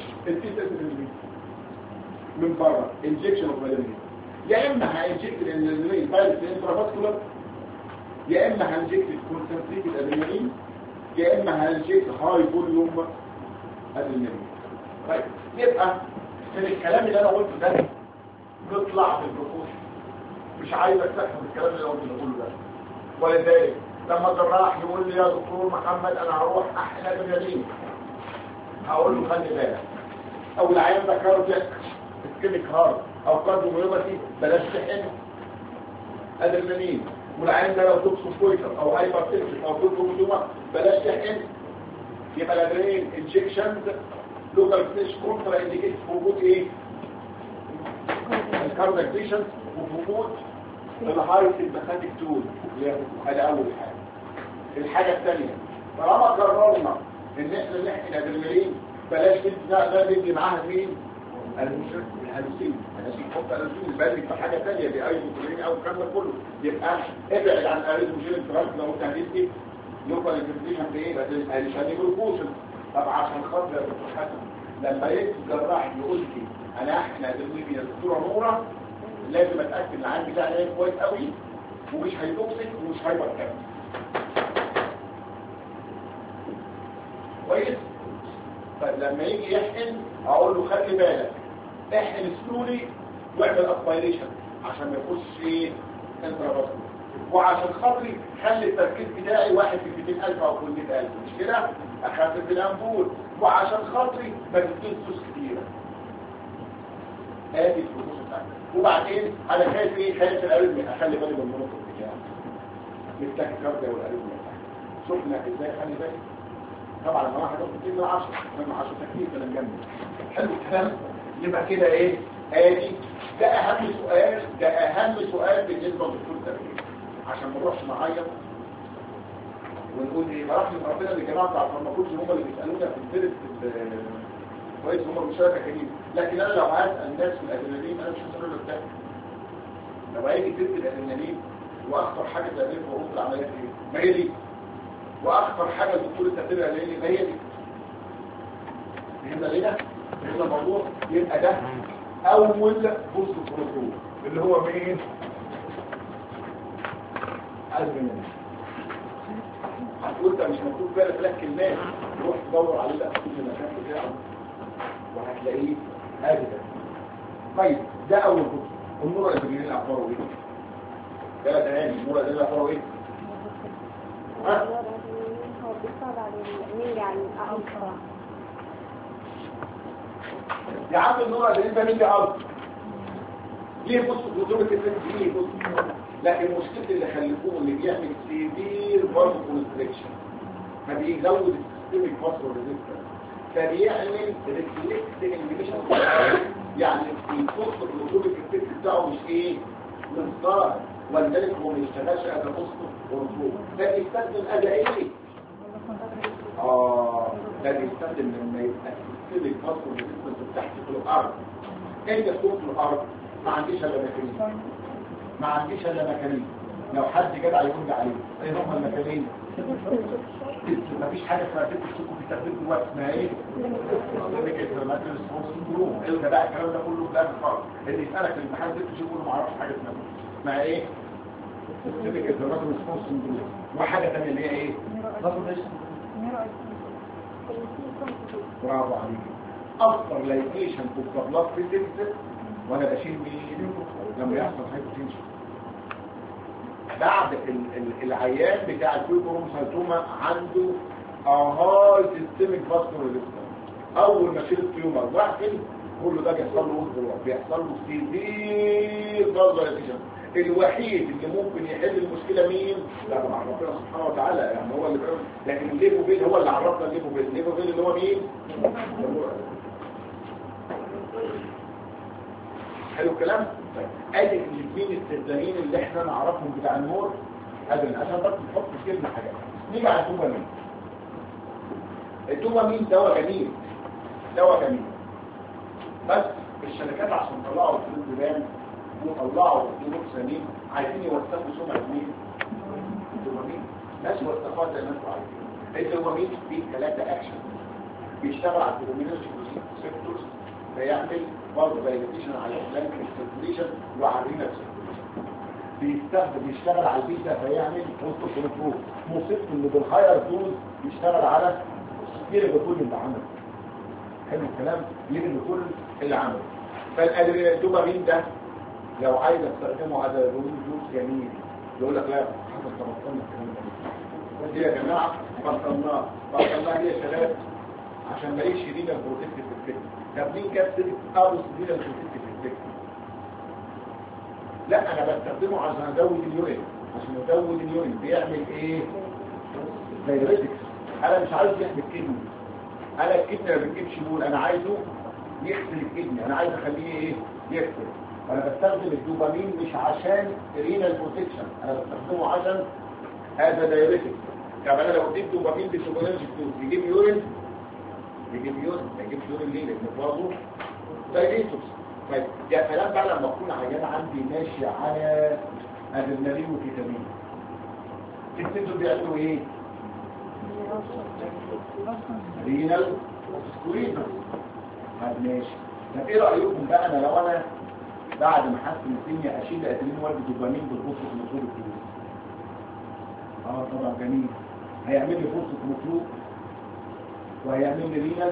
[SPEAKER 1] من بره انجكشن اوف ميلانين يا اما هانجكت الادرينالين دايركت انترافاسكولار يا اما هانجكت كونسنتريتد ادرينالين يا اما هانجكت هاي فوليوم ادرينالين. طيب يبقى من الكلام اللي انا قلته ده نطلع بالبروبوشن مش عايزك تفهم الكلام اللي انا بقوله ده. ولذلك لما الجراح يقول لي يا دكتور محمد انا هروح احقن ادرينالين هقول له خلي بالك او العيان ده كاردياك اسكيميك هارت او كارديوميوباثي بلاش تحقنه ادرينالين. والعيان ده لو توكسوكويتر او هايبرتنسيف او توكسوكوما بلاش تحقنه. يبقى الادرينالين انجكشنز لوكال ستيج كونترا انديكيت في وجود ايه؟ الكاردياك بيشنت وفي وجود الهاي سيمباثيك تول. هذا اول حاجه. الحاجه الثانيه طالما قررنا ان احنا نحقن ادرينالين بلاش ندي معاها مين؟ الهالوسين نحط الهالوسين البالغ في حاجه ثانيه بايزوكولين او الكلام ده كله. يبقى ابعد عن الاريثموجينيك دراج لو انت هتدي لوكال انفكشن بايه؟ عشان جلوكوز. طب عشان خاطر يا دكتور حسن لما يجي الجراح يقول لي انا احقن ادرينالين يا دكتوره نوره لازم اتاكد ان عندي ده علاج كويس قوي ومش هيتوكسيك ومش هيبركب كويس. فلما يجي يحقن اقول له خلي بالك احقن سلولي واعمل اسبيريشن عشان ما يخش ايه انترافاسكولار وعشان خاطري خلي التركيز بتاعي 1 في 200,000 او كل 100,000 مش كده اخفف الانبول وعشان خاطري ما تديش دوز كتيره ادي الفلوس بتاعتي. وبعدين انا خايف ايه؟ خايف الاريثميا اخلي بالي من المنطق بتاعي التاكيكارديا والاريثميا. شفنا ازاي خلي بالي. طبعا لما واحد ياخد 2 من 10 من 10 تكليف انا مجنن. حلو الكلام. يبقى كده ايه؟ ادي ده اهم سؤال بالنسبه للدكتور التركيب عشان ما نروحش نعيط ونقول ايه برحمه ربنا اللي جماعه بتاع الفارماكولوجي هم اللي بيسالونا في الفيرست كويس هم المشاركه كريم. لكن انا لو هسال الناس في الادرينالين انا مش هسال لك ده. لو هيجي تدي الادرينالين واخطر حاجه تقدير في غرفه العمليات ايه؟ ما هي دي. واخطر حاجه الدكتور التقدير قال لي ما هي دي. فهمنا ليه؟ فهمنا الموضوع. يبقى ده اول بوست بروتوكول اللي هو مين؟ ادرينالين. وانت مش مكتوب فيها 3 كلمات تروح تدور عليه بقى في المكان بتاعه وهتلاقيه ابدا. طيب ده اول خطوه. النور الادرينالين اخباره ايه؟ ده تاني النور الادرينالين اخباره ايه؟
[SPEAKER 2] هو بيصعب على النيل على الأنفع.
[SPEAKER 1] يا عم النور الادرينالين ده مين اللي ارض؟ ليه بصوا بذور الكتاب ليه بصوا؟ لكن مشكلة اللي خلفوه اللي بيعمل سيفير برضه كونستريكشن فبيزود السيستميك فاسكولار ريزيستنس فبيعمل ريفلكس انهبيشن يعني الفوسفور الوجود الكتاب بتاعه مش ايه؟ مش ظاهر ولذلك هو ما يشتغلش از فوسفور كنترول فبيستخدم ايه؟ ده بيستخدم لما يبقى السيستميك فاسكولار ريزيستنس تحت في الارض. انت تكون في الارض ما عنديش الا ميكانيزم ما عنديش الا مكانين لو حد جدع يقول لي عليه ايه هم المكانين؟ مفيش حاجه اسمها ست شهور في التدريب دلوقتي اسمها ايه؟ الغى بقى الكلام ده كله ده خالص اللي يسالك في الامتحان 6 شهور ما اعرفش حاجه اسمها ايه؟ سيستميك انفلاماتوري ريسبونس سندروم وحاجه ثانيه اللي هي ايه؟ برافو عليك. اكثر لايكيشن في البلاد فيزيكس وانا بشيل مين لما يحصل هايبوتنشن بعد العيان بتاع الفيبروميسايتوما عنده هاي سيستميك فاسكولار ريزيستنس. اول ما شيل التيومر واحد كله ده بيحصل له وذر بيحصل له سيفير فازوليشن. الوحيد اللي ممكن يحل المشكله مين؟ لا طبعا ربنا سبحانه وتعالى يعني هو اللي بيعمل. لكن الليفوفيل هو اللي عرفنا الليفوفيل اللي هو مين؟ حلو الكلام؟ طيب ادي الاثنين استخدامين اللي احنا نعرفهم بتاع النور هذا عشان بس نحط في كلمه حاجه. نيجي على الدوبامين. الدوبامين دواء جميل بس الشركات عشان طلعوا الدوبامين وطلعوا الدوبامين عايزين يوثقوا سمعه مين؟ الدوبامين. ناس وثقوها زي ما انتم عايزين. الدوبامين فيه 3 اكشن بيشتغل على الدوبامينرجيك ريسبتورز فيعمل برضه دايليتيشن على الفلانك سيركيوليشن وعلى الرينال سيركيوليشن بيشتغل على البيتا فيعمل بوست كنترول. مصيبته انه بالهاير دوز بيشتغل على الكل اللي عمله. حلو الكلام كل اللي عمله. فالادرينالدوبامين ده لو عايز استخدمه على دوز جميل يقول لك لا حصل تبطلنا الكلام ده دي يا جماعه بطلناها دي يا شباب عشان ما ليش رينال بروتكتيف افكت. طب مين كابتن ابوس رينال بروتكتيف افكت؟ لا انا بستخدمه عشان ازود اليورين بيعمل ايه؟ دايريتكس. انا مش عايز يحمل كدني. انا الكدني ما بتجيبش بول انا عايزه يغسل الكدني. انا عايز اخليه ايه؟ يغسل. انا بستخدم الدوبامين مش عشان رينال بروتكشن انا بستخدمه عشان هذا دايريتكس. طب انا لو اديت دوبامين بالسوبرنجيك دوز يجيب يورين ما يجيبش يورين ليه؟ لان برضه دايريتكس. طيب يا سلام بقى لما اكون عيان عندي ماشي على ادرينالين وكيتامين الستين بيعملوا ايه؟ رينال سكويزر. طب ماشي. طب ايه رايكم بقى انا لو انا بعد ما احسن الدنيا اشيل ادرينالين وادي دوبامين بالبوست كنترول الكلوز؟ طبعا جميل. هيعمل لي بوست كنترول وهيعمل لي رينال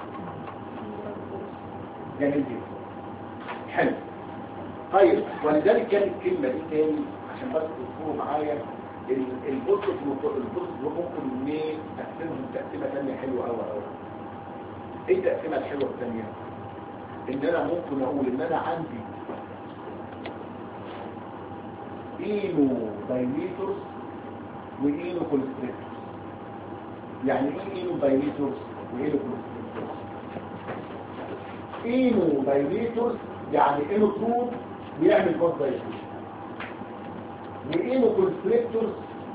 [SPEAKER 1] جميل جدا. حلو. طيب ولذلك كانت الكلمه دي تاني عشان بس تذكروا معايا البوست ممكن نقسمهم تقسيمه ثانيه حلوه قوي. ايه التقسيمه الحلوه الثانيه؟ ان انا ممكن اقول ان انا عندي اينو دايليتورز واينو كونستريكتورز. يعني ايه اينو دايليتورز واينو كونستريكتورز؟ اينو دايليتورز يعني اينو تروب بيعمل فاز دايليتورز. واينو كونستريكتورز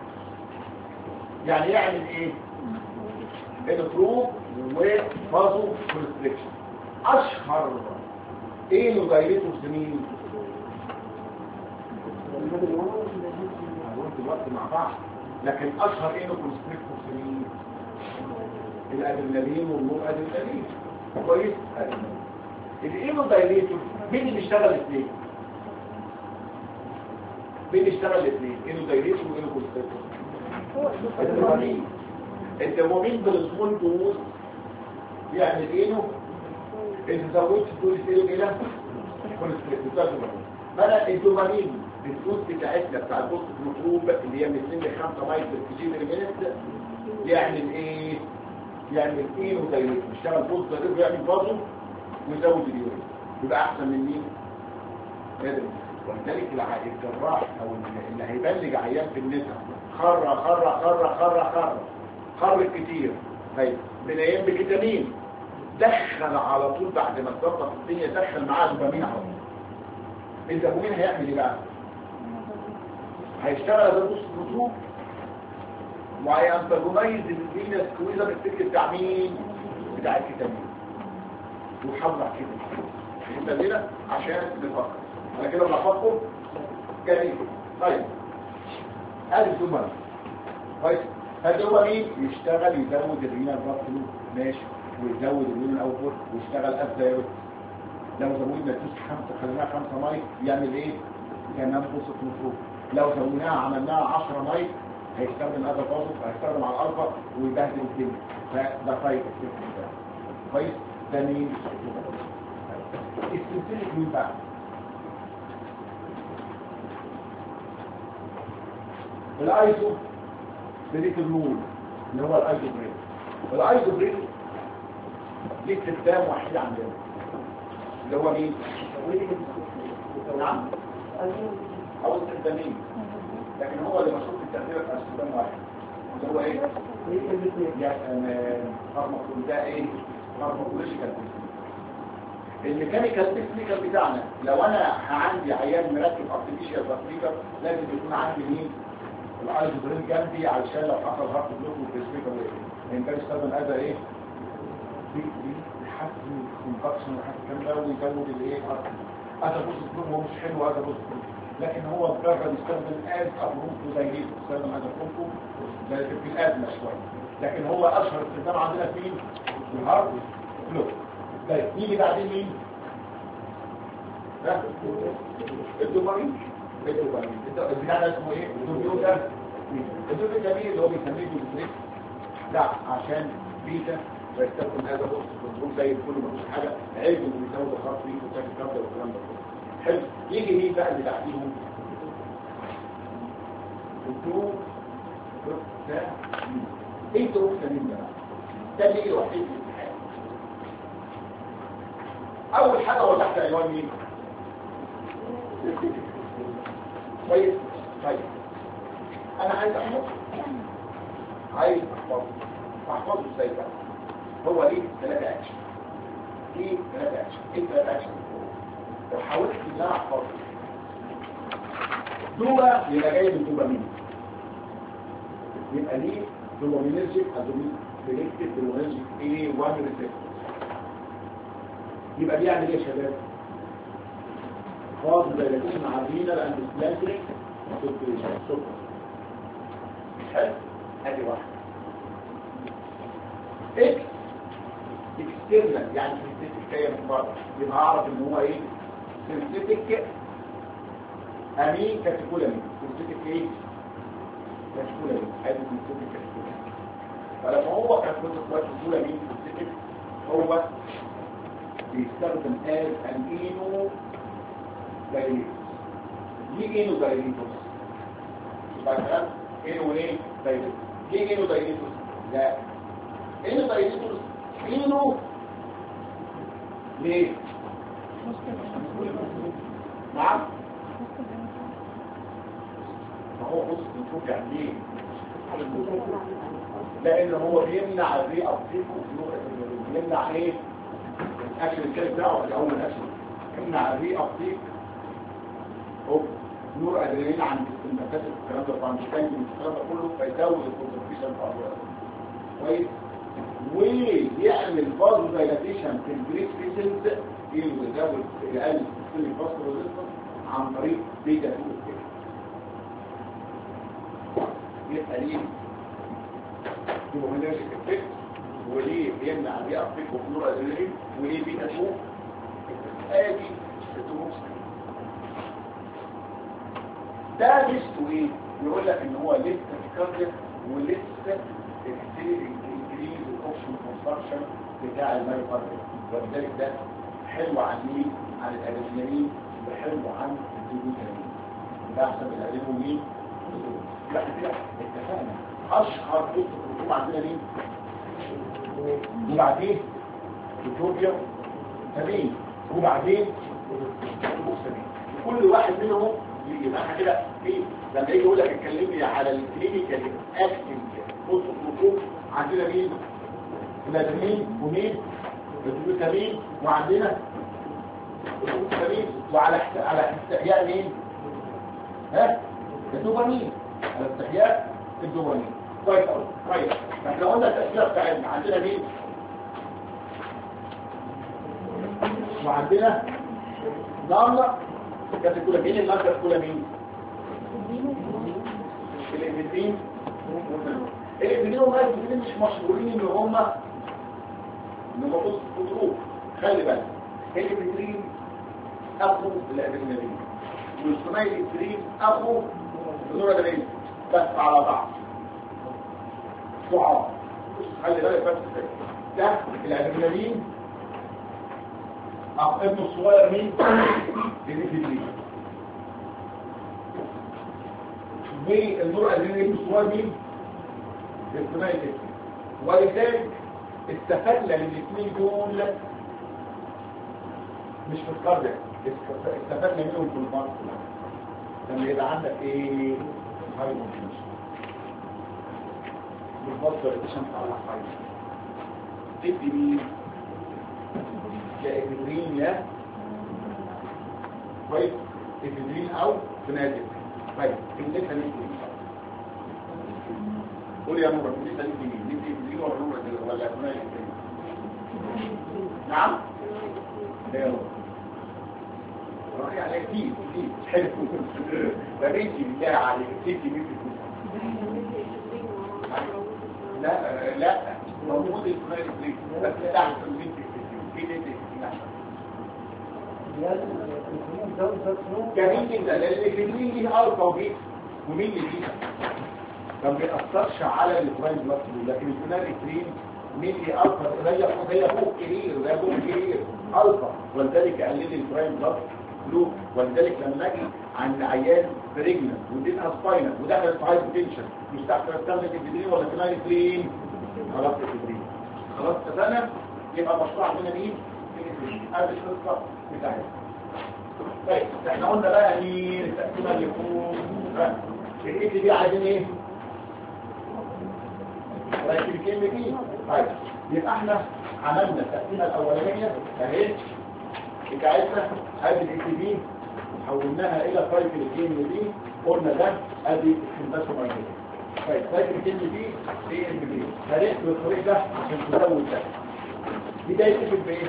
[SPEAKER 1] يعني يعمل ايه؟ اينو تروب وفازو كونستريكشن. اشهر اينو دايليتورز مين؟ هنقول دلوقتي مع بعض. لكن اشهر اينو كونستريكتورز مين؟ الادرينالين والنور ادرينالين. كويس. الاينو دايليتور مين اللي بيشتغل الاثنين؟ اينو دايليتور واينو كونستريكتور؟ الادرينالين. الدوبامين بالسمول دوز يعمل ايه؟ انت زودت الدوز ايه كده؟ كونستريكتور. بدأ الدوبامين الدوز بتاعتنا بتاع البوست مطلوب اللي هي من 2 ل 5 مايكرو في المينت يعمل ايه؟ يعمل ايه ودايركت يشتغل بوست دايركت ويعمل بازو ويزود اليورين يبقى احسن من مين؟ قادر. ولذلك الجراح او اللي هيبلج عيان في النساء خر كتير طيب بنايم بكتامين دخل على طول بعد ما تظبط الدنيا دخل معاه دوبامين على طول. الدوبامين هيعمل ايه بقى؟ هيشتغل على البوست مطلوب وهينتجونايز الفينس كويزه بالفكر بتاع مين؟ بتاع الكتامين وحضر كده انت كده عشان نفكر انا كده بفكر جميل. طيب ادي الدوبامين كويس. الدوبامين يشتغل يزود الرينال بلاد فلو ماشي ويزود الرينال اوتبوت ويشتغل ازايرت. لو زودنا الدوز 5 خليناها 5 مايك يعمل ايه؟ كان بوست مطلوب. لو زودناها عملناها 10 مايك هيستخدم هذا البازو هيستخدم على الالفا ويبهدل الدنيا. فده فايده كويس. ده مين؟ السلسله مين بقى؟ الايزو بريك النور اللي هو الايزو بريك. الايزو بريك ليه استخدام وحيد عندنا اللي هو مين؟ نعم او استخدامين لكن هو اللي مشهور في التأثير في استخدام واحد اللي هو ايه؟ يا سلام فارماكولوجي ده ايه؟ فارماكولوجيكال الميكانيكال تكنيكال بتاعنا. لو انا عندي عيان مركب ارتفيشال فاسبيكر لازم يكون عندي مين؟ الايزوبرين جنبي علشان لو حصل هارت بلوك والفاسبيكر ما ينفعش استخدم اذى ايه؟ يحسن الكونفكشن ويحسن الكلام ده ويزود الايه؟ هذا بوست بلوك هو مش حلو هذا بوست بلوك لكن هو مجرد يستخدم از ابروف زي دي يستخدم هذا الكونفو زي في الازمه شويه لكن هو اشهر استخدام عندنا فين؟ في الهارت بلوك. طيب يجي بعدين مين؟ الدوبامين. البتاع ده اسمه ايه؟ الدوبامين ده الدوبامين اللي هو بيسميه دوبامين لا عشان بيتا ويستخدم هذا بوست كنترول زي كل ما فيش حاجه عيب انه بيزود الخط فيه وتاكل كارده والكلام ده كله. حلو. يجي مين بقى اللي بعديهم؟ الدوبامين. ايه الدوبامين ده بقى؟ ده اللي يجي وحيد في الامتحان. اول حاجه هو تحت عنوان مين؟ كويس. طيب انا عايز احفظه ازاي بقى؟ هو ليه 3 اكشن. ايه 3 اكشن؟ ايه 3 اكشن؟ لو حاولت ان انا احفظه دوبا يبقى جاي من دوبامين يبقى ليه دوبامينرجيك ادومين سيلكتيف دوبامينرجيك ايه 1 ريسبتور يبقى بيعمل ايه يا شباب؟ خاص دايلاتيشن مع الرينال اند سبلانتريك سكر. حلو. ادي واحده. اكسترنال يعني سينثيتيك جايه من بره يبقى اعرف ان هو ايه؟ سينثيتيك امين كاتيكولامين. سينثيتيك ايه؟ كاتيكولامين. ادي سينثيتيك كاتيكولامين. فلما هو كاتيكولامين سينثيتيك هو بيستخدم از انينو دايليتوس. ليه انو دايليتوس؟ يبقى كلام انو ايه؟ دايليتوس. ليه انو دايليتوس؟ لا انو دايليتوس انو ليه؟ نعم؟ ما هو بص بنشوف يعني ليه؟ لان هو بيمنع الري ابتيك بيمنع ايه؟ الاكشن الكلام بتاعه الاول الاكشن يمنع الري ابتيك نور ادرينالين عن المسافه الكلام ده طبعا مش كان الكلام ده كله فيزود الكونسنتريشن بتاع الوقت كويس ويعمل بازو دايلاتيشن في البريك فيسلز يزود يقلل السيستم فاسكولار ريزيستنس عن طريق بيتا 2 يبقى ليه دوبامينرجيك افكت وليه بيمنع الري ابتيك اوف نور ادرينالين وليه بيتا 2 ادي التوكس. ده لسه ايه؟ يقول لك ان هو لسه كاردياك ولسه الانكريز الاوبشن كونستراكشن بتاع المايوكارديوم، ولذلك ده حلو عن مين؟ عن الادرينالين، وحلو عن الدوبامين. ده احسن من الادرينالين. لا كده اتفقنا. اشهر قصه الرطوبه عندنا مين؟ وبعدين التوبيا تمين، وبعدين البوكسامين. كل واحد منهم يبقى احنا كده ايه لما يجي يقول لك اتكلمني على الكلينيكال اكتنج قصه الرطوبه، عندنا مين؟ الادرينالين ومين؟ البوكسامين، وعندنا البوكسامين، وعلى استحياء مين؟ ها؟ الدوبامين. على استحياء الدوبامين. كويس قوي. طيب احنا قلنا التأثير بتاعتنا عندنا مين؟ وعندنا نملة كانت الكولة مين؟ المادة الكولة مين؟ الإبنين. الإبنين والمادة مش مشهورين ان هم بص خطروف. خلي بالك الإبنين أخو الأدرينالين، والثنائي الإبنين أخو النورادرينالين، بس على بعض صعاب. خلي بالك بس ده الأدرينالين ابنه الصغير مين؟ الإبنين. والنور الأدرينالين الصغير مين؟ الثنائي الإبنين. ولذلك استفدنا من الاثنين دول مش في الكاردياك، استفدنا منهم في المرض لما يبقى عندك ايه؟ هايبوتنشن بالفصل الاتشان على الحيض تدي مين؟ يا ابنرين يا كويس ابنرين او فنادق. طيب النسبه دي قول يا نور النسبه دي مين؟ دي ابنرين ولا نور ولا فنادق؟ نعم ايوه يعني كتير حلو. فبنتي بالله عليك تدي مين في لا لا موجود الفنادق دي بس تحت البنت جميل جدا لان الفيتامين ليه الفا وبيتا ومين اللي فيها ما بيأثرش على الفراين بلاد فلو، لكن الفيتامين كريم مين ليه الفا هي فوق كبير ده فوق كبير الفا، ولذلك قلل الفراين بلاد فلو. ولذلك لما اجي عند عيان بريجننت واديتها سباينال ودخلت في هايبوتنشن مستحسن استخدم الفيتامين ولا الفيتامين كريم؟ خلاص الفيتامين خلاص اتفقنا. يبقى مشروع عندنا مين؟ هذه القصه بتاعتنا. طيب احنا قلنا بقى مين التقسيمه اللي فوق الاكل دي عايزين ايه؟ ركز الكلمه دي. طيب يبقى احنا عملنا التقسيمه الاولانيه اهي بتاعتنا ادي الاكل دي حولناها الى سايكل الكلمه دي قلنا ده ادي السمباسوماينيه. طيب سايكل الكلمه دي ايه اللي بيه؟ هنقسم الطريق ده عشان تزود ده. دي جاي تكتب بايه؟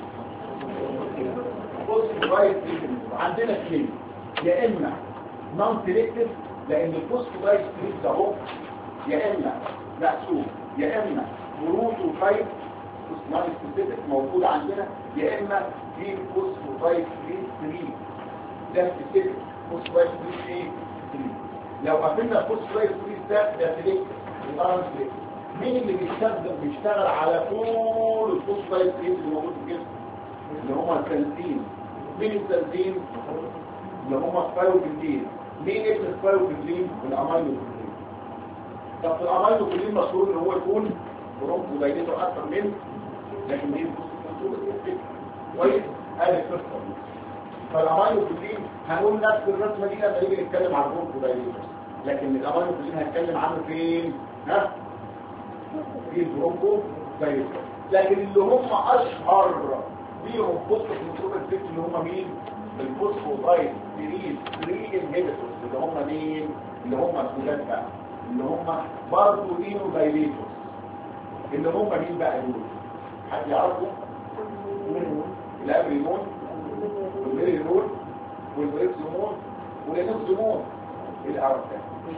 [SPEAKER 1] فوسفورايد عندنا اثنين، يا اما نون سيلكتيف لان الفوسفورايد ستريت اهو يا اما مقسوم، يا اما بروتوتايب نون سبيسيفيك موجود عندنا، يا اما في فوسفورايد ستريت 3 ده سبيسيفيك فوسفورايد ستريت ايه 3. لو قابلنا الفوسفورايد ستريت ده سيلكتيف يبقى نون سيلكتيف. مين اللي بيشتغل على كل الفوسفورايد ستريت اللي موجود في الجسم؟ اللي هم السلسين. مين السلسين؟ اللي هم السبايروبنتين. مين ابن السبايروبنتين؟ الامينوبنتين. طب الامينوبنتين مشهور ان هو يكون برونكو دايليتور اكثر من لكن دي كويس ادي القصه دي. فالامينوبنتين هنقول نفس الرسمه دي لما نيجي نتكلم عن برونكو دايليتور، لكن الامينوبنتين هنتكلم عنه فين؟ ها؟ في البرونكو دايليتور. لكن اللي هم اشهر ليهم فوسفو كنترول اللي هم مين؟ الفوسفورايد سيريز 3 انهبيتورز اللي هم مين؟ اللي هم الثلاث بقى اللي هم برضه لينو دايليتورز اللي هم مين بقى دول؟ حد يعرفوا؟ الابريمون والميرينول والبريكسومون والانوكسومون. ايه العرب ده؟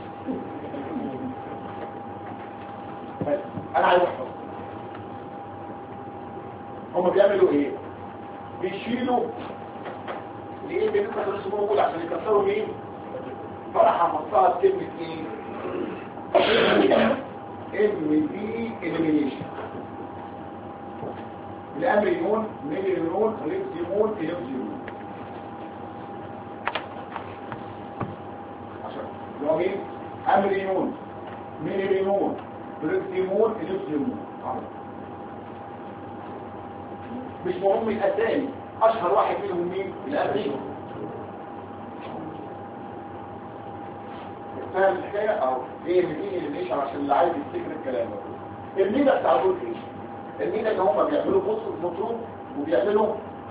[SPEAKER 1] انا عايز احفظ هم بيعملوا ايه؟ بيشيلوا ليه بالنسبه للرسومات عشان يكسروا مين؟ فرح حفظتها بكلمه ايه؟ ام بي اليمينيشن. الامريون ميليون ريكسيمون اليوزيون عشان لو مين امريون ميليون ريكسيمون اليوزيون مش مهم الاسامي، اشهر واحد منهم مين؟ الامريون. فاهم الحكايه؟ او ايه اللي عشان اللي عايز يفتكر الكلام ده. المينا بتاع دول ايه؟ المينا اللي هم بيعملوا بص المطروب وبيعملوا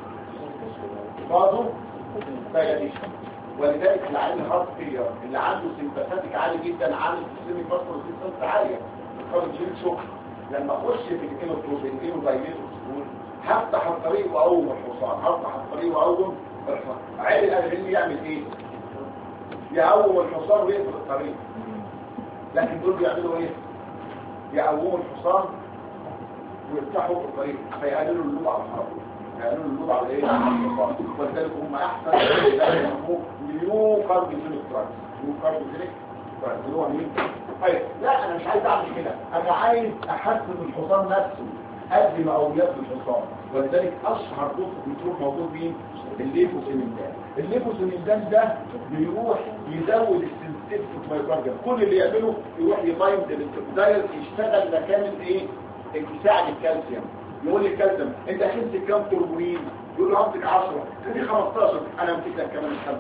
[SPEAKER 1] برضه دايلاتيشن، ولذلك العيان الهارت فيلير اللي عنده سيمباثيك عالي جدا عامل سيستميك فاسكولار ريزيستنس عاليه الكارديو شوك، لما اخش في الانوتروبين دايليتور هفتح الطريق واقوم الحصان، هفتح الطريق واقوم الحصان. عيل الادرينالين يعمل ايه؟ يقوم الحصان ويقفل الطريق. لكن دول بيعملوا ايه؟ يقوموا الحصان ويفتحوا الطريق، فيقللوا اللوب على الحرب، يقللوا اللوب على ايه؟ على الحصان. ولذلك هم احسن نيو كارديوجينيك دراجز. نيو كارديوجينيك دراجز اللي هو مين؟ طيب لا انا مش عايز اعمل كده، انا عايز احسن الحصان نفسه قد مقويات الحصان. ولذلك اشهر دوس بيتروح موجود مين؟ الليفوسيميندان. الليفوسيميندان ده بيروح يزود السنسيتيف مايوكارديوم. كل اللي يعمله يروح يبايند الانترفيرنس يشتغل مكان الايه؟ يساعد الكالسيوم. يقول لي الكالسيوم انت هتمسك كام توربولين؟ يقول له همسك 10 دي 15 انا امسك لك كمان 5.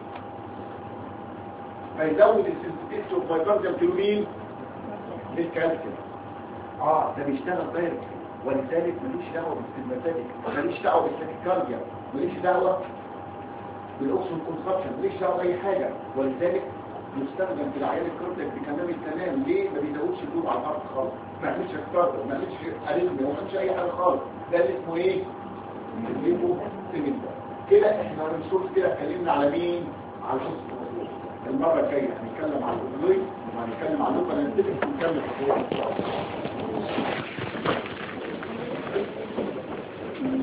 [SPEAKER 1] فيزود السنسيتيف مايوكارديوم توربولين للكالسيوم. ده بيشتغل دايركت. ولذلك ماليش دعوه بالسيمباثيك، ماليش دعوه بالتاكيكارديا، ماليش دعوه بالاكسجين كونسبشن، ماليش دعوه باي حاجه. ولذلك يستخدم في العيان الكاردياك بتمام التمام. ليه؟ ما بيزودش اللود على الارض خالص، ما يعملش اكتاردر، ما يعملش اريثميا، ما يعملش اي حاجه خالص. ده اللي اسمه ايه؟ الليفوسيميندان. كده احنا الريسورس كده اتكلمنا على مين؟ على المره الجايه هنتكلم على الاوبيويد وهنتكلم على اللوكال انستيتيك ونكمل في